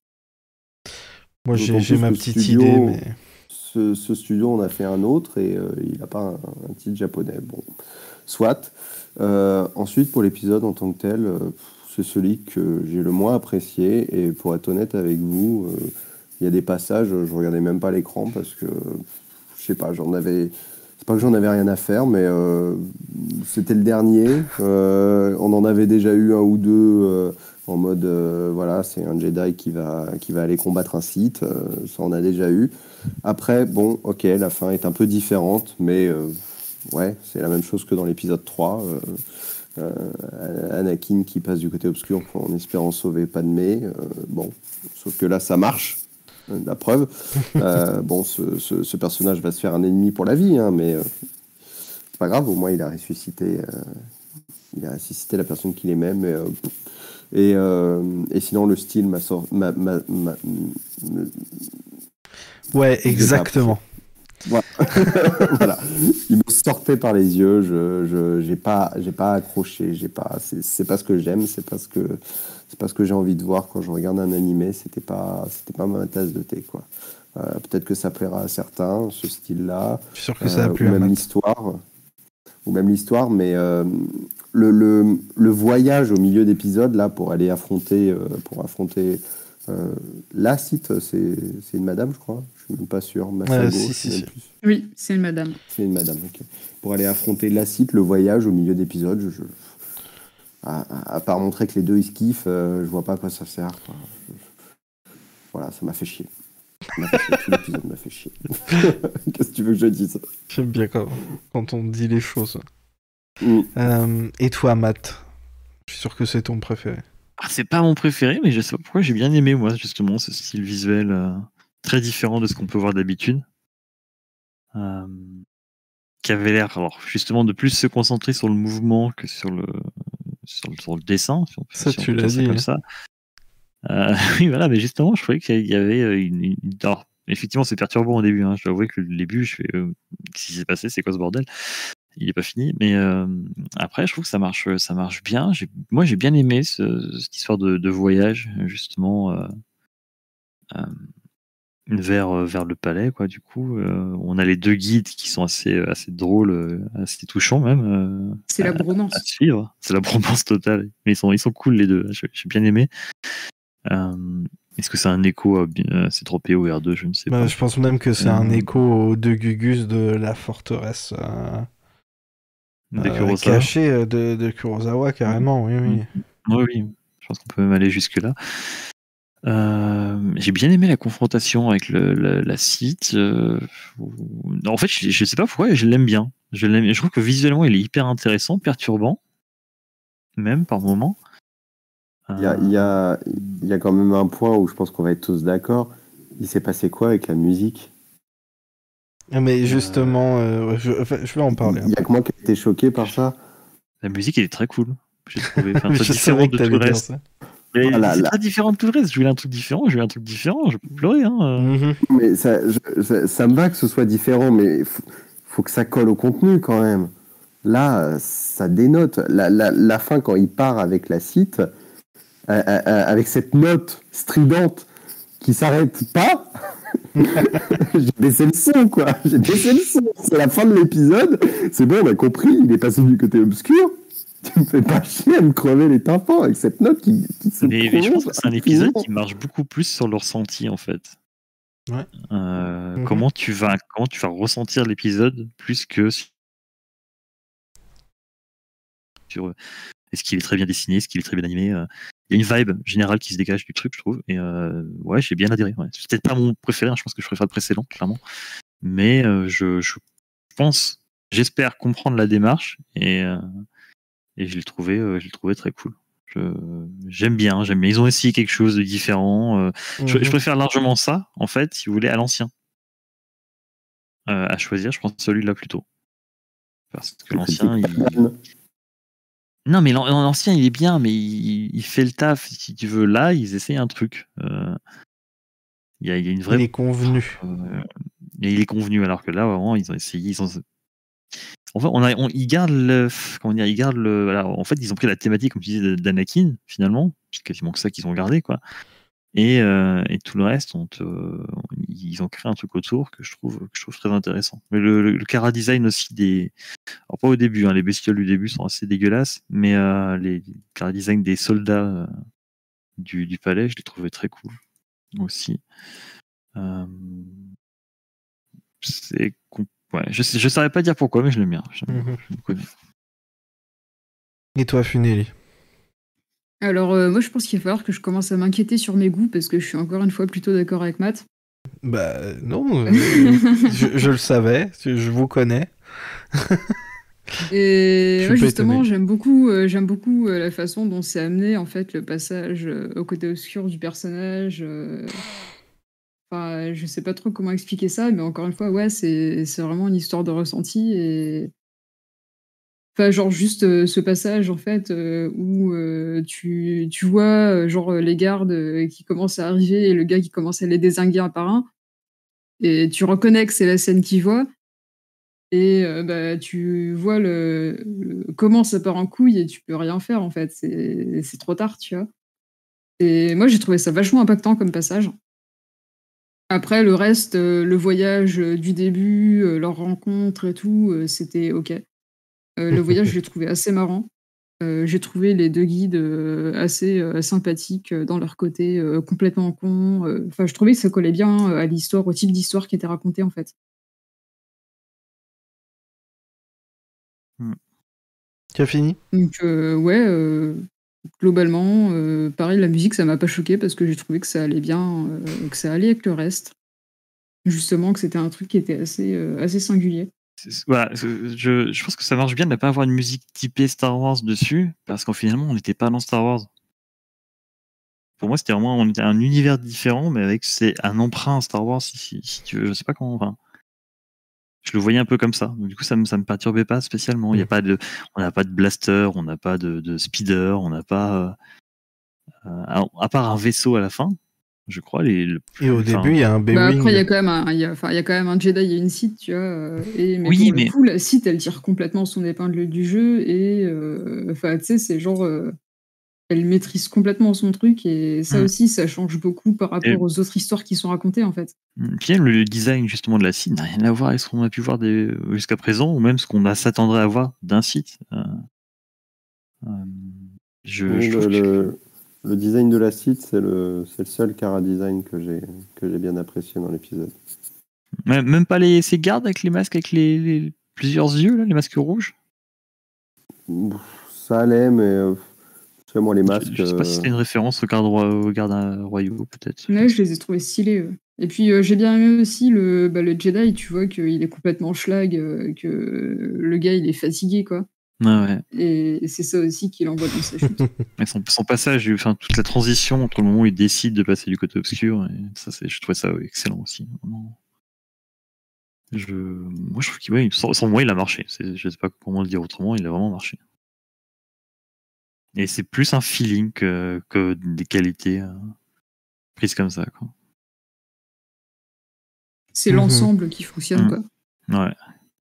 Moi j'ai, j'ai ma petite studio, idée, mais ce, ce studio on a fait un autre et euh, il n'a pas un, un titre japonais. Bon, soit. Euh, ensuite pour l'épisode en tant que tel, euh, c'est celui que j'ai le moins apprécié et pour être honnête avec vous, il euh, y a des passages je regardais même pas l'écran parce que je sais pas, j'en avais. C'est pas que j'en avais rien à faire, mais euh, c'était le dernier. Euh, on en avait déjà eu un ou deux euh, en mode, euh, voilà, c'est un Jedi qui va, qui va aller combattre un Sith. Euh, ça, on a déjà eu. Après, bon, ok, la fin est un peu différente, mais euh, ouais, c'est la même chose que dans l'épisode trois. Euh, euh, Anakin qui passe du côté obscur en espérant sauver Padmé. Euh, bon, sauf que là, ça marche. La preuve. euh, bon, ce, ce, ce personnage va se faire un ennemi pour la vie, hein, mais euh, c'est pas grave, au moins il a ressuscité, euh, il a ressuscité la personne qu'il aimait. Mais, euh, et, euh, et sinon, le style m'a sorti. Ma, ma, ma, ma, ouais, exactement. Voilà. Voilà. Il me sortait par les yeux, je, je, j'ai pas, j'ai pas accroché, j'ai pas, c'est, c'est pas ce que j'aime, c'est pas ce que, c'est pas ce que j'ai envie de voir quand je regarde un animé, c'était pas, c'était pas ma tasse de thé, quoi. Euh, peut-être que ça plaira à certains, ce style-là. Je suis sûr que ça a plu euh, ou même l'histoire, ou même l'histoire, mais euh, le, le, le voyage au milieu d'épisodes, là, pour aller affronter, euh, pour affronter. Euh, la Sith, c'est, c'est une madame, je crois. Je suis même pas sûr. Masago, euh, si, si, si. Plus. Oui, c'est une madame. C'est une madame, ok. Pour aller affronter la Sith, le voyage au milieu d'épisodes, je, je... À, à, à part montrer que les deux ils se kiffent, euh, je vois pas à quoi ça sert. Quoi. Je, je... Voilà, ça m'a fait chier. Ça m'a fait chier. Tout l'épisode m'a fait chier. Qu'est-ce que tu veux que je dise? J'aime bien quand, quand on dit les choses. Mm. Euh, et toi, Matt? Je suis sûr que c'est ton préféré. Ah, c'est pas mon préféré, mais je sais pas pourquoi j'ai bien aimé, moi, justement, ce style visuel euh, très différent de ce qu'on peut voir d'habitude. Euh, qui avait l'air, alors, justement, de plus se concentrer sur le mouvement que sur le, sur le, sur le dessin. Si on peut, ça, si tu on peut l'as dit. Comme hein. ça. Euh, oui, voilà, mais justement, je trouvais qu'il y avait une. une... Alors, effectivement, c'est perturbant au début. Hein. Je dois avouer que le début, je fais euh, qu'est-ce qui s'est passé, c'est quoi ce bordel? Il n'est pas fini, mais euh, après, je trouve que ça marche, ça marche bien. J'ai, moi, j'ai bien aimé ce, cette histoire de, de voyage, justement, euh, euh, vers, vers le palais, quoi. Du coup, euh, on a les deux guides qui sont assez, assez drôles, assez touchants même. Euh, c'est la bromance. À, à suivre. C'est la bromance totale. Mais ils sont, ils sont cool les deux. J'ai, j'ai bien aimé. Euh, Est-ce que c'est un écho à, à C trois P O et R deux? Je ne sais bah, pas. Je pense même que c'est euh... un écho aux deux Gugus de la forteresse. Euh... De Kurosawa. Euh, caché de, de Kurosawa, carrément, mmh. oui, oui. Oui, oui, je pense qu'on peut même aller jusque-là. Euh, j'ai bien aimé la confrontation avec le, la, la Sith. Euh, en fait, je, je sais pas pourquoi, je l'aime bien. Je, l'aime, je trouve que visuellement, il est hyper intéressant, perturbant, même par moments. Il y a, il y a, il y a quand même un point où je pense qu'on va être tous d'accord. Il s'est passé quoi avec la musique? Mais justement, euh, je, je vais en parler. Il y a que moi qui ai été choqué par ça. La musique, elle est très cool. J'ai trouvé. Enfin, je savais que t'allais dire ça. Mais Oh là c'est là. pas différent de tout le reste. Je voulais un truc différent, je voulais un truc différent, je peux pleurer. Hein. Mm-hmm. Mais ça, je, ça, ça me va que ce soit différent, mais il faut, faut que ça colle au contenu quand même. Là, ça dénote. La, la, la fin, quand il part avec la Sith, euh, euh, euh, avec cette note stridente qui s'arrête pas, j'ai baissé le son, quoi. J'ai baissé le son. C'est la fin de l'épisode. C'est bon, on a compris. Il est passé du côté obscur. Tu me fais pas chier à me crever les tympans avec cette note qui, qui se mais, mais je pense que c'est un épisode qui marche beaucoup plus sur le ressenti, en fait. Ouais. Euh, Mm-hmm. comment, tu vas, comment tu vas ressentir l'épisode plus que sur est-ce qu'il est très bien dessiné, est-ce qu'il est très bien animé. euh. Il y a une vibe générale qui se dégage du truc, je trouve. Et euh, ouais, j'ai bien adhéré. Ouais. C'est peut-être pas mon préféré, hein, je pense que je préfère le précédent, clairement. Mais euh, je, je pense, j'espère comprendre la démarche et, euh, et je l'ai trouvé, euh, je l'ai trouvé très cool. Je, j'aime bien, j'aime bien. Ils ont essayé quelque chose de différent. Euh, mm-hmm. je, je préfère largement ça, en fait, si vous voulez, à l'ancien. Euh, à choisir, je pense celui-là plutôt. Parce que l'ancien, il... Non, mais l'ancien, il est bien, mais il, il fait le taf. Si tu veux, là, ils essayent un truc. Euh, il, y a, il y a une vraie... Il est convenu. Euh, et il est convenu, alors que là, vraiment, ils ont essayé... Ils ont... En fait, on a, on, ils gardent le... Comment dire, ils gardent le... Voilà, en fait, ils ont pris la thématique, comme tu disais, d'Anakin, finalement. C'est quasiment que ça qu'ils ont gardé, quoi. Et, euh, et tout le reste, on te, ils ont créé un truc autour que je trouve, que je trouve très intéressant. Mais le, le, le chara design aussi des... Alors pas au début, hein, les bestioles du début sont assez dégueulasses, mais euh, les chara design des soldats euh, du, du palais, je les trouvais très cool aussi. Euh, c'est... Ouais, je ne saurais pas dire pourquoi, mais je l'aime bien. Je, mm-hmm. je me connais. Et toi, Funeli? Alors, euh, moi, je pense qu'il va falloir que je commence à m'inquiéter sur mes goûts parce que je suis encore une fois plutôt d'accord avec Matt. Bah, non, euh, je, je le savais, je vous connais. Et ouais, justement, j'aime beaucoup, euh, j'aime beaucoup euh, la façon dont c'est amené, en fait, le passage euh, au côté obscur du personnage. Euh... Enfin, je sais pas trop comment expliquer ça, mais encore une fois, ouais, c'est, c'est vraiment une histoire de ressenti et. Enfin, genre juste euh, ce passage en fait euh, où euh, tu, tu vois euh, genre les gardes euh, qui commencent à arriver et le gars qui commence à les dézinguer un par un et tu reconnais que c'est la scène qu'il voit et euh, bah tu vois le, le comment ça part en couille et tu peux rien faire en fait, c'est, c'est trop tard, tu vois. Et moi j'ai trouvé ça vachement impactant comme passage. Après le reste, euh, le voyage du début, euh, leur rencontre et tout, euh, c'était ok. Euh, le voyage, je l'ai trouvé assez marrant. Euh, j'ai trouvé les deux guides euh, assez euh, sympathiques euh, dans leur côté euh, complètement con. Enfin, euh, je trouvais que ça collait bien euh, à l'histoire, au type d'histoire qui était racontée en fait. Mm. Tu as fini? Donc euh, ouais, euh, globalement, euh, pareil, la musique, ça m'a pas choqué parce que j'ai trouvé que ça allait bien, euh, que ça allait avec le reste. Justement, que c'était un truc qui était assez, euh, assez singulier. Voilà, je, je pense que ça marche bien de ne pas avoir une musique typée Star Wars dessus, parce qu'en finalement, on n'était pas dans Star Wars. Pour moi, c'était vraiment on était un univers différent, mais avec c'est un emprunt Star Wars, si, si, si tu veux. Je sais pas comment. Enfin, je le voyais un peu comme ça. Donc, du coup, ça me, ça me perturbait pas spécialement. Il y a pas de, on n'a pas de blaster, on n'a pas de, de speeder, on n'a pas. Euh, à, à part un vaisseau à la fin. Je crois. Les, le, et au enfin, début, il y a un B-Wing. Bah après, il y a quand même un, il y a, enfin, il y a quand même un Jedi et une Sith, tu vois. Et, mais oui, pour mais... le coup, la Sith, elle tire complètement son épingle du jeu. Et enfin, euh, tu sais, c'est genre. Euh, elle maîtrise complètement son truc. Et ça mmh. aussi, ça change beaucoup par rapport et... aux autres histoires qui sont racontées, en fait. Puis le design, justement, de la Sith n'a rien à voir avec ce qu'on a pu voir des... jusqu'à présent, ou même ce qu'on s'attendrait à voir d'un Sith. Euh... Euh... Je, oui, je le, que... le, le design de la Sith, c'est le, c'est le seul chara design que j'ai, que j'ai bien apprécié dans l'épisode. Même pas les, ces gardes avec les masques, avec les, les plusieurs yeux, là, les masques rouges? Ça allait, mais euh, Moi, les masques. Je sais pas si c'était une référence aux gardes, aux gardes royaux, peut-être. Ouais, je les ai trouvés stylés. Ouais. Et puis, euh, j'ai bien aimé aussi le, bah, le Jedi, tu vois, qu'il est complètement schlag, euh, que le gars, il est fatigué, quoi. Ah ouais. Et c'est ça aussi qui l'envoie dans sa chute. Et son, son passage, enfin, toute la transition entre le moment où il décide de passer du côté obscur, et ça, c'est, je trouvais ça excellent aussi. Vraiment. Je, moi, je trouve qu'il, ouais, sans, sans moi, il a marché. C'est, je sais pas comment le dire autrement, il a vraiment marché. Et c'est plus un feeling que, que des qualités euh, prises comme ça, quoi. C'est mmh. l'ensemble qui fonctionne, mmh. quoi. Ouais.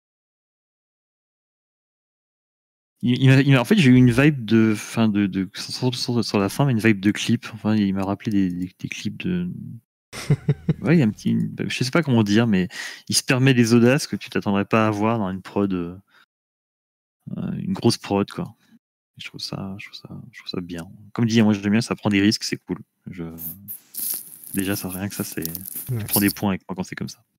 Il, il, il, en fait, j'ai eu une vibe de, fin de, de sur, sur, sur la fin, mais une vibe de clip. Enfin, il m'a rappelé des, des, des clips de. Ouais, il y a un petit, je sais pas comment dire, mais il se permet des audaces que tu t'attendrais pas à voir dans une prod, euh, une grosse prod, quoi. Je trouve ça, je trouve ça, je trouve ça bien. Comme dit, moi j'aime bien, ça prend des risques, c'est cool. Je... Déjà, ça rien que ça, c'est, ouais. Je prends des points avec moi quand c'est comme ça.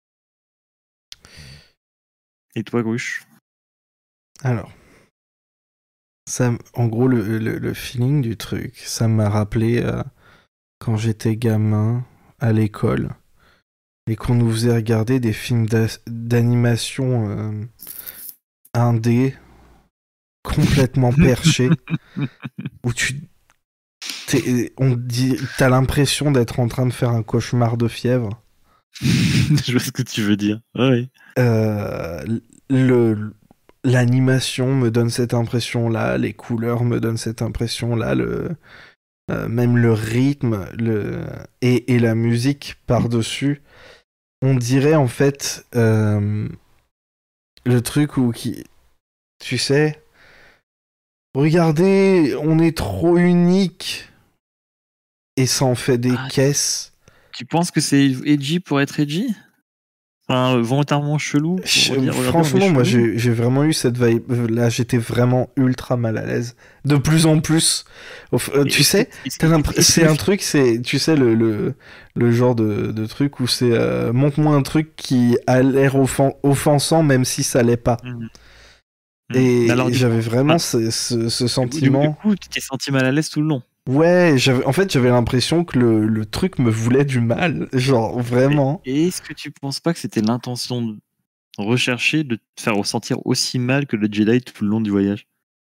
Et toi, Gruche? Alors, ça, en gros, le, le, le feeling du truc, ça m'a rappelé euh, quand j'étais gamin à l'école et qu'on nous faisait regarder des films d'a- d'animation euh, indé complètement perchés où tu t'es, on dit, t'as l'impression d'être en train de faire un cauchemar de fièvre. Je vois ce que tu veux dire. Ouais. Euh, le L'animation me donne cette impression-là, les couleurs me donnent cette impression-là, le, euh, même le rythme le, et, et la musique par-dessus. On dirait en fait euh, le truc où, qui, tu sais, regardez, on est trop unique et ça en fait des ah, caisses. Tu penses que c'est edgy pour être edgy ? Enfin, volontairement chelou. Je, dire, franchement, moi j'ai, j'ai vraiment eu cette vibe. Là, j'étais vraiment ultra mal à l'aise. De plus en plus. Euh, tu sais, t'as l'impression, c'est un truc, c'est, tu sais, le, le, le genre de, de truc où c'est euh, montre-moi un truc qui a l'air offen- offensant, même si ça l'est pas. Mmh. Et alors, j'avais coup, vraiment ah, ce, ce, ce sentiment. Du coup, tu t'es senti mal à l'aise tout le long. Ouais, j'avais, en fait, j'avais l'impression que le, le truc me voulait du mal, genre vraiment. Et, et est-ce que tu penses pas que c'était l'intention recherchée de te faire ressentir aussi mal que le Jedi tout le long du voyage ?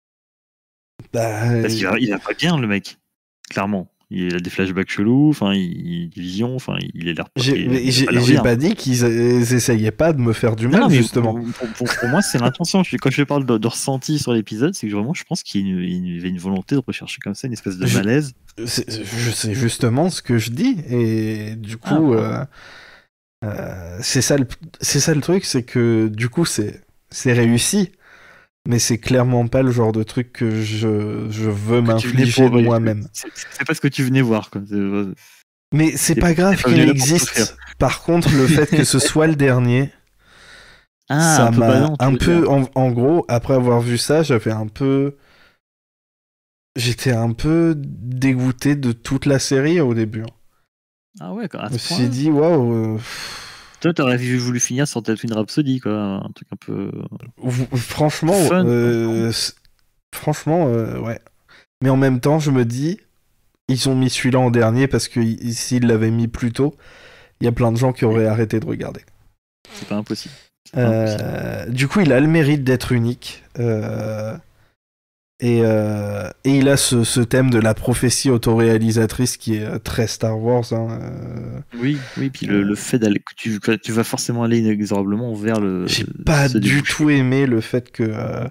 Bah, Parce qu'il va, il va pas bien, le mec, clairement. Il a des flashbacks chelous, enfin, il, il vision, enfin, il est l'air. J'ai, il, il j'ai, pas, j'ai pas dit qu'ils essayaient pas de me faire du mal, non, justement. Pour, pour, pour, pour moi, c'est l'intention. Quand je parle de, de ressenti sur l'épisode, c'est que vraiment, je pense qu'il y avait une volonté de rechercher comme ça une espèce de malaise. C'est, je sais justement ce que je dis, et du coup, ah, euh, euh, c'est ça, le, c'est ça le truc, c'est que du coup, c'est, c'est réussi. Mais c'est clairement pas le genre de truc que je, je veux que m'infliger pour, moi-même. C'est, c'est pas ce que tu venais voir. Quoi. C'est, mais c'est, c'est pas grave qu'il existe. Par contre, le fait que ce soit le dernier, ah, ça un m'a peu un peu... En, en gros, après avoir vu ça, j'avais un peu... J'étais un peu dégoûté de toute la série au début. Ah ouais, quoi. Je me suis dit, waouh... Wow, toi, t'aurais voulu finir sur Tatooine Rhapsody, quoi, un truc un peu. Franchement, Fun, euh, franchement, euh, ouais. Mais en même temps, je me dis, ils ont mis celui-là en dernier parce que s'ils l'avaient mis plus tôt, il y a plein de gens qui auraient arrêté de regarder. C'est pas impossible. C'est pas euh, impossible. Du coup, il a le mérite d'être unique. Euh... Et, euh, et il a ce, ce thème de la prophétie autoréalisatrice qui est très Star Wars. Hein, euh, oui, oui, puis le, le fait d'aller, que tu, que tu vas forcément aller inexorablement vers le. J'ai pas du tout aimé le fait que, euh,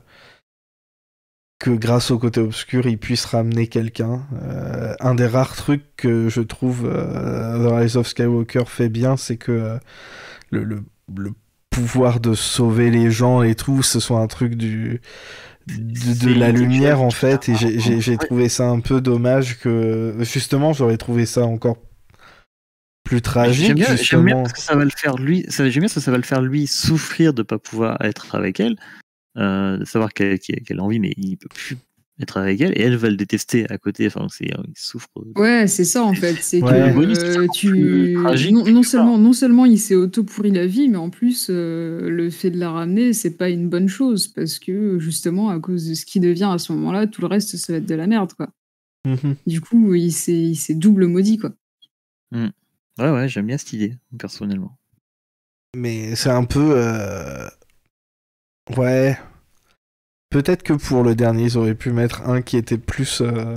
que grâce au côté obscur, il puisse ramener quelqu'un. Euh, un des rares trucs que je trouve euh, The Rise of Skywalker fait bien, c'est que euh, le, le, le pouvoir de sauver les gens et tout, ce soit un truc du. De, de la lumière en fait, et j'ai, j'ai, j'ai trouvé ça un peu dommage que justement j'aurais trouvé ça encore plus tragique. J'aime bien, justement. J'aime bien parce que ça va le faire lui, ça, j'aime bien parce que ça va le faire lui souffrir de pas pouvoir être avec elle, euh, de savoir qu'elle, qu'elle a envie mais il peut plus être avec elle et elle va le détester à côté. Enfin, c'est, il souffre. Ouais, c'est ça en fait. C'est ouais. que euh, tu non, non seulement non seulement il s'est auto pourri la vie, mais en plus euh, le fait de la ramener, c'est pas une bonne chose parce que justement à cause de ce qui devient à ce moment-là, tout le reste ça va être de la merde quoi. Mhm. Du coup, il s'est, il s'est double maudit, quoi. Mm. Ouais, ouais, j'aime bien cette idée, personnellement. Mais c'est un peu... euh, Ouais. Peut-être que pour le dernier, ils auraient pu mettre un qui était plus... euh,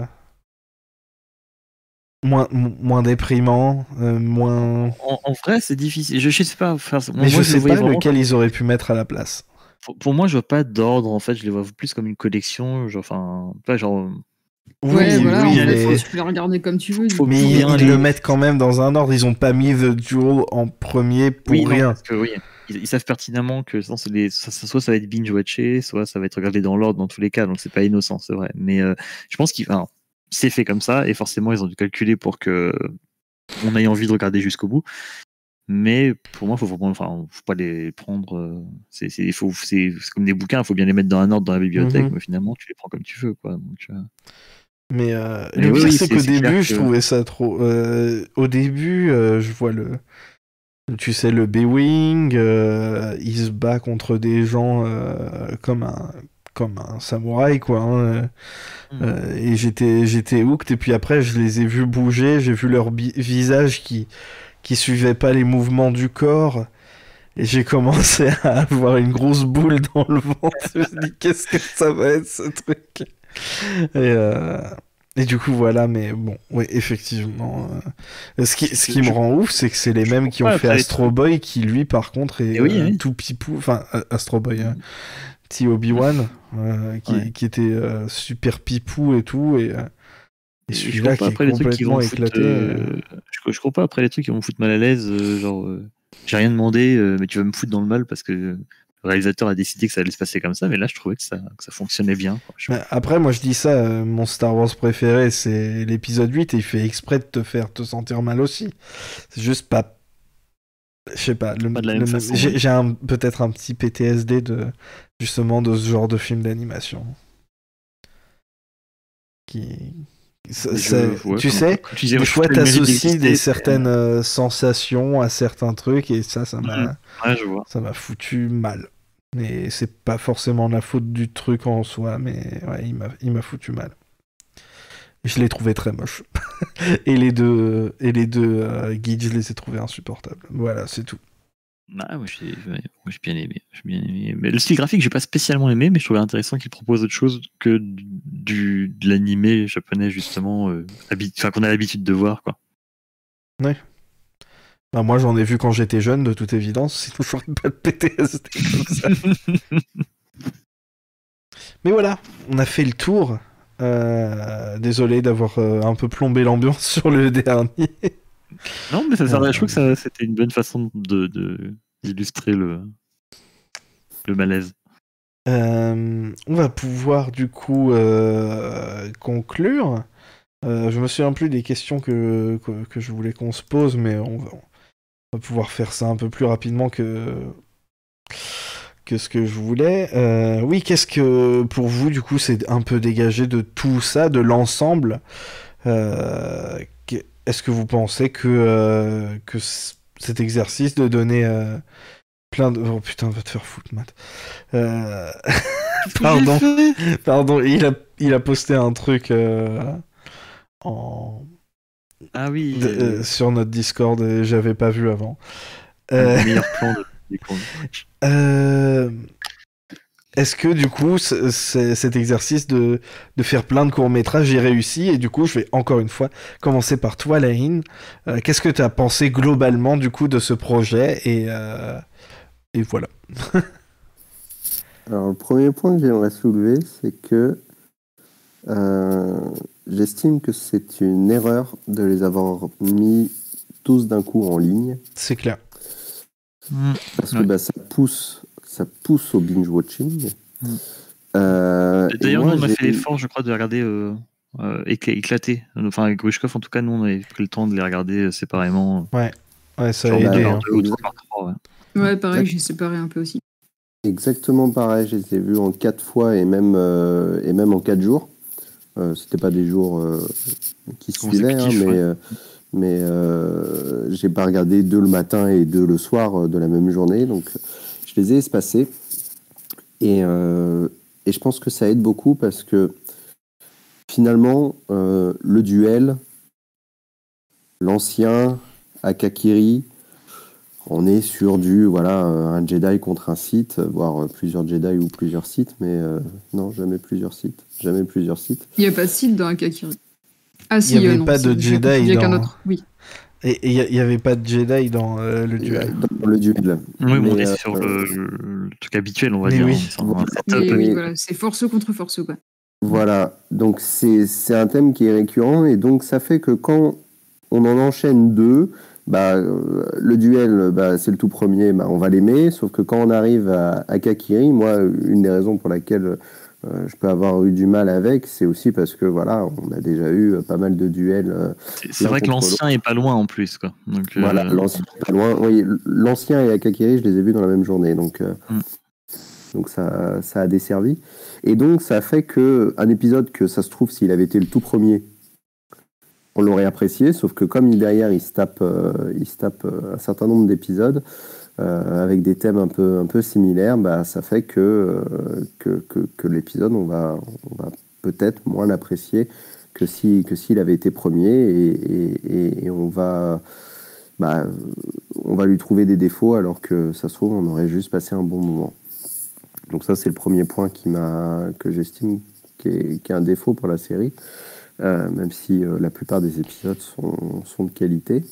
Moins, m- moins déprimant, euh, moins... En, en vrai, c'est difficile. Je, je sais pas. Enfin, moi, Mais je moi, le sais voyais pas vraiment lequel comme- ils auraient pu mettre à la place. Pour, pour moi, je vois pas d'ordre. En fait, je les vois plus comme une collection. Genre, enfin, pas genre. Oui, Ouais, voilà, oui, en fait, mais... faut- tu peux les regarder comme tu veux. Du Faut- coup. Mais faut ils, bien ils le les- mettent quand même dans un ordre. Ils ont pas mis The Duel en premier pour Oui, non, rien. parce que oui, ils, ils savent pertinemment que sinon, c'est des- ça- ça- soit ça va être binge-watché, soit ça va être regardé dans l'ordre dans tous les cas. Donc, c'est pas innocent, c'est vrai. Mais euh, je pense qu'il enfin, c'est fait comme ça et forcément, ils ont dû calculer pour que on ait envie de regarder jusqu'au bout. Mais pour moi, faut vraiment, enfin, faut pas les prendre. euh, C'est, c'est, faut, c'est, c'est comme des bouquins, il faut bien les mettre dans un ordre dans la bibliothèque, Mhm. mais finalement, tu les prends comme tu veux, quoi. Donc, euh, Mais euh, Mais le oui, pire, oui, c'est c'est- qu'au c'est clair début, que- je trouvais ça trop... euh, au début, euh, je vois le... Tu sais, le B-Wing, euh, il se bat contre des gens euh, comme un comme un samouraï, quoi. Hein. Mm. Euh, et j'étais j'étais hooked. Et puis après, je les ai vus bouger, j'ai vu leur bi- visage qui qui suivait pas les mouvements du corps. Et j'ai commencé à avoir une grosse boule dans le ventre. Je me suis dit, qu'est-ce que ça va être, ce truc? Et, euh, et du coup, voilà, mais bon, oui, effectivement. euh, Ce qui, ce qui me Je- rend ouf, c'est que c'est les je mêmes comprends qui ont pas fait après les Astro Boy, qui lui, par contre, est Et oui, euh, oui. tout pipou. Enfin, euh, Astro Boy, euh, petit Obi-Wan, euh, qui, Ouais. qui était euh, super pipou et tout. Et, euh, et Je celui-là comprends qui pas est après les trucs qui vont complètement me foutre. éclaté. euh, euh. Je, je comprends pas après les trucs qui vont me foutre mal à l'aise, euh, genre. euh, J'ai rien demandé, euh, mais tu vas me foutre dans le mal parce que le réalisateur a décidé que ça allait se passer comme ça, mais là, je trouvais que ça, que ça fonctionnait bien. Quoi. Je- Mais après, moi je dis ça, euh, mon Star Wars préféré, c'est l'épisode huit, et il fait exprès de te faire te sentir mal aussi. C'est juste pas. Je sais pas, le, Pas de la le même même- façon, j'ai ouais. j'ai un- peut-être un petit P T S D de, justement, de ce genre de film d'animation. Qui. ça- Je- ça- ouais, tu comme- sais, comme tu disais, des je fois trouve que le mérite t'associes d'exister, des mais, certaines euh, sensations à certains trucs, et ça, ça m'a. Mhm. Ouais, je vois. Ça m'a foutu mal. Et c'est pas forcément la faute du truc en soi, mais ouais, il m'a, il m'a foutu mal. Je l'ai trouvé très moche. et les deux, et les deux euh, guides, je les ai trouvés insupportables. Voilà, c'est tout. Ah, moi, j'ai ouais, moi, j'ai bien aimé. J'ai bien aimé. Mais le style graphique, j'ai pas spécialement aimé, mais je trouvais intéressant qu'il propose autre chose que du, du- de l'animé japonais, justement, euh, habi- enfin, qu'on a l'habitude de voir, quoi. Bah, moi, j'en ai vu quand j'étais jeune, de toute évidence, sinon j'aurais pas de P T S D comme ça. Mais voilà, on a fait le tour. Euh, désolé d'avoir euh, un peu plombé l'ambiance sur le dernier. Non, mais ça, ça- Euh, je trouve que ça, c'était une bonne façon de, de- d'illustrer le, le malaise. Euh, on va pouvoir du coup euh, conclure. Euh, je me souviens plus des questions que, que, que je voulais qu'on se pose, mais on va, on va pouvoir faire ça un peu plus rapidement que, que ce que je voulais. Euh, oui, qu'est-ce que pour vous, du coup, c'est un peu dégagé de tout ça, de l'ensemble euh, que- Est-ce que vous pensez que, euh, que c- cet exercice de donner euh, plein de... Oh putain, va te faire foutre, Matt. Euh... Pardon. Pardon, il a, il a posté un truc euh, en... Ah oui, de- euh, euh, sur notre Discord et j'avais pas vu avant. un Euh, des meilleurs plans de, des cours de Twitch. euh, Est-ce que du coup, c- c- cet exercice de, de faire plein de courts-métrages est réussi? Et du coup, je vais encore une fois commencer par toi, Laïn. Euh, Qu'est-ce que tu as pensé globalement du coup de ce projet? Et, euh, et voilà. Alors, le premier point que j'aimerais soulever, c'est que euh, j'estime que c'est une erreur de les avoir mis tous d'un coup en ligne, C'est clair. parce que Ouais. bah, ça pousse, ça pousse au binge-watching. Mm. Euh, et D'ailleurs, moi, nous, on a j'ai- fait l'effort, je crois, de les regarder euh, euh, écla- éclatés. Enfin, avec Grushkov, en tout cas, nous, on avait pris le temps de les regarder euh, séparément. Ouais, ça a Genre aidé. deux par hein. deux ou trois par trois, ouais. Ouais, pareil, Exact. j'ai séparé un peu aussi. Exactement pareil, je les ai vus en quatre fois et même, euh, et même en quatre jours. Euh, C'était pas des jours euh, qui suivaient, hein, Consécutifs, mais, ouais. euh, mais euh, j'ai pas regardé deux le matin et deux le soir euh, de la même journée, donc je les ai espacés. Et, euh, et je pense que ça aide beaucoup parce que finalement, euh, le duel, l'ancien, Akakiri, on est sur du, voilà, un Jedi contre un Sith, voire plusieurs Jedi ou plusieurs Sith, mais euh, non, jamais plusieurs Sith. Jamais plusieurs Sith. Il n'y a pas de Sith dans Akakiri. Ah si, il n'y avait euh, non, pas si, de Jedi il y a qu'un dans... autre, oui. Et il n'y avait pas de Jedi dans euh, le duel. Dans le duel. Oui, mais on est euh, sur le, le truc habituel, on va mais dire. oui. hein. C'est un Voilà. setup. Mais oui, mais- voilà, c'est force contre force, quoi. Voilà, donc c'est c'est un thème qui est récurrent et donc ça fait que quand on en enchaîne deux, bah, euh, le duel, bah, c'est le tout premier, bah, on va l'aimer, sauf que quand on arrive à, à Kakiri, moi, une des raisons pour laquelle euh, je peux avoir eu du mal avec, c'est aussi parce que voilà, on a déjà eu pas mal de duels. euh, C'est, c'est l'un vrai que contre l'ancien est pas loin en plus, quoi. Donc, euh, Voilà, l'ancien est pas loin. Oui, l'ancien et Akakiri, je les ai vus dans la même journée, donc, euh, Mm. donc ça, ça a desservi. Et donc ça fait que un épisode que ça se trouve, s'il avait été le tout premier, on l'aurait apprécié, sauf que comme il, derrière il se tape, euh, il se tape euh, un certain nombre d'épisodes euh, avec des thèmes un peu, un peu similaires, bah, ça fait que, euh, que, que, que l'épisode, on va, on va peut-être moins l'apprécier que si, que s'il avait été premier et, et, et on va... Bah, on va lui trouver des défauts alors que ça se trouve on aurait juste passé un bon moment. Donc ça c'est le premier point qui m'a que j'estime qui est, qui est un défaut pour la série, euh, même si euh, la plupart des épisodes sont, sont de qualité.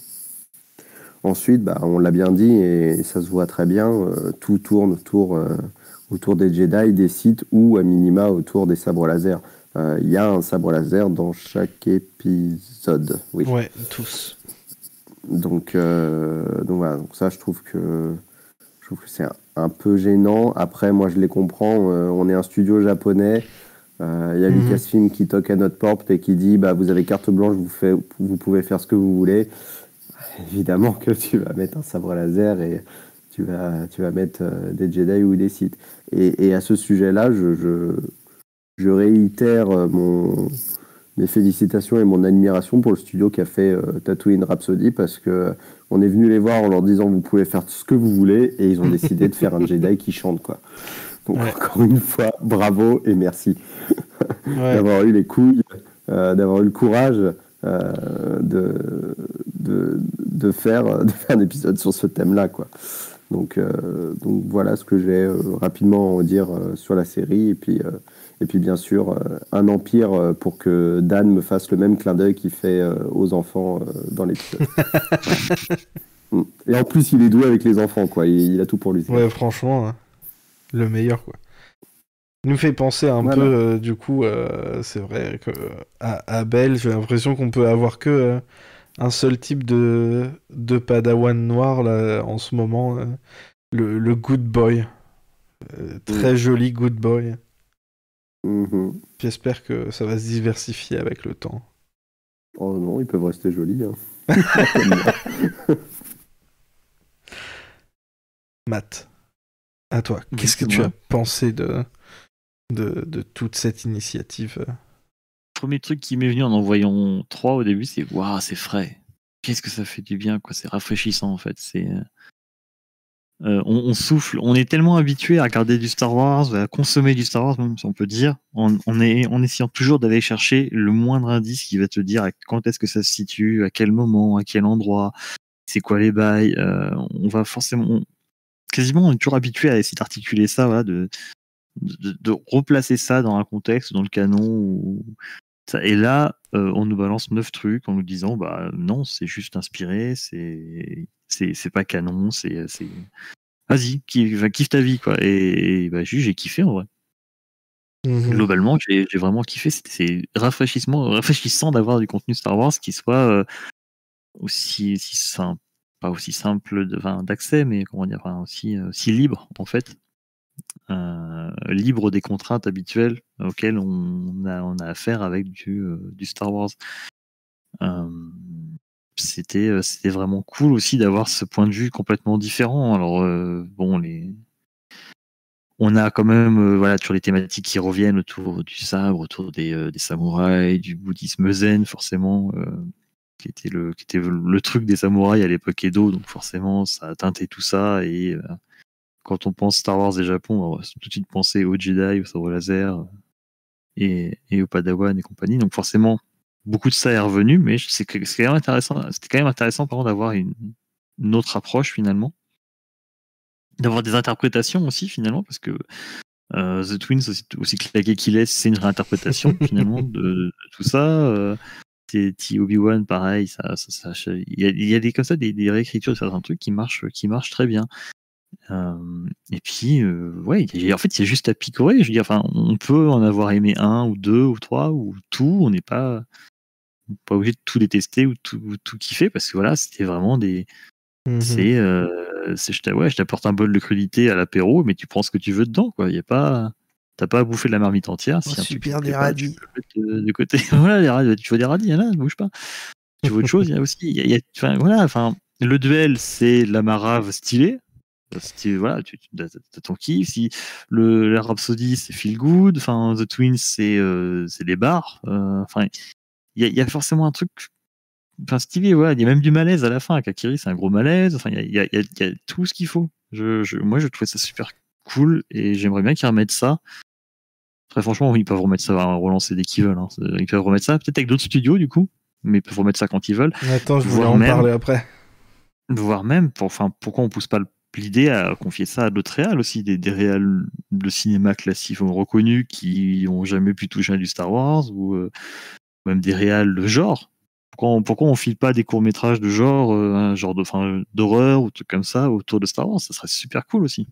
Ensuite, bah, on l'a bien dit et ça se voit très bien, euh, tout tourne autour, euh, autour des Jedi, des Sith ou à minima autour des sabres laser. Il euh, y a un sabre laser dans chaque épisode. Oui. Ouais, tous. Donc, euh, donc voilà, donc ça je trouve que je trouve que c'est un, un peu gênant. Après, moi je les comprends. Euh, on est un studio japonais. Il euh, y a Mhm. Lucasfilm qui toque à notre porte et qui dit bah vous avez carte blanche, vous, fait, vous pouvez faire ce que vous voulez. Évidemment que tu vas mettre un sabre laser et tu vas tu vas mettre euh, des Jedi ou des Sith. Et, et à ce sujet-là, je, je, je réitère mon mes félicitations et mon admiration pour le studio qui a fait euh, Tatooine Rhapsody parce que euh, on est venu les voir en leur disant vous pouvez faire ce que vous voulez et ils ont décidé de faire un Jedi qui chante quoi. Donc Ouais. encore une fois bravo et merci Ouais. d'avoir eu les couilles, euh, d'avoir eu le courage euh, de, de, de, faire, de faire un épisode sur ce thème-là quoi. Donc, euh, donc voilà ce que j'ai euh, rapidement à dire euh, sur la série et puis euh, Et puis bien sûr, euh, un empire euh, pour que Dan me fasse le même clin d'œil qu'il fait euh, aux enfants euh, dans l'épisode. Mm. Et en plus, il est doué avec les enfants, quoi. Il, il a tout pour lui. Ouais, franchement, hein, le meilleur, quoi. Il nous fait penser un Voilà. peu, euh, du coup, euh, c'est vrai que à Abel, j'ai l'impression qu'on peut avoir que euh, un seul type de, de padawan noir là, en ce moment, euh, le, le good boy. Euh, très Mm. joli good boy. Mhm. J'espère que ça va se diversifier avec le temps. Oh non, ils peuvent rester jolis. Hein. Matt, à toi, Oui, qu'est-ce que c'est tu moi. as pensé de, de, de toute cette initiative? Le premier truc qui m'est venu en en voyant trois au début, c'est waouh, c'est frais. Qu'est-ce que ça fait du bien, quoi. C'est rafraîchissant en fait. C'est euh, on, on souffle. On est tellement habitué à regarder du Star Wars, à consommer du Star Wars, même si on peut dire, en, on est en essayant toujours d'aller chercher le moindre indice qui va te dire à quand est-ce que ça se situe, à quel moment, à quel endroit, c'est quoi les bails. Euh, on va forcément, on- quasiment, on est toujours habitué à essayer d'articuler ça, voilà, de, de, de replacer ça dans un contexte, dans le canon. Ou... ça. Et là, euh, on nous balance neuf trucs en nous disant, bah non, c'est juste inspiré, c'est c'est c'est pas canon, c'est c'est vas-y, kiffe, kiffe ta vie quoi. Et, et bah juste, j'ai kiffé en vrai. Mhm. Globalement, j'ai j'ai vraiment kiffé. C'était c'est rafraîchissement, rafraîchissant d'avoir du contenu Star Wars qui soit euh, aussi aussi simple, pas aussi simple de, enfin, d'accès, mais comment dire, enfin, aussi euh, aussi libre en fait. Euh, libre des contraintes habituelles auxquelles on a, on a affaire avec du, euh, du Star Wars. Euh, c'était, euh, c'était vraiment cool aussi d'avoir ce point de vue complètement différent. Alors, euh, bon, les... on a quand même euh, voilà, toujours les thématiques qui reviennent autour du sabre, autour des, euh, des samouraïs, du bouddhisme zen, forcément, euh, qui était, le, qui était le truc des samouraïs à l'époque Edo, donc forcément, ça a teinté tout ça. Et euh, quand on pense Star Wars et Japon, on va tout de suite penser aux Jedi, aux sabre laser. et, et aux Padawan et compagnie. Donc forcément, beaucoup de ça est revenu, mais c'est, c'est quand même intéressant. C'était quand même intéressant, par contre, d'avoir une, une autre approche finalement, d'avoir des interprétations aussi finalement, parce que euh, The Twins, aussi, aussi claqué qu'il est, c'est une réinterprétation finalement de, de tout ça. Euh, T Obi-Wan, pareil, ça, ça, ça, il y a, il y a des comme ça des, des réécritures de certains trucs qui marchent, qui marchent très bien. Euh, et puis, euh, ouais, y a, en fait, il y a juste à picorer. Je veux dire, enfin, on peut en avoir aimé un ou deux ou trois ou tout. On n'est pas pas obligé de tout détester ou tout, ou tout kiffer parce que voilà, c'était vraiment des. Mm-hmm. C'est, euh, c'est je, ouais, je t'apporte un bol de crudité à l'apéro, mais tu prends ce que tu veux dedans, quoi. Il y a pas. T'as pas à bouffer de la marmite entière. Si oh, super, des radis. De, de côté. Voilà, les radis, tu veux des radis, là, ne bouge pas. Tu veux autre chose, il y a aussi. Il y a, il y a, enfin, voilà, enfin, le duel, c'est la marave stylée. Si, voilà, tu, tu as ton kiff. Si le, la Rhapsody, c'est feel good. Enfin, The Twins, c'est, euh, c'est des bars. Euh, enfin, il y, y a forcément un truc. Enfin, stylé, voilà. Il y a même du malaise à la fin. Kakiri, c'est un gros malaise. Enfin, il y a, y, a, y a tout ce qu'il faut. Je, je, moi, je trouvais ça super cool et j'aimerais bien qu'ils remettent ça. Très franchement, ils peuvent remettre ça, relancer dès qu'ils veulent. Hein. Ils peuvent remettre ça, peut-être avec d'autres studios, du coup, mais ils peuvent remettre ça quand ils veulent. Attends, je voulais en même, parler après. Voire même, pour, enfin, pourquoi on pousse pas l'idée à confier ça à d'autres réals aussi, des, des réals de cinéma classique reconnus qui n'ont jamais pu toucher à du Star Wars, ou euh, même des réals de genre. Pourquoi on, pourquoi on file pas des courts-métrages de genre, euh, un genre de, enfin, d'horreur ou trucs comme ça autour de Star Wars? Ça serait super cool aussi.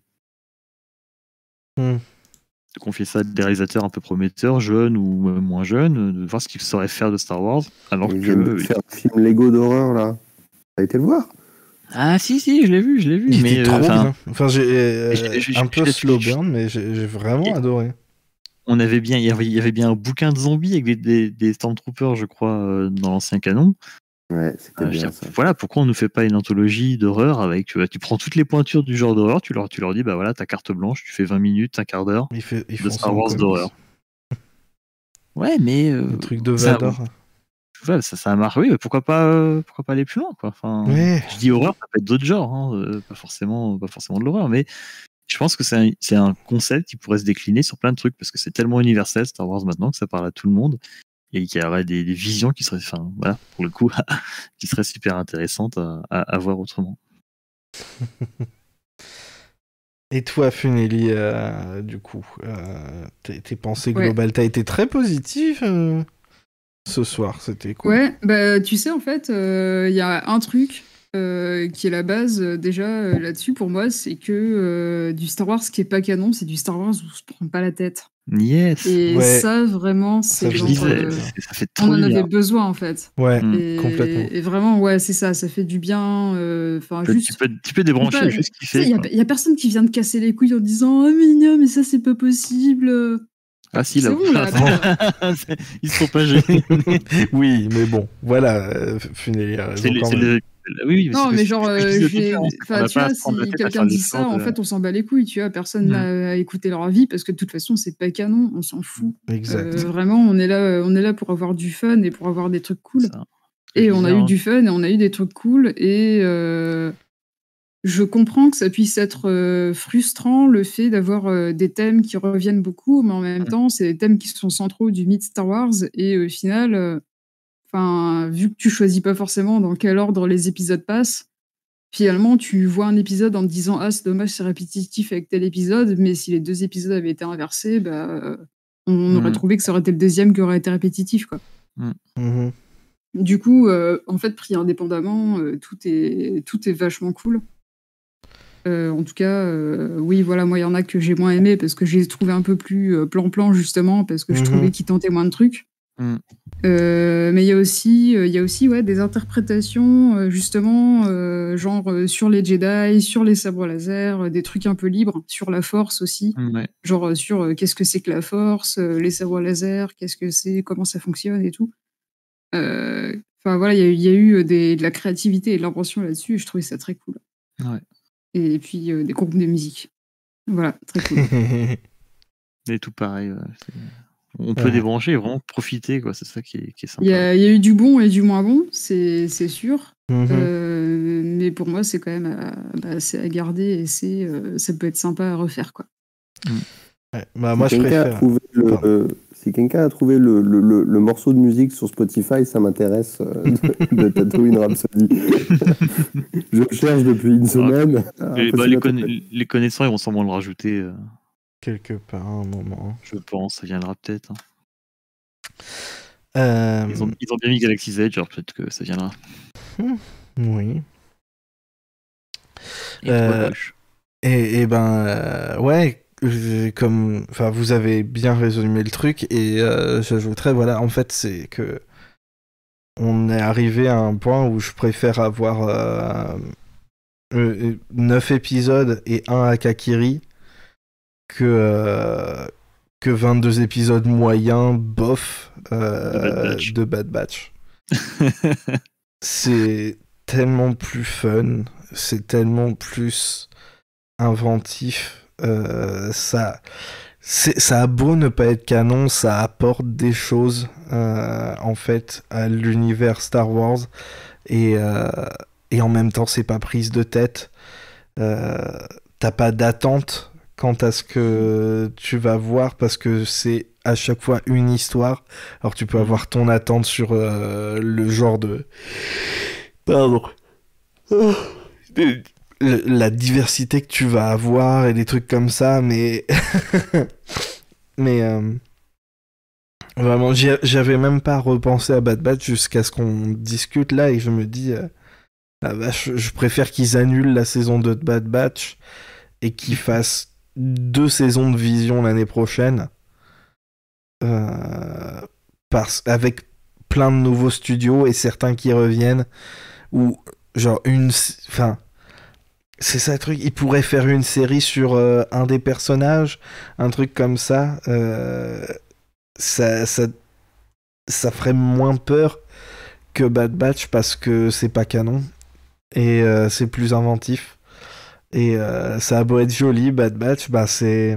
Mm. De confier ça à des réalisateurs un peu prometteurs, jeunes ou moins jeunes, de voir ce qu'ils sauraient faire de Star Wars. Alors Ils que viennent de faire un film Lego d'horreur là. T'as été le voir? Ah si si, je l'ai vu, je l'ai vu. Il mais était trop euh, bien. Enfin, j'ai euh, j'ai, j'ai, un peu j'ai, slow j'ai, burn, mais j'ai, j'ai vraiment et, adoré. On avait bien, il y avait, il y avait bien un bouquin de zombies avec des, des, des Stormtroopers, je crois, euh, dans l'ancien canon. Ouais, c'était euh, bien dire, ça. Voilà, pourquoi on ne fait pas une anthologie d'horreur avec, tu, vois, tu prends toutes les pointures du genre d'horreur, tu leur, tu leur dis, bah voilà, ta carte blanche, tu fais vingt minutes, un quart d'heure il fait, il de Star Wars d'horreur. Ouais, mais euh, le truc de Vador. Ça, ouais, ça, ça marche. Oui, mais pourquoi pas, euh, pourquoi pas aller plus loin, quoi. Enfin, ouais. Je dis horreur, ça peut être d'autres genres, hein, euh, pas forcément, pas forcément de l'horreur, mais je pense que c'est un, c'est un concept qui pourrait se décliner sur plein de trucs parce que c'est tellement universel Star Wars maintenant que ça parle à tout le monde et qu'il y aurait des, des visions qui seraient, enfin, voilà, pour le coup, qui seraient super intéressantes à, à, à voir autrement. Et toi, Funeli, euh, du coup, euh, tes, tes pensées globales, ouais. T'as été très positif euh, ce soir, c'était cool. Ouais, bah tu sais, en fait, il euh, y a un truc euh, qui est la base, euh, déjà, euh, là-dessus, pour moi, c'est que euh, du Star Wars qui est pas canon, c'est du Star Wars où on se prend pas la tête. Yes. Et ouais. ça, vraiment, c'est ça, genre, disais, euh, ça fait trop on en avait bien. besoin, en fait. Ouais, et, complètement. Et vraiment, ouais, c'est ça, ça fait du bien. Enfin, euh, juste. Tu peux, tu peux débrancher, pas, juste kiffer. Il y a personne qui vient de casser les couilles en disant, oh mais non, mais ça c'est pas possible. Ah si, là, bon, là ils sont pas gênés. Oui, mais bon, voilà, euh, Funeli a raison. C'est le, c'est le... Oui, oui, non, mais genre, euh, j'ai... Enfin, tu vois, si quelqu'un dit ça, de... en fait, on s'en bat les couilles, tu vois, personne mmh. n'a écouté leur avis, parce que de toute façon, c'est pas canon, on s'en fout. Exact. Euh, vraiment, on est, là, on est là pour avoir du fun et pour avoir des trucs cool. Ça. Et on a eu hein. du fun et on a eu des trucs cool, et euh, je comprends que ça puisse être euh, frustrant, le fait d'avoir euh, des thèmes qui reviennent beaucoup, mais en même mmh. temps, c'est des thèmes qui sont centraux du mythe Star Wars, et au final... Euh, Enfin, vu que tu choisis pas forcément dans quel ordre les épisodes passent, finalement, tu vois un épisode en te disant « Ah, c'est dommage, c'est répétitif avec tel épisode », mais si les deux épisodes avaient été inversés, bah, on mmh. aurait trouvé que ça aurait été le deuxième qui aurait été répétitif, quoi. Mmh. Du coup, euh, en fait, pris indépendamment, euh, tout, est, tout est vachement cool. Euh, en tout cas, euh, oui, voilà, moi, il y en a que j'ai moins aimé parce que j'ai trouvé un peu plus euh, plan-plan, justement, parce que mmh. je trouvais qu'ils tentaient moins de trucs. Mmh. Euh, mais il y a aussi, il y a aussi ouais, des interprétations, euh, justement, euh, genre euh, sur les Jedi, sur les sabres laser, euh, des trucs un peu libres, sur la Force aussi. Ouais. Genre euh, sur euh, qu'est-ce que c'est que la Force, euh, les sabres laser, qu'est-ce que c'est, comment ça fonctionne et tout. Enfin euh, voilà, il y, y a eu des, de la créativité et de l'invention là-dessus, et je trouvais ça très cool. Ouais. Et, et puis euh, des groupes de musique. Voilà, très cool. Et tout pareil, ouais, c'est... On peut ouais. débrancher et vraiment profiter, quoi. C'est ça qui est, qui est sympa. Il y, a, il y a eu du bon et du moins bon, c'est, c'est sûr. Mm-hmm. Euh, mais pour moi, c'est quand même à, bah, c'est à garder et c'est, euh, ça peut être sympa à refaire, quoi. Mm. Ouais, bah, moi, je préfère. Trouvé le, euh, Si quelqu'un a trouvé le, le, le, le morceau de musique sur Spotify, ça m'intéresse euh, de, de Tatooine Rhapsody. Je le cherche depuis une semaine. Ah, et bah, les, conna- les connaissants, ils vont sûrement le rajouter. Euh, Quelque part, un moment. je pense, ça viendra peut-être. Hein. Euh... Ils, ont, ils ont bien mis Galaxy's Edge, alors peut-être que ça viendra. Hmm, oui. Et, euh, et, et ben, euh, ouais, comme, enfin, vous avez bien résumé le truc, et euh, j'ajouterais, voilà, en fait, c'est que on est arrivé à un point où je préfère avoir euh, euh, neuf épisodes et un Akakiri que, euh, que vingt-deux épisodes moyens, bof, euh, de Bad Batch. De Bad Batch. C'est tellement plus fun, c'est tellement plus inventif, euh, ça, c'est, ça a beau ne pas être canon, ça apporte des choses euh, en fait à l'univers Star Wars et, euh, et en même temps c'est pas prise de tête, euh, t'as pas d'attente quant à ce que tu vas voir parce que c'est à chaque fois une histoire. Alors tu peux avoir ton attente sur euh, le genre de... Pardon. Oh. La diversité que tu vas avoir et des trucs comme ça, mais... mais... Euh... Vraiment, j'avais même pas repensé à Bad Batch jusqu'à ce qu'on discute là et je me dis... Euh... Ah bah, je, je préfère qu'ils annulent la saison deux de Bad Batch et qu'ils fassent deux saisons de Vision l'année prochaine. Euh, parce, avec plein de nouveaux studios et certains qui reviennent ou genre une enfin c'est ça le truc, ils pourraient faire une série sur euh, un des personnages, un truc comme ça, euh, ça ça ça ferait moins peur que Bad Batch parce que c'est pas canon et euh, c'est plus inventif et euh, ça a beau être joli Bad Batch, bah c'est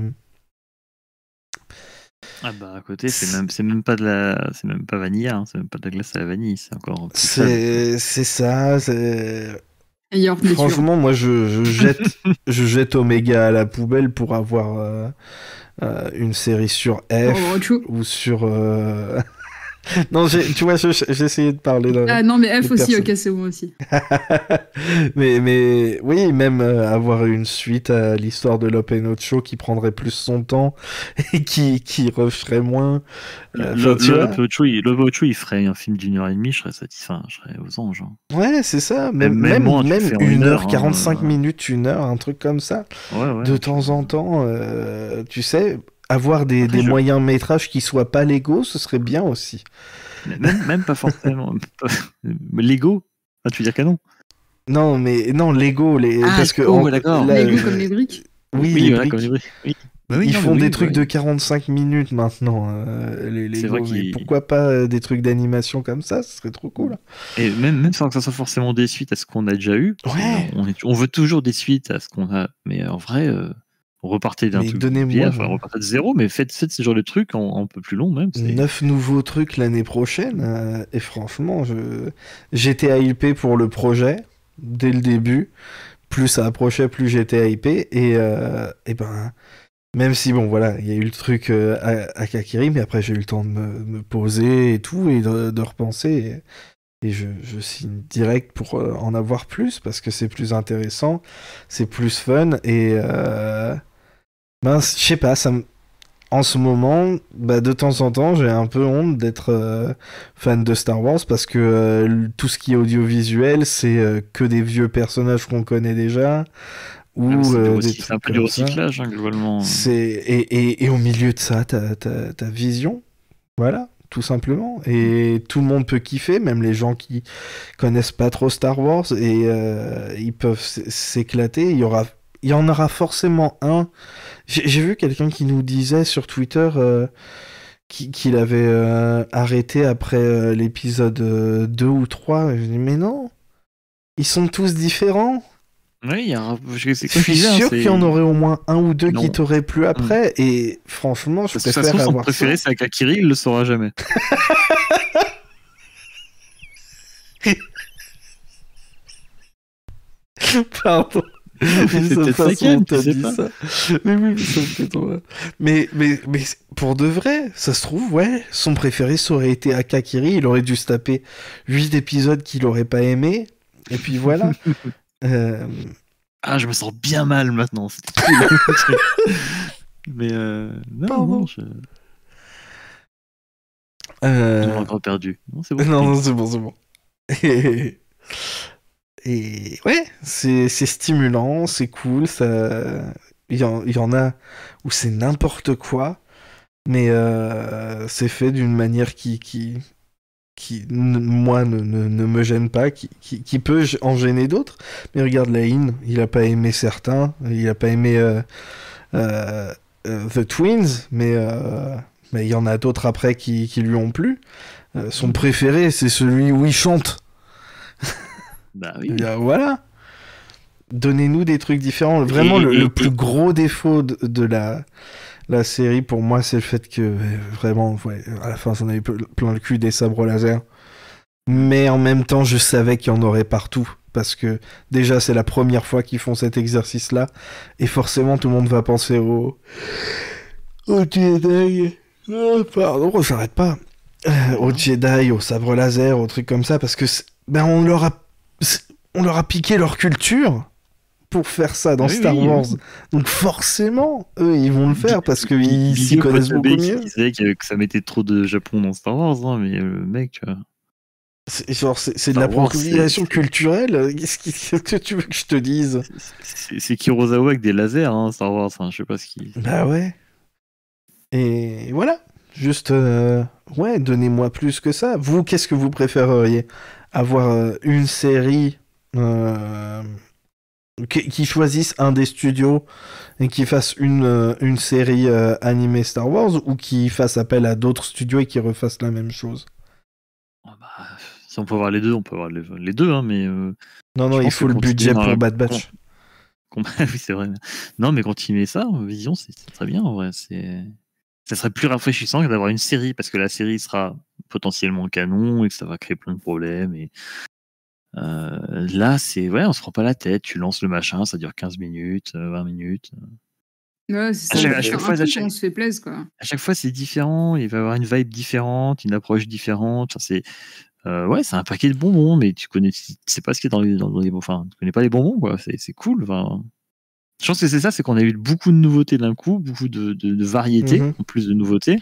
Ah bah à côté c'est même c'est même pas de la c'est même pas vanilla, hein, c'est même pas de la glace à la vanille, c'est encore plus c'est c'est ça, c'est Ailleurs, franchement moi je, je jette je jette Omega à la poubelle pour avoir euh, euh, une série sur F oh, ou sur euh... non j'ai, tu vois j'ai essayé de parler d'un, ah non mais F aussi ok c'est bon aussi mais mais oui même euh, avoir une suite à l'histoire de Lop and Ocho qui prendrait plus son temps et qui qui referait moins euh, le, le, Lop and Ocho il, Ocho, il ferait un film d'une heure et demie, je serais satisfait, je serais aux anges, hein. Ouais c'est ça, même même, même, moins, même une heure quarante-cinq hein, minutes, une heure, un truc comme ça, ouais, ouais, de temps en temps euh, tu sais. Avoir des, Après, des je... moyens métrages qui soient pas légaux, ce serait bien aussi. Même, même pas forcément. Lego ah, tu veux dire canon? Non, mais non, Lego. Les... Ah, parce que oh, en... d'accord. Là, Lego euh... comme les briques Oui, oui les voilà, briques. Comme les briques. Oui. Bah oui, Ils non, font oui, des oui, trucs oui. de quarante-cinq minutes maintenant, euh, les Lego. Vrai mais pourquoi pas euh, des trucs d'animation comme ça? Ce serait trop cool. Et même, même sans que ça soit forcément des suites à ce qu'on a déjà eu. Ouais. On, est, on veut toujours des suites à ce qu'on a. Mais en vrai... Euh... repartez d'un mais truc bien, enfin, repartez de zéro, mais faites, faites ce genre de trucs en un peu plus long même. C'est... Neuf nouveaux trucs l'année prochaine, euh, et franchement, je... j'étais hypé pour le projet dès le début. Plus ça approchait, plus j'étais hypé, et, euh, et ben, même si bon voilà, il y a eu le truc euh, à, à Kakiri, mais après j'ai eu le temps de me, me poser et tout, et de, de repenser. Et... Et je, je signe direct pour euh, en avoir plus, parce que c'est plus intéressant, c'est plus fun, et euh... ben, je sais pas, ça me... en ce moment, bah, de temps en temps, j'ai un peu honte d'être euh, fan de Star Wars, parce que euh, tout ce qui est audiovisuel, c'est euh, que des vieux personnages qu'on connaît déjà, ou ah, c'est, euh, recy... des c'est un peu du recyclage, hein, globalement. C'est... Et, et, et au milieu de ça, t'as, t'as, t'as Vision, voilà. Tout simplement, et tout le monde peut kiffer, même les gens qui connaissent pas trop Star Wars, et euh, ils peuvent s'éclater. Il y aura, il y en aura forcément un. J'ai, j'ai vu quelqu'un qui nous disait sur Twitter euh, qu'il avait euh, arrêté après euh, l'épisode euh, deux ou trois. Je dis mais non, ils sont tous différents. Oui, il y a un... je, je suis sûr hein, qu'il y en aurait au moins un ou deux non. qui t'auraient plu après, mmh. et franchement, je Parce préfère que façon, avoir son préféré, ça. C'est Akakiri, il le saura jamais. Pardon. C'est peut-être ça qui aime, tu sais pas. Ça. Mais oui, mais, ça me fait trop... mais, mais, mais pour de vrai, ça se trouve, ouais, son préféré, ça aurait été Akakiri. Il aurait dû se taper huit épisodes qu'il aurait pas aimé. Et puis voilà. euh... Ah, je me sens bien mal maintenant. C'était cool. Mais euh, non, Pardon. non, je... Euh... On a encore perdu. Non, c'est bon. Non, non, c'est bon, c'est bon. Et, et ouais, c'est, c'est stimulant, c'est cool. Ça... Il, y en, il y en a où c'est n'importe quoi, mais euh, c'est fait d'une manière qui, qui, qui n- moi, ne, ne, ne me gêne pas, qui, qui, qui peut en gêner d'autres. Mais regarde Lain, il a pas aimé certains, il a pas aimé euh, euh, euh, The Twins, mais euh, mais il y en a d'autres après qui, qui lui ont plu. Euh, son préféré, c'est celui où il chante. Bah oui. Bien, voilà. Donnez-nous des trucs différents. Vraiment, Et- le, et- le et- plus gros défaut de, de la, la série, pour moi, c'est le fait que, euh, vraiment, ouais, à la fin, j'en avais ple- plein le cul des sabres laser. Mais en même temps, je savais qu'il y en aurait partout. Parce que, déjà, c'est la première fois qu'ils font cet exercice-là. Et forcément, tout le monde va penser au... au Jedi. Ah, pardon, j'arrête pas. Euh, au Jedi, au sabre laser, aux trucs comme ça, parce que c'est- ben on leur a c'est- on leur a piqué leur culture pour faire ça dans Ah oui, Star oui, Wars. oui. Donc forcément, eux, ils vont le faire parce qu'ils Billy s'y connaissent Kotabe beaucoup qui mieux. disait que, que ça mettait trop de Japon dans Star Wars, hein, mais le mec, tu vois. C'est, genre, c'est, c'est de Star Wars, l'appropriation c'est- c'est- culturelle. Qu'est-ce, qui- qu'est-ce que tu veux que je te dise? C'est c'est Kurosawa avec des lasers, hein, Star Wars. Enfin, je sais pas ce qui. Bah ouais. Et voilà. Juste, euh, ouais, donnez-moi plus que ça. Vous, qu'est-ce que vous préféreriez? Avoir euh, une série euh, qui, qui choisisse un des studios et qui fasse une, euh, une série euh, animée Star Wars, ou qui fasse appel à d'autres studios et qui refassent la même chose? Ah bah, si on peut avoir les deux, on peut avoir les, les deux, hein, mais. euh, Non, non, Je il pense faut que le continuer budget dans pour la- Bad Batch. qu'on- oui, c'est vrai. Non, mais continuer ça, en Vision, c'est c'est très bien, en vrai. C'est... Ça serait plus rafraîchissant que d'avoir une série, parce que la série sera potentiellement canon et que ça va créer plein de problèmes. Et... Euh, là, c'est. Ouais, on se prend pas la tête. Tu lances le machin, ça dure quinze minutes, euh, vingt minutes. Ouais, c'est À ça. chaque- il faut à chaque faire fois, un truc à chaque- où on se fait plaisir, quoi. À chaque fois, c'est différent. Il va y avoir une vibe différente, une approche différente. Enfin, c'est. Euh, ouais, c'est un paquet de bonbons, mais tu connais, tu sais pas ce qu'il y a dans les, dans les, enfin, tu connais pas les bonbons, quoi. C'est, c'est cool. Enfin, je pense que c'est ça, c'est qu'on a eu beaucoup de nouveautés d'un coup, beaucoup de, de, de variétés, Mhm. en plus de nouveautés,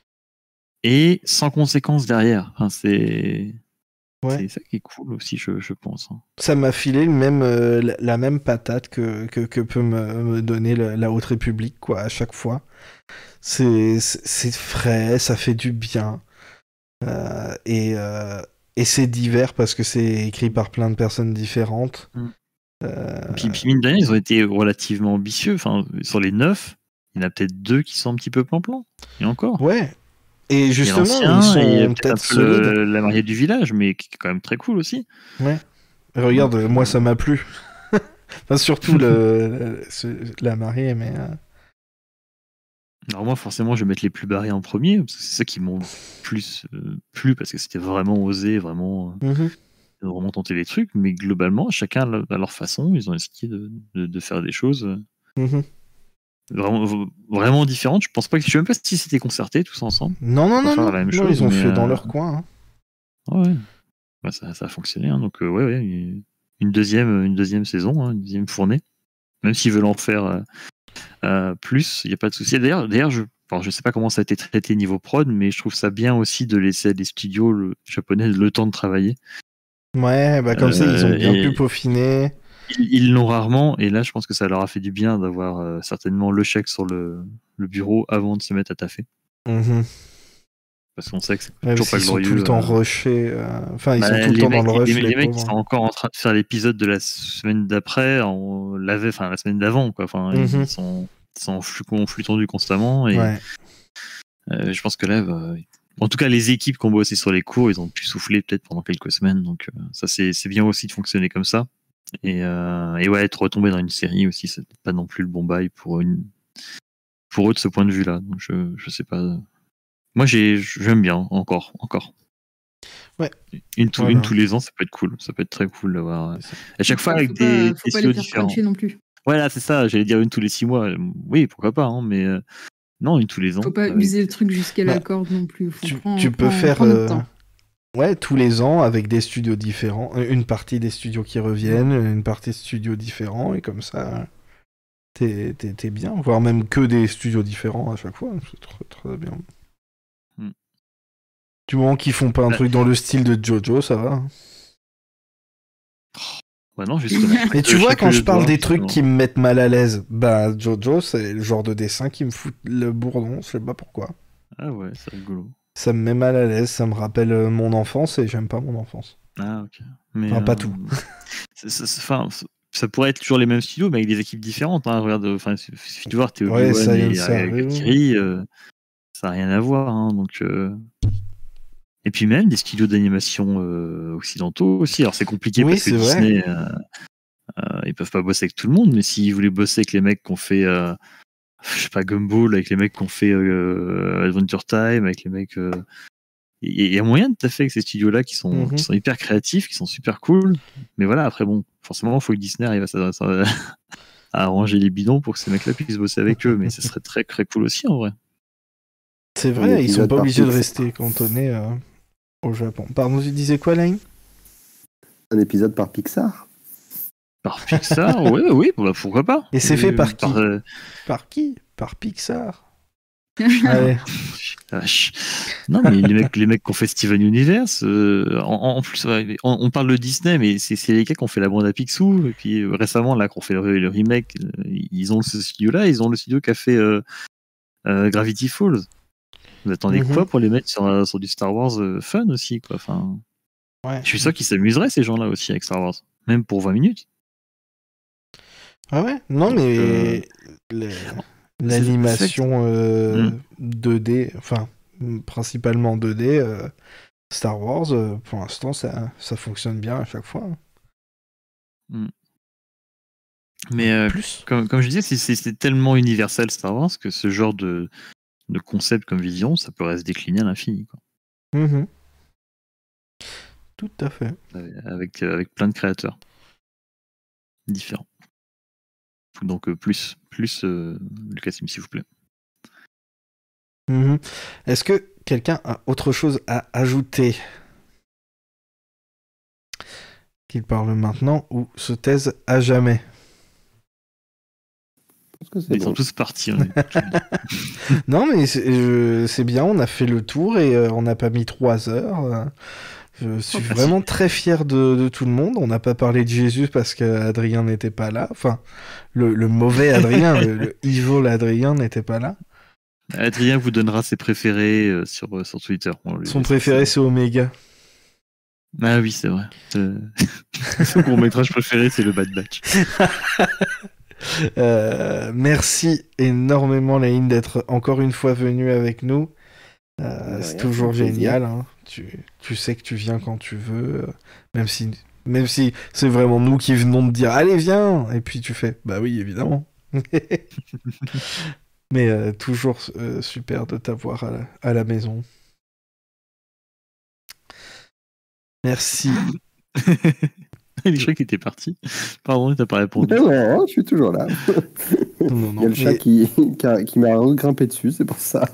et sans conséquences derrière. Enfin, c'est, Ouais. c'est ça qui est cool aussi, je, je pense. hein. Ça m'a filé le même, euh, la, la même patate que, que, que peut me, me donner le- la Haute République, quoi, à chaque fois. C'est, c'est, c'est frais, ça fait du bien. Euh, et, euh, et c'est divers parce que c'est écrit par plein de personnes différentes. Mm. Euh, Puis, puis mine de rien, ils ont été relativement ambitieux. Enfin, sur les neuf, il y en a peut-être deux qui sont un petit peu plan-plan. Et encore. Ouais. Et Il y a justement, l'ancien, ils sont et peut-être, peut-être un peu solides. le- la mariée du village, mais qui est quand même très cool aussi. Ouais. Regarde, Donc, moi euh, ça m'a plu. Enfin, surtout le, le- ce- la mariée, mais. euh, Alors moi, forcément, je vais mettre les plus barrés en premier, parce que c'est ça qui m'ont plus euh, plu, parce que c'était vraiment osé, vraiment, euh, mhm. vraiment tenter des trucs. Mais globalement, chacun à leur- à leur façon, ils ont essayé de, de, de faire des choses euh, Mhm. vraiment, vraiment différentes. Je pense pas que, je sais même pas si c'était concerté tous ensemble. Non, non, Pour non, faire non. la même Non, chose, ils ont mais, fait dans euh, leur coin. hein. Ouais, ouais, ça, ça a fonctionné. hein. Donc euh, ouais, ouais, une- une deuxième, une deuxième saison, hein, une deuxième fournée. Même s'ils veulent en faire euh, euh, plus, il n'y a pas de souci. D'ailleurs, d'ailleurs, je, alors, je sais pas comment ça a été traité niveau prod, mais je trouve ça bien aussi de laisser à des studios le, japonais le temps de travailler. Ouais, bah comme ça, ils ont Euh, bien et- pu peaufiner. Ils ils l'ont rarement, et là, je pense que ça leur a fait du bien d'avoir euh, certainement le chèque sur le, le bureau avant de se mettre à taffer. Mhm. Parce qu'on sait que c'est Même toujours pas s'ils sont glorieux. tout le temps euh, rushés. euh, Enfin, ils bah, sont tout le les temps mecs, dans le rush, les, les, les mecs qui pauvres. sont encore en train de faire l'épisode de la semaine d'après, on l'avait, enfin la semaine d'avant, quoi. Enfin, Mhm. ils sont, ils sont en flux, en flux tendu constamment, et Ouais. euh, je pense que là, bah, en tout cas, les équipes qui ont bossé sur les cours, ils ont pu souffler peut-être pendant quelques semaines, donc euh, ça c'est, c'est bien aussi de fonctionner comme ça. Et, euh, et ouais, être retombé dans une série aussi, c'est pas non plus le bon bail pour une, pour eux de ce point de vue-là. Donc je, je sais pas. Moi, j'ai, j'aime bien encore, encore. Ouais. Une, tout- Voilà. une tous les ans, ça peut être cool. Ça peut être très cool d'avoir. À chaque fois Faut avec pas- des, faut des pas studios les faire différents. cruncher non plus. Voilà, c'est ça, j'allais dire une tous les six mois. Oui, pourquoi pas, hein, mais euh, non, une tous les ans. Faut pas Avec- user le truc jusqu'à la Bah, corde non plus. Faut Tu, prendre- tu peux prendre- faire prendre notre euh, temps. ouais, tous les ans avec des studios différents, euh, une partie des studios qui reviennent, une partie de studios différents, et comme ça, t'es, t'es, t'es bien, voire même que des studios différents à chaque fois, c'est très, très bien. Hmm. Du moment qu'ils font pas un Bah. truc dans le style de Jojo, ça va. Bah non, justement. Mais tu Euh, vois, chaque quand je lieu parle doit, des trucs justement. qui me mettent mal à l'aise, bah Jojo, c'est le genre de dessin qui me fout le bourdon, je sais pas pourquoi. Ah ouais, c'est rigolo. Ça me met mal à l'aise, ça me rappelle euh, mon enfance et j'aime pas mon enfance. Ah ok. Mais, Enfin, pas euh, tout. c'est- c'est- c'est- Enfin, c'est- ça pourrait être toujours les mêmes studios, mais avec des équipes différentes. Hein. Regarde, enfin, il suffit de voir, t'es Ouais, Obi-Wan ça, et ça arrive. Thierry, euh, ça n'a rien à voir. Hein, donc, euh, et puis même des studios d'animation euh, occidentaux aussi. Alors c'est compliqué Oui, parce que c'est vrai. Disney, euh, euh, ils peuvent pas bosser avec tout le monde, mais s'ils voulaient bosser avec les mecs qui ont fait, euh, je sais pas, Gumball, avec les mecs qui ont fait euh, Adventure Time, avec les mecs. euh, Il y a moyen de taffer avec ces studios-là qui sont, Mhm. qui sont hyper créatifs, qui sont super cool. Mais voilà, après, bon, forcément, il faut que Disney arrive à, ça- ça- à arranger les bidons pour que ces mecs-là puissent bosser avec eux. Mais ce serait très, très cool aussi, en vrai. C'est Un vrai, ils sont épisode pas par obligés de Pixar. rester cantonnés euh, au Japon. Pardon, tu disais quoi, Lane? Un épisode par Pixar. Par Pixar, ouais, oui, bah, pourquoi pas. Et c'est fait par qui euh, Par qui? Par Pixar. Allez. la vache. Non, mais les mecs, les mecs qui ont fait Steven Universe, euh, en, en plus, ouais, on, on parle de Disney, mais c'est c'est les gars qui ont fait la bande à Picsou. Et puis euh, récemment, là, qui ont fait le, le remake, euh, ils ont ce studio-là, ils ont le studio qui a fait euh, euh, Gravity Falls. Vous attendez Mhm. quoi pour les mettre sur, euh, sur du Star Wars euh, fun aussi, quoi. Enfin, Ouais. je suis sûr qu'ils s'amuseraient, ces gens-là aussi, avec Star Wars. Même pour vingt minutes. Ah ouais? Non, Donc, mais le- l'animation euh, Mm. deux D, enfin, principalement deux D, euh, Star Wars, euh, pour l'instant, ça, ça fonctionne bien à chaque fois. Mais euh, Plus. comme, comme je disais, c'est- c'est c'est tellement universel Star Wars que ce genre de, de concept comme vision, ça pourrait se décliner à l'infini, quoi. Mhm. Tout à fait. Avec, euh, avec plein de créateurs différents. Donc euh, plus, plus euh, Lucasfilm, s'il vous plaît. Mhm. Est-ce que quelqu'un a autre chose à ajouter? Qu'il parle maintenant ou se taise à jamais? Je pense que c'est Ils sont bon. tous partis. on est tous- Non, mais c'est je- c'est bien, on a fait le tour et euh, on n'a pas mis trois heures. euh. Je suis merci. vraiment très fier de, de tout le monde. On n'a pas parlé de Jésus parce qu'Adrien n'était pas là. Enfin, le, le mauvais Adrien, le, le evil Adrien n'était pas là. Adrien vous donnera ses préférés euh, sur, euh, sur Twitter. On lui Son laisse préféré, ça. c'est Omega. Ah oui, c'est vrai. Euh, Son court-métrage préféré, c'est le Bad Batch. Euh, merci énormément, Laïne, d'être encore une fois venue avec nous. Euh, De c'est rien, toujours c'est un plaisir. génial. Hein. Tu, tu sais que tu viens quand tu veux, euh, même si, même si c'est vraiment nous qui venons te dire allez viens, et puis tu fais bah oui évidemment. Mais euh, toujours euh, super de t'avoir à la, à la maison. Merci. Je croyais qu'il était parti. Pardon, il t'a pas répondu. Mais non, je suis toujours là. Non, Il y a le chat mais- qui, qui, a- qui m'a grimpé dessus, c'est pour ça.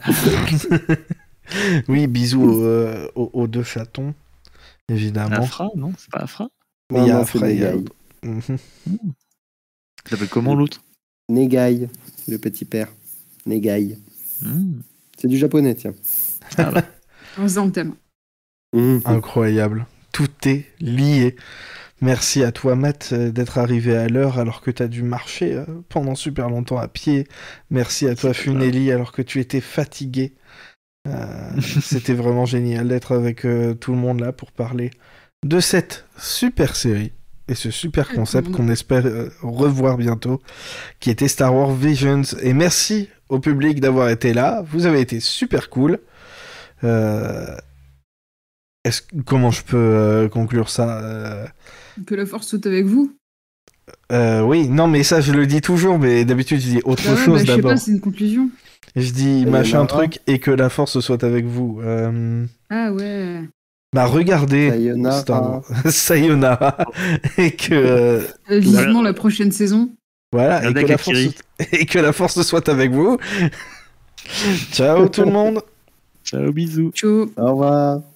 Oui, bisous aux, euh, aux- aux deux chatons, évidemment. Afra, non? C'est pas Afra? Mais il y a Non, non, Afra, c'est il y a- Negaï. Mhm. Il s'appelle comment l'autre? Negaï, le petit père. Negaï. Hmm. C'est du japonais, tiens. Ah bah. On reste dans le thème. Mhm. Incroyable. Tout est lié. Merci à toi, Matt, euh, d'être arrivé à l'heure alors que tu as dû marcher euh, pendant super longtemps à pied. Merci à toi, C'est pas grave. Funeli, alors que tu étais fatigué. Euh, C'était vraiment génial d'être avec euh, tout le monde là pour parler de cette super série et ce super Ouais, concept tout le qu'on espère euh, revoir bientôt, qui était Star Wars Visions. Et merci au public d'avoir été là. Vous avez été super cool. Euh, est-ce, comment je peux euh, conclure ça euh, Que la force soit avec vous. euh, Oui, non, mais ça je le dis toujours, mais d'habitude je dis autre Bah ouais, chose bah, je sais d'abord. pas, c'est une conclusion. Je dis y en machin a un. truc et que la force soit avec vous. Euh, Ah ouais. Bah regardez Sayonara. Star Wars. Sayonara. Et que euh, Euh, vivement la prochaine saison. Voilà, et que, la force... et que la force soit avec vous. Ciao tout le monde. Ciao, bisous. Ciao. Au revoir.